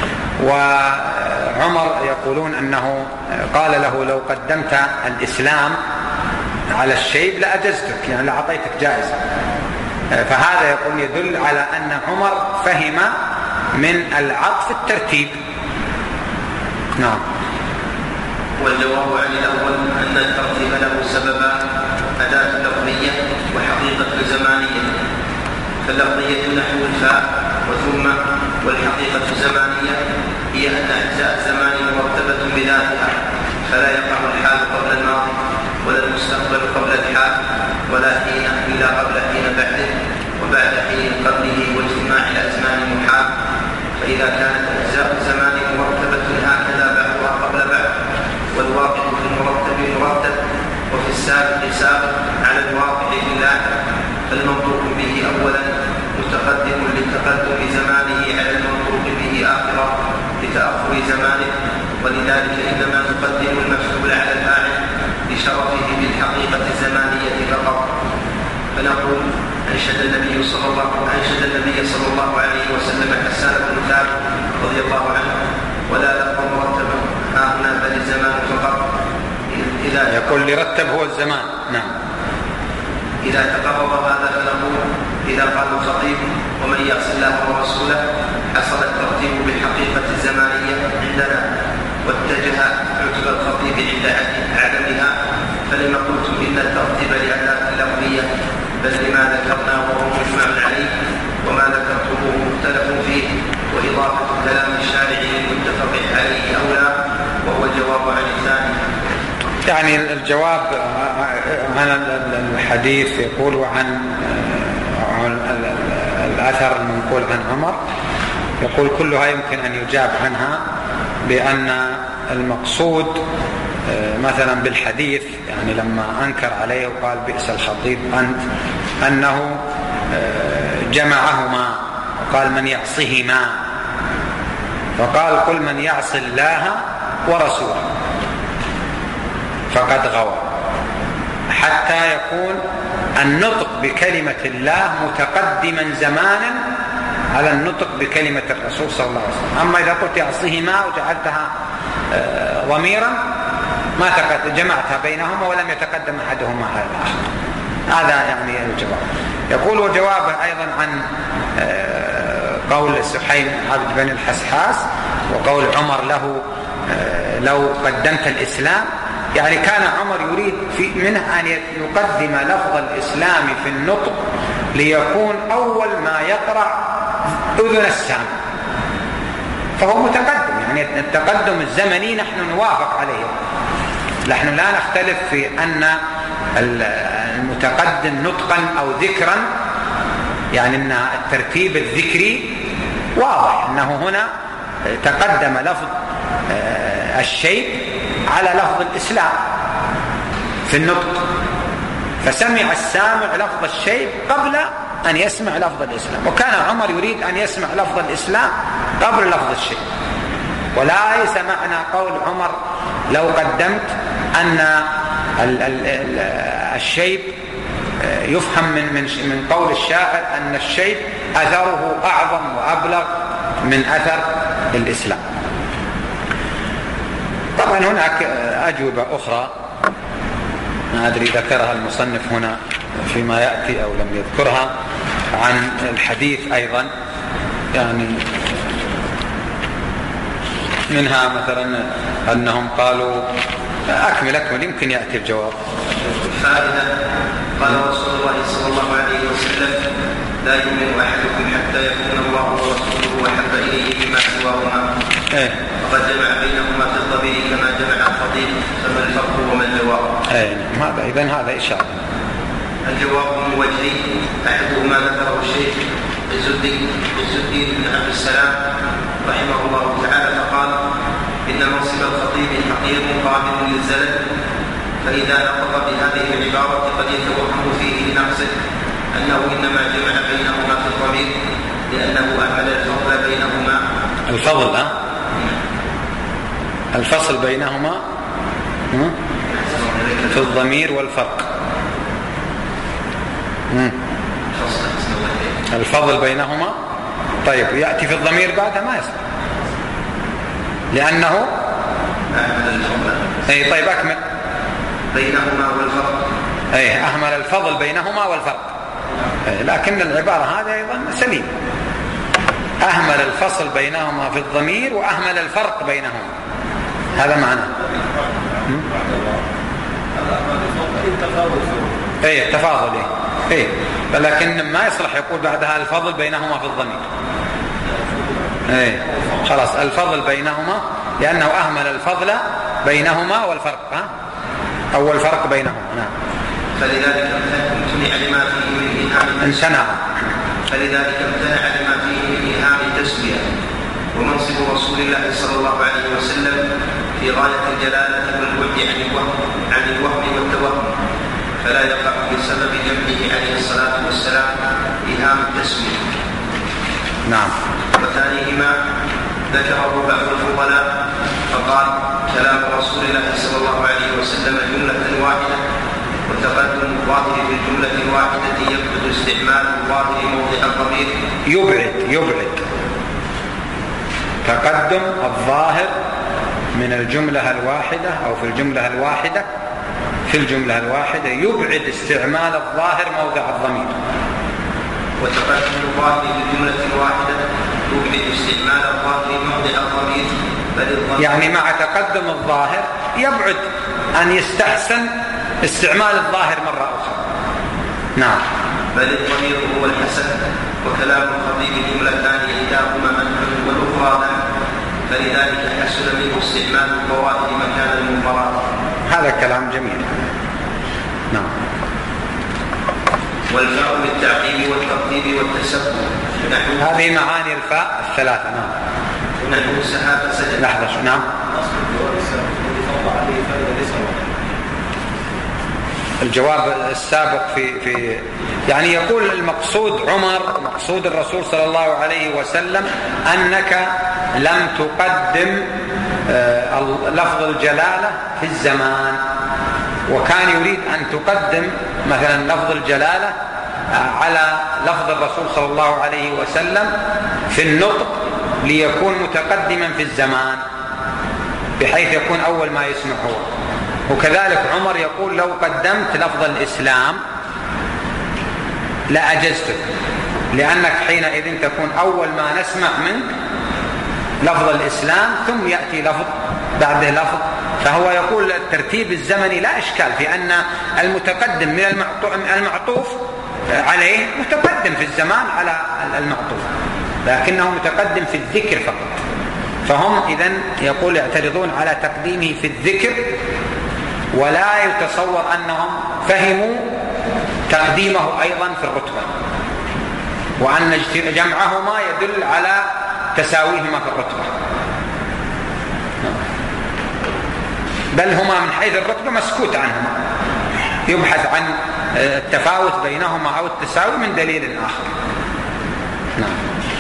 وعمر يقولون أنه قال له لو قدمت الإسلام على الشيب لأجزتك، يعني لأعطيتك جائزة. فهذا يقول يدل على أن عمر فهم من العطف الترتيب. نعم. والجواب عن الأول أن الترتيب له سببا، أداة لفظية وحقيقة زمانية. فاللفظية نحو الفاء وثم، والحقيقة الزمانية هي أن أجزاء الزمان مرتبة بذاتها، فلا يقع الحال قبل الماضي ولا المستقبل قبل الحال، ولا حين إلا قبل حين بعده، وبعد حين قبله واجتماع الأزمان محال. فإذا كانت أجزاء الزمان مرتبة هكذا بعضها قبل بعض، والواقع في المرتب مرتب وفي السابق سابق على الواقع في اللاحق، فالمنطوق به أولا متقدم لتقدم زمانه على المنطوق به آخرا لتأخر زمانه، ولذلك إنما نقدم المفعول على الفاعل لشرفه بالحقيقة الزمانية فقط. فنقول أنشد النبي صلى الله أنشد النبي صلى الله عليه وسلم حسان بن ثابت رضي الله عنه ولا لفظ مرتب ها هنا بل الزمان فقط. إذا يقول لرتب هو الزمان. نعم. إذا تقرر هذا فنقول إذا قال الخطيب ومن يعص الله ورسوله حصل الترتيب بالحقيقة الزمانية عندنا، واتجه عتب الخطيب عند عدمها، فلما قلتم إن الترتيب لعلات اللفظية، بل لما ذكرنا وهو مجمع عليه، وما ذكرته مختلف فيه، وإضافة كلام الشارع للمتفق عليه أولى، وهو الجواب عن الثاني. يعني الجواب عن الحديث يقول عن الأثر المنقول عن عمر، يقول كلها يمكن أن يجاب عنها بأن المقصود مثلا بالحديث، يعني لما أنكر عليه وقال بئس الخطيب أنت، أنه جمعهما وقال من يعصهما، فقال قل من يعص الله ورسوله فقد غوى، حتى يكون النطق بكلمة الله متقدما زمانا على النطق بكلمة الرسول صلى الله عليه وسلم. أما إذا قلت يعصهما وجعلتها ضميرا ما جمعتها بينهما ولم يتقدم أحدهما على الآخر. هذا يعني الجواب. يقول وجوابه أيضا عن قول سحيم عبد بن الحسحاس وقول عمر له لو قدمت الإسلام، يعني كان عمر يريد في منه أن يقدم لفظ الإسلام في النطق ليكون أول ما يقرأ أذن السامع، فهو متقدم، يعني التقدم الزمني نحن نوافق عليه، نحن لا نختلف في أن المتقدم نطقا أو ذكرا، يعني أن الترتيب الذكري واضح أنه هنا تقدم لفظ الشيء على لفظ الإسلام في النطق، فسمع السامع لفظ الشيء قبل أن يسمع لفظ الإسلام، وكان عمر يريد أن يسمع لفظ الإسلام قبل لفظ الشيء. وليس معنى قول عمر لو قدمت أن الشيء يفهم من من من قول الشاعر أن الشيء أثره أعظم وأبلغ من أثر الإسلام. طبعا هناك أجوبة أخرى ما أدري ذكرها المصنف هنا فيما يأتي أو لم يذكرها عن الحديث أيضا، يعني منها مثلا أنهم قالوا أكمل أكمل يمكن يأتي الجواب. فائدة قال رسول الله صلى الله عليه وسلم لا يؤمن أحدكم حتى يكون الله ورسوله أحب إليه مما سواهما، وقد جمع بينهما في الضمير كما جمع الخطيب، فما الفرق وما الجواب؟ هذا إذن هذا إشارة. الجواب من وجهين، أحدهما ذكره الشيخ عز الدين بن عبد السلام رحمه الله تعالى فقال إن منصب الخطيب حقير قابل للزلل، فإذا نطق بهذه العبارة قد يتوهم فيه لنقصه أنه إنما جمع بينهما في الضمير لأنه أهمل الفضل بينهما. الفضل أه؟ الفصل بينهما في الضمير والفرق. الفضل بينهما طيب يأتي في الضمير بعدها ما يصح لأنه أي طيب أكمل بينهما والفرق أي أهمل الفضل بينهما والفرق، لكن العبارة هذا أيضا سليم، أهمل الفصل بينهما في الضمير وأهمل الفرق بينهما، هذا معناه ايه التفاضل ايه ايه لكن ما يصلح يقول بعدها الفضل بينهما في الضمير، ايه خلاص الفضل بينهما لأنه أهمل الفضل بينهما والفرق ها أو الفرق بينهما. نعم. فلذلك امتنع لما فيه من إيهام امتنع فلذلك امتنع لما فيه من إيهام التسوية، ومنصب رسول الله صلى الله عليه وسلم في غاية الجلالة والبعد عن الوهم عن الوهم والتوهم، فلا يقع بسبب جمعه عليه الصلاة والسلام إيهام التسوية. نعم. وثانيهما ذكره بعض الفضلاء فقال كلام رسول الله صلى الله عليه وسلم جملة واحدة، وتقدم الظاهر في الجملة الواحدة يبعد استعمال الظاهر موضع الضمير يبعد يبعد تقدم الظاهر من الجملة الواحدة أو في الجملة الواحدة في الجملة الواحدة يبعد استعمال الظاهر موضع الضمير. وتقدم الظاهر في الجملة الواحدة يبعد استعمال الظاهر موضع الضمير. يعني مع تقدم الظاهر يبعد أن يستحسن استعمال الظاهر مرة أخرى. نعم. بل الضمير هو الحسن، وكلام الخطيب جملتان إحداهما منع والأخرى لا، فلذلك حسن منه استعمال الفوائد مكان المنكرات. هذا كلام جميل. نعم. والفاء للتعقيب والترتيب والتسبب. هذه معاني الفاء الثلاثة. نعم. نحو سحاب سجد. لحظة. نعم. الجواب السابق في في يعني يقول المقصود عمر، مقصود الرسول صلى الله عليه وسلم أنك لم تقدم لفظ الجلالة في الزمان، وكان يريد أن تقدم مثلا لفظ الجلالة على لفظ الرسول صلى الله عليه وسلم في النطق ليكون متقدما في الزمان بحيث يكون أول ما يسمع هو. وكذلك عمر يقول لو قدمت لفظ الإسلام لأجزتك، لأنك حينئذ تكون أول ما نسمع منك لفظ الإسلام ثم يأتي لفظ بعده لفظ. فهو يقول الترتيب الزمني لا إشكال في أن المتقدم من المعطوف عليه متقدم في الزمان على المعطوف، لكنه متقدم في الذكر فقط. فهم إذن يقول يعترضون على تقديمه في الذكر، ولا يتصور أنهم فهموا تقديمه أيضا في الرتبة، وأن جمعهما يدل على تساويهما في الرتبة، بل هما من حيث الرتبة مسكوت عنهما، يبحث عن التفاوت بينهما أو التساوي من دليل آخر. نعم.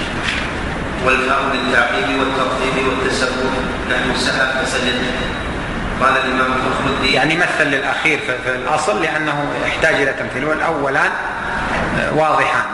والفاء للتعقيب والترتيب والتسبب نحو سحب فسجد. قال الإمام فخر الدين يعني مثل للأخير في الأصل لأنه يحتاج إلى تمثيل، والأولان واضحان.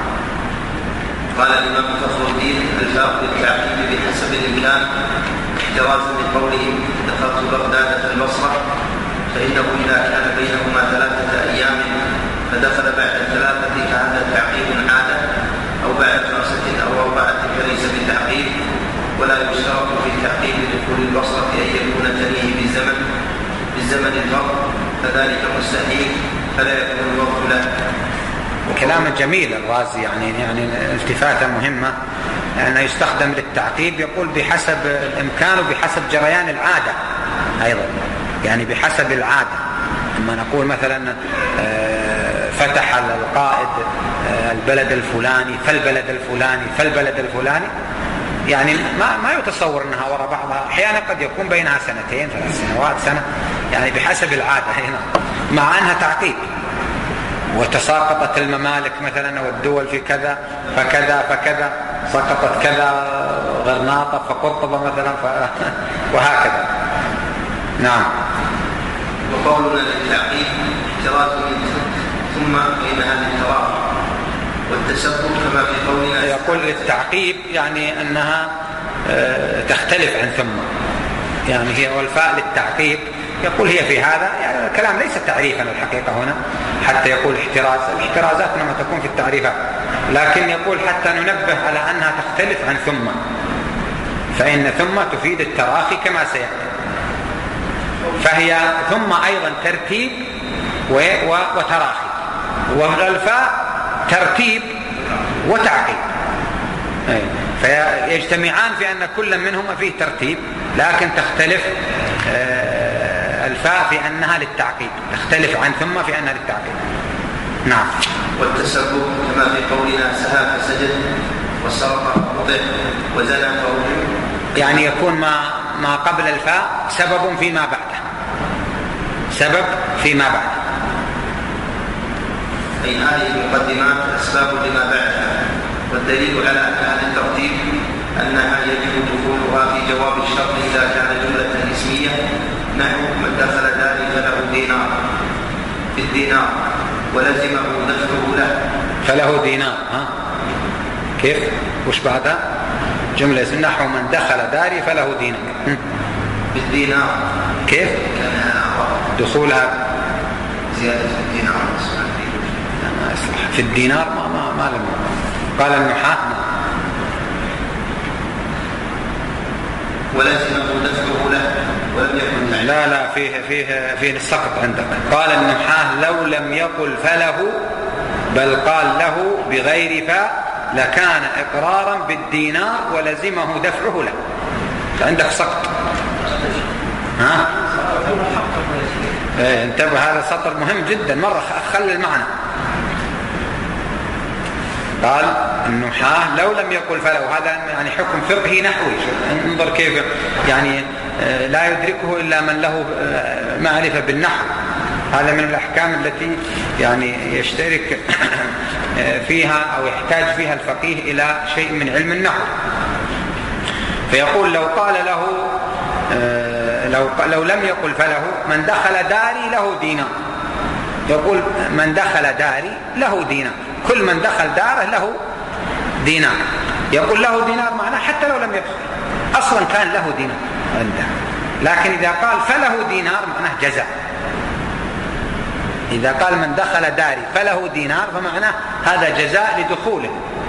قال الإمام فخر الدين الفاء للتعقيب بحسب الإمكان احترازا من قولهم دخلت بغداد في البصرة، فإنه إذا كان بينهما ثلاثة أيام فدخل بعد الثلاثة فهذا تعقيب عادة، أو بعد خمسة أو أربعة فليس بتعقيب. ولا يشترط في التعقيب لدخول البصرة أن يكون تليه بالزمن بالزمن الفرد، فذلك مستحيل فلا يكون الوقت له. كلام جميل الرازي، يعني يعني التفاتة مهمة، أنه يستخدم للتعقيب. يقول بحسب الإمكان وبحسب جريان العادة أيضا، يعني بحسب العادة. لما نقول مثلا فتح القائد البلد الفلاني فالبلد الفلاني فالبلد الفلاني، يعني ما ما يتصور انها وراء بعضها، احيانا قد يكون بينها سنتين ثلاث سنوات سنه، يعني بحسب العاده هنا، مع انها تعقيب. وتساقطت الممالك مثلا والدول في كذا فكذا فكذا، سقطت كذا غرناطه فقرطبه مثلا ف... وهكذا. نعم. وقولنا للتعقيب احتراز ثم بينها للتراخي والتسبب كما في قولنا. يقول للتعقيب يعني أنها تختلف عن ثم، يعني هي والفاء للتعقيب. يقول هي في هذا يعني الكلام ليس تعريفا الحقيقة هنا حتى يقول احتراز، الاحترازات لما تكون في التعريفات، لكن يقول حتى ننبه على أنها تختلف عن ثم، فإن ثم تفيد التراخي كما سيأتي. فهي ثم أيضا ترتيب وتراخي، والفاء ترتيب وتعقيب، فيجتمعان في أن كل منهما فيه ترتيب، لكن تختلف الفاء في أنها للتعقيب، تختلف عن ثم في أنها للتعقيب. نعم. والتسبب كما في قولنا سهى فسجد وسرق فقطع وزنى فرجم، يعني يكون ما ما قبل الفاء سبب فيما بعده، سبب فيما بعده، أي هذه المقدمات أسباب لما بعدها. والدليل على أن هذا الترتيب أنها يجب دخولها في جواب الشرط إذا كان جملة اسمية، نحو من دخل داري فله دينار في الدينار ولزمه دفعه له فله دينار. ها كيف؟ وش بعدها؟ جملة نحو من دخل داري فله دينار. بالدينار. كيف؟ كان دخولها زيادة في الدينار ما يصلح في الدينار ما ما ما لم قال النحاة ولازمه دفعه له ولم يكن. لا لا فيه فيه فيه السقط عندك. قال النحاة لو لم يقل فله بل قال له بغير فاء لكان إقرارا بالدينار ولزمه دفعه له. عندك سقط. ها؟ ايه انتبه هذا سطر مهم جدا مرة خلي المعنى. قال النحاة لو لم يقل فله هذا يعني حكم فقهي نحوي. انظر كيف يعني لا يدركه إلا من له معرفة بالنحو. هذا من الأحكام التي يعني يشترك فيها أو يحتاج فيها الفقيه إلى شيء من علم النحو. فيقول لو قال له لو, لو لم يقل فله من دخل داري له دينار. يقول من دخل داري له دينار. كل من دخل داره له دينار. يقول له دينار معناه حتى لو لم يدخل أصلا كان له دينار عنده. لكن إذا قال فله دينار معناه جزاء. إذا قال من دخل داري فله دينار فمعناه هذا جزاء لدخوله.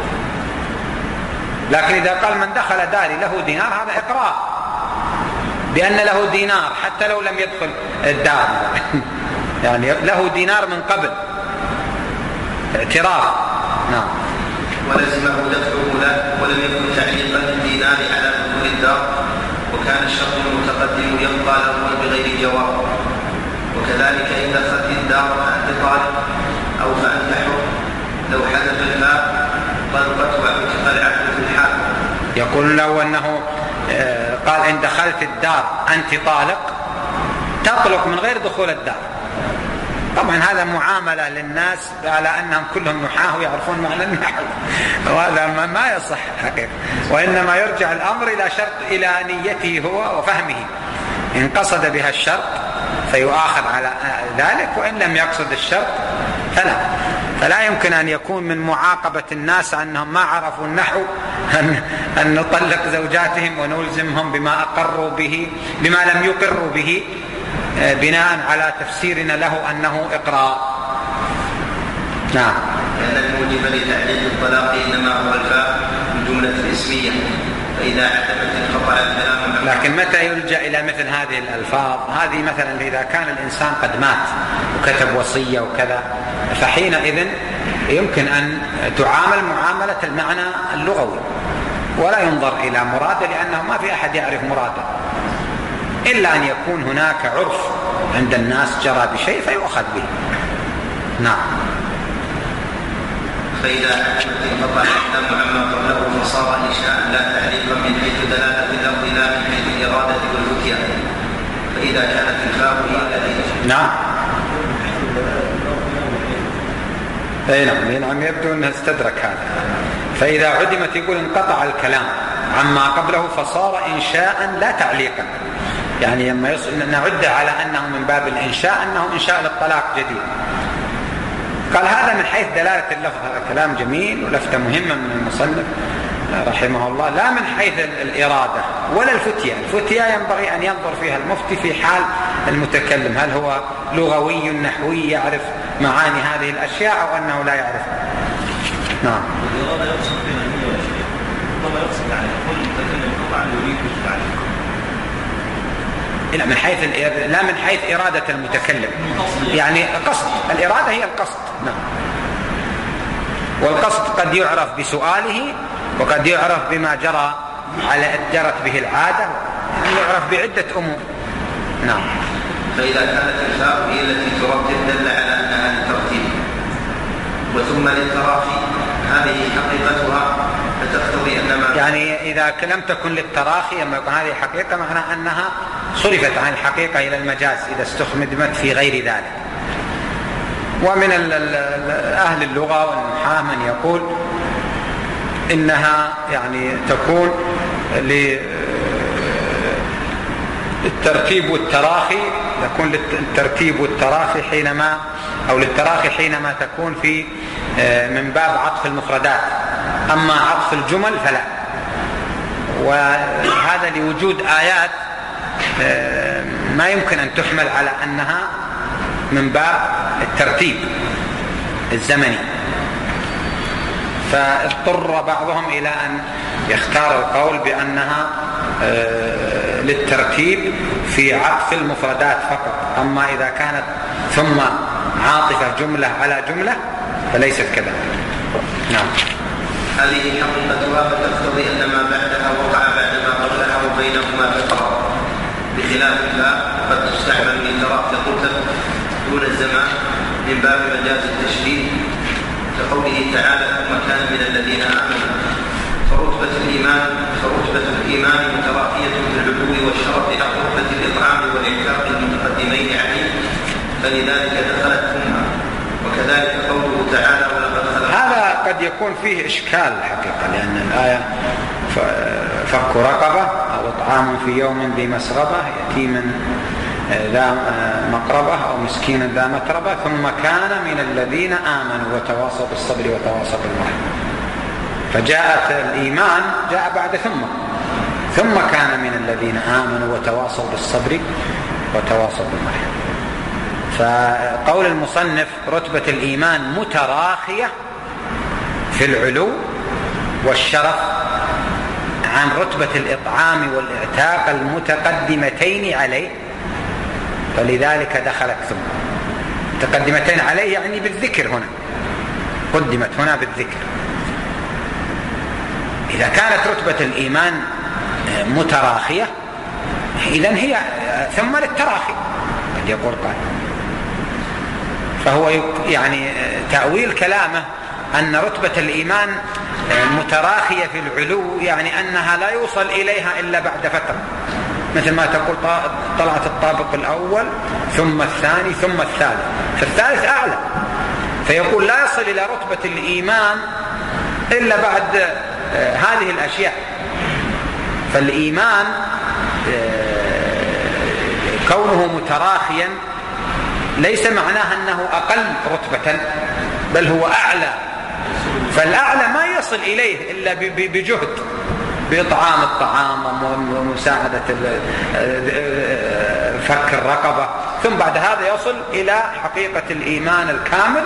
لكن إذا قال من دخل داري له دينار هذا إقرار بأن له دينار حتى لو لم يدخل الدار يعني له دينار من قبل اعتراف. نعم. ولزمه دفعه له ولم يكن تعليقا للدينار على دخول الدار وكان الشرط المتقدم يبقى له بغير جواب. وكذلك إن دخلت الدار فأنت طالب أو فأنت حر لو حدث الباب طلقت وأبتقى العقل في الحال. يقول لو أنه قال إن دخلت الدار أنت طالق تطلق من غير دخول الدار. طبعا هذا معاملة للناس على أنهم كلهم نحاة ويعرفون معنى النحو وهذا ما يصح حقيقة. وإنما يرجع الأمر إلى شرط إلى نيته هو وفهمه. إن قصد بها الشرط فيؤاخذ على ذلك وإن لم يقصد الشرط فلا. فلا يمكن أن يكون من معاقبة الناس أنهم ما عرفوا النحو أن, أن نطلق زوجاتهم ونلزمهم بما أقروا به بما لم يقروا به بناء على تفسيرنا له أنه إقرار. نعم. لأن الموجب لتعليق الطلاق إنما هو الفاء الجملة الاسمية فإذا اعتمدت انقطع الكلام. لكن متى يلجأ إلى مثل هذه الألفاظ؟ هذه مثلا إذا كان الإنسان قد مات وكتب وصية وكذا فحينئذ يمكن أن تعامل معاملة المعنى اللغوي ولا ينظر إلى مراده لأنه ما في أحد يعرف مراده إلا أن يكون هناك عرف عند الناس جرى بشيء فيؤخذ به. نعم. فإذا اعتمدت انقطع الكلام عما قبله فصار إنشاء لا تعليقا من حيث دلالة اللفظ لا من حيث الإرادة والفتية. فإذا كانت الفاء هي التي نعم أي نعم نعم يبدو أنه استدرك هذا. فإذا عدمت يقول انقطع الكلام عما قبله فصار إنشاء لا تعليقا. يعني لما نعد على أنه من باب الإنشاء أنه إنشاء للطلاق جديد. قال هذا من حيث دلالة اللفظ. هذا كلام جميل ولفتة مهمة من المصنف رحمه الله. لا من حيث الإرادة ولا الفتية. الفتية ينبغي أن ينظر فيها المفتي في حال المتكلم هل هو لغوي نحوي يعرف معاني هذه الأشياء أو أنه لا يعرف. نعم. الإرادة يقصد بها النية يا شيخ. ربما يقصد على كل متكلم طبعا يريد التعليق. لا من حيث لا من حيث إرادة المتكلم يعني قصد. الإرادة هي القصد. نعم. والقصد قد يعرف بسؤاله وقد يعرف بما جرى على جرت به العادة يعني يعرف بعدة أمور. نعم. فإذا كانت الفاء هي التي ترتب دل على أنها للترتيب وثم للتراخي هذه حقيقتها فتقتضي أنما يعني إذا لم تكن للتراخي لما يكون هذه حقيقة معنى أنها صرفت عن الحقيقة إلى المجاز إذا استخدمت في غير ذلك. ومن أهل اللغة والنحاة من يقول إنها يعني تكون للترتيب والتراخي يكون للترتيب والتراخي حينما أو للتراخي حينما تكون في من باب عطف المفردات. أما عطف الجمل فلا. وهذا لوجود آيات ما يمكن أن تحمل على أنها من باب الترتيب الزمني، فاضطر بعضهم إلى أن يختار القول بأنها للترتيب في عطف المفردات فقط، أما إذا كانت ثم عاطفة جملة على جملة فليست كذلك. نعم. هذه حقيقتها فتقتضي أن ما بعدها وقع بعد ما قبلها وبينهما فترة، بخلاف الله قد تستعمل لتراخي الرتب دون الزمان من باب مجاز التشبيه، كقوله تعالى ثم كان من الذين آمنوا، فرتبة الإيمان فرتبة الإيمان متراخية في العلو والشرف عن رتبة الإطعام والإعتاق المتقدمين عليه، فلذلك دخلت ثم. وكذلك قوله تعالى ولقد خلقنا. هذا قد يكون فيه إشكال حقيقة، لأن الآية فك رقبة أو إطعام في يوم ذي مسغبة يتيما ذا مقربة أو مسكينا ذا متربة ثم كان من الذين آمنوا وتواصوا بالصبر وتواصوا بالرحمة. فجاءت الإيمان جاء بعد ثم ثم كان من الذين آمنوا وتواصوا بالصبر وتواصوا بالرحمة. فقول المصنف رتبة الإيمان متراخية في العلو والشرف عن رتبة الإطعام والإعتاق المتقدمتين عليه، فلذلك دخلت ثم. متقدمتين عليه يعني بالذكر، هنا قدمت هنا بالذكر. إذا كانت رتبة الإيمان متراخية إذن هي ثم للتراخي قد يقول قائل. فهو يعني تأويل كلامه أن رتبة الإيمان متراخية في العلو يعني أنها لا يوصل إليها إلا بعد فترة، مثل ما تقول طلعت الطابق الأول ثم الثاني ثم الثالث، فالثالث أعلى، فيقول لا يصل إلى رتبة الإيمان إلا بعد هذه الأشياء. فالإيمان كونه متراخيا ليس معناه أنه أقل رتبة، بل هو أعلى، فالأعلى ما يصل إليه إلا بجهد، بإطعام الطعام ومساعدة فك الرقبة، ثم بعد هذا يصل إلى حقيقة الإيمان الكامل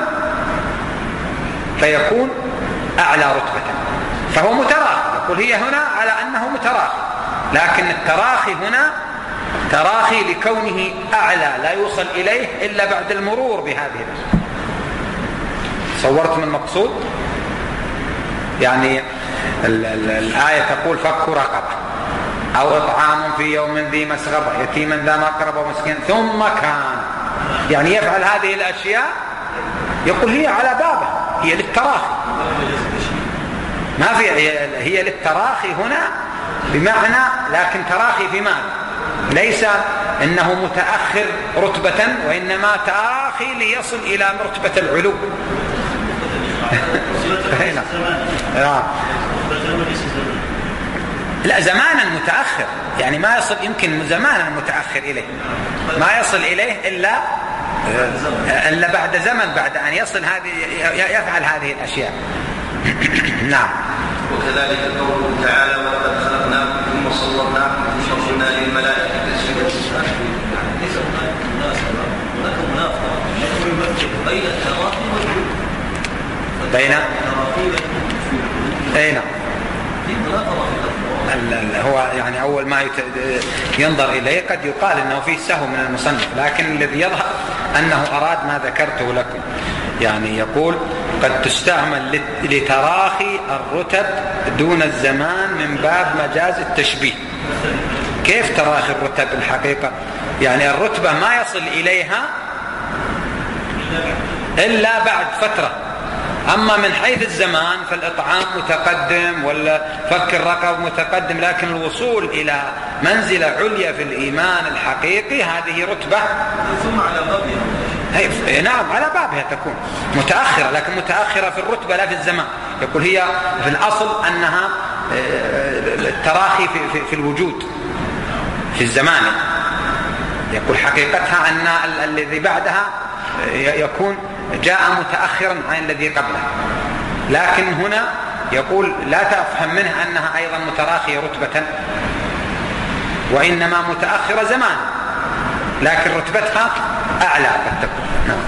فيكون أعلى رتبة. فهو متراخي، يقول هي هنا على أنه متراخي، لكن التراخي هنا تراخي لكونه أعلى لا يوصل إليه إلا بعد المرور بهذه الأشياء. صورتم المقصود؟ يعني ال ال الآية تقول فك رقبة أو إطعام في يوم ذي مسغبة يتيما ذا مقربة ومسكين ثم كان، يعني يفعل هذه الأشياء، يقول هي على بابه، هي للتراخي، ما في هي للتراخي هنا بمعنى، لكن تراخي في معنى ليس انه متأخر رتبة، وانما تراخي ليصل الى مرتبة العلو. لا زمانا متأخر، يعني ما يصل، يمكن زمانا متأخر اليه، ما يصل اليه الا الا بعد زمن، بعد ان يصل هذه يفعل هذه الاشياء. نعم. وكذلك قوله تعالى ولقد خلقناكم ثم صورناكم ثم قلنا للملائكة اسجدوا ليس هناك مناسبة، هناك منافقة بين التراخي والعلو، بين أين في منافقة هو يعني أول ما ينظر إليه قد يقال أنه فيه سهو من المصنف، لكن الذي يظهر أنه أراد ما ذكرته لكم، يعني يقول قد تستعمل لتراخي الرتب دون الزمان من باب مجاز التشبيه. كيف تراخي الرتب الحقيقة؟ يعني الرتبة ما يصل إليها إلا بعد فترة، أما من حيث الزمان فالإطعام متقدم ولا فك الرقب متقدم، لكن الوصول إلى منزلة عليا في الإيمان الحقيقي هذه رتبة ثم على بابها. هي نعم على بابها تكون متأخرة، لكن متأخرة في الرتبة لا في الزمان. يقول هي في الأصل أنها التراخي في, في, في الوجود في الزمان، يقول حقيقتها أن الذي بعدها يكون جاء متأخرا عن الذي قبله، لكن هنا يقول لا تفهم منه أنها أيضا متراخية رتبة. وإنما متأخرة زمان، لكن رتبتها أعلى قد تكون. نعم.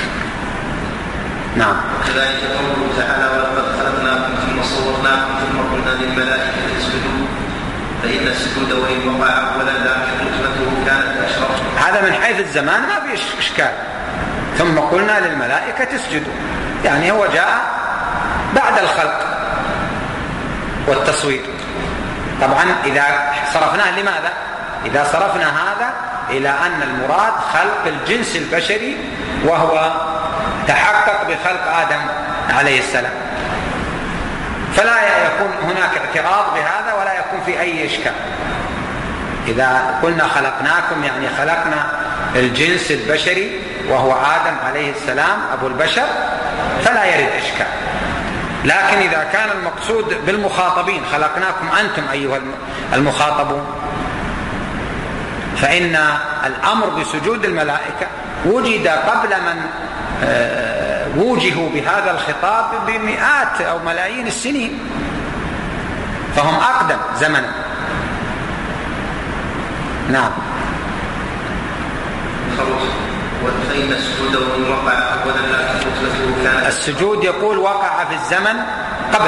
نعم. وكذلك قوله تعالى ولقد خلقناكم ثم صورناكم ثم قلنا للملائكة اسجدوا، فإن السجود وإن وقع أولا لكن رتبته كانت أشرف. هذا من حيث الزمان ما في إشكال. ثم قلنا للملائكة اسجدوا، يعني هو جاء بعد الخلق والتصوير. طبعا إذا صرفناه لماذا؟ إذا صرفنا هذا إلى أن المراد خلق الجنس البشري، وهو تحقق بخلق آدم عليه السلام، فلا يكون هناك اعتراض بهذا ولا يكون في أي إشكال. إذا قلنا خلقناكم يعني خلقنا الجنس البشري وهو آدم عليه السلام أبو البشر، فلا يرد إشكال. لكن إذا كان المقصود بالمخاطبين خلقناكم أنتم أيها المخاطبون، فإن الأمر بسجود الملائكة وجد قبل من وجهوا بهذا الخطاب بمئات أو ملايين السنين، فهم أقدم زمنا. نعم. فإن السجود وإن وقع أولا لكن رتبته كانت. السجود يقول وقع في الزمن قبل،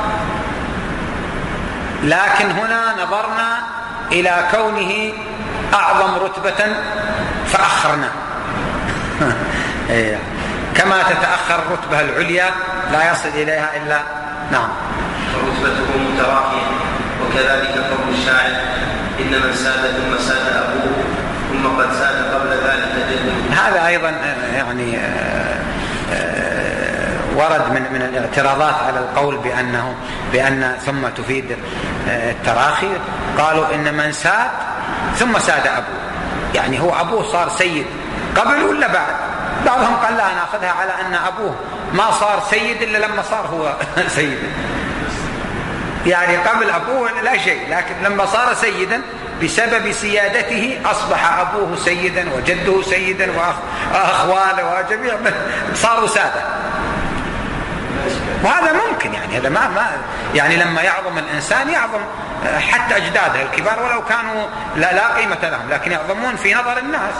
لكن هنا نظرنا إلى كونه أعظم رتبة فأخرنا كما تتأخر الرتبة العليا لا يصل إليها إلا. نعم. فرتبته متراخية. وكذلك قول الشاعر إن من ساد ثم ساد أبوه ثم قد ساد قبل ذلك جده. هذا أيضا يعني ورد من من الاعتراضات على القول بأنه بأن ثم تفيد التراخي. قالوا إن من ساد ثم ساد أبوه، يعني هو أبوه صار سيد قبل ولا بعد؟ بعضهم قال لا نأخذها على أن أبوه ما صار سيد إلا لما صار هو سيد، يعني قبل أبوه لا شيء، لكن لما صار سيدا بسبب سيادته أصبح أبوه سيدا وجده سيدا وأخواله وجميع صاروا سادة. وهذا ممكن، يعني هذا ما ما يعني لما يعظم الإنسان يعظم حتى أجداده الكبار ولو كانوا لا, لا قيمة لهم، لكن يعظمون في نظر الناس،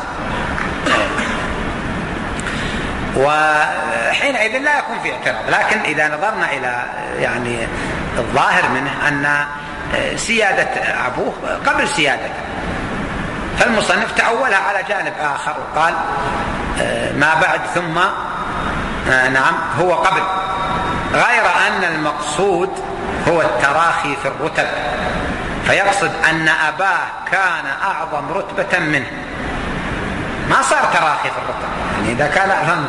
وحينئذ لا يكون في اعتراض. لكن إذا نظرنا إلى يعني الظاهر منه أن سيادة أبوه قبل سيادته، فالمصنف تأولها على جانب آخر وقال ما بعد ثم نعم هو قبل، غير أن المقصود هو التراخي في الرتب، فيقصد أن أباه كان أعظم رتبة منه، ما صار تراخي في الرتب. يعني إذا كان أعظم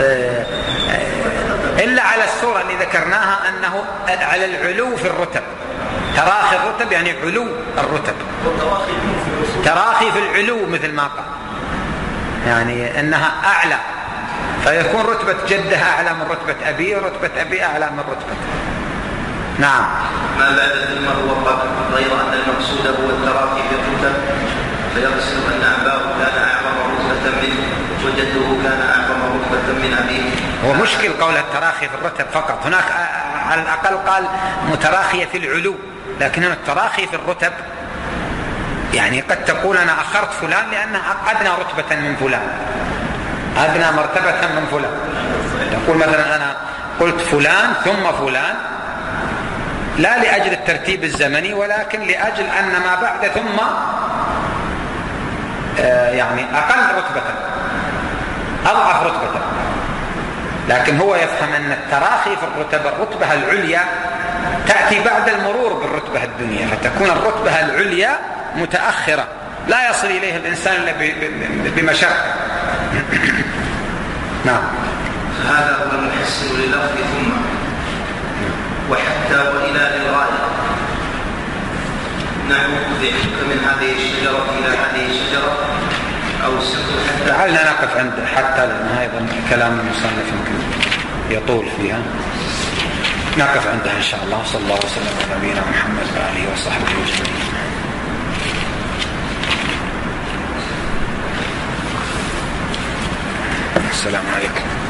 إلا على الصورة اللي ذكرناها أنه على العلو في الرتب. تراخي الرتب يعني علو الرتب، تراخي في العلو مثل ما قال، يعني أنها أعلى، فيكون رتبة جدها أعلى من رتبة أبيه ورتبة أبيه أعلى من رتبة. نعم. ما بعد ثم هو قبل، غير أن المقصود هو التراخي في الرتب، فيقصد أن أباه كان أعظم رتبة منه وجده كان أعظم رتبة من أبيه. هو مشكل قول التراخي في الرتب فقط، هناك على الأقل قال متراخية في العلو، لكن التراخي في الرتب يعني قد تقول أنا أخرت فلان لأنه أدنى رتبة من فلان، أدنى مرتبة من فلان. تقول مثلا أنا قلت فلان ثم فلان، لا لأجل الترتيب الزمني ولكن لأجل أن ما بعد ثم آه يعني أقل رتبة أضعف رتبة. لكن هو يفهم أن التراخي في الرتبة الرتبة العليا تأتي بعد المرور بالرتبة الدنيا، فتكون الرتبة العليا متأخرة لا يصل إليه الإنسان إلا بمشقة. نعم. هذا هو المحسن للفظ ثم وحتى وإلى للغاية، نحو ذحك من هذه الشجرة إلى هذه الشجرة أو السكر حتى. لعلنا نقف عند حتى، لأن أيضا كلام المصنف يمكن يطول فيها، نقف عندها إن شاء الله. صلى الله وسلم على نبينا محمد وآله وصحبه أجمعين. السلام عليكم.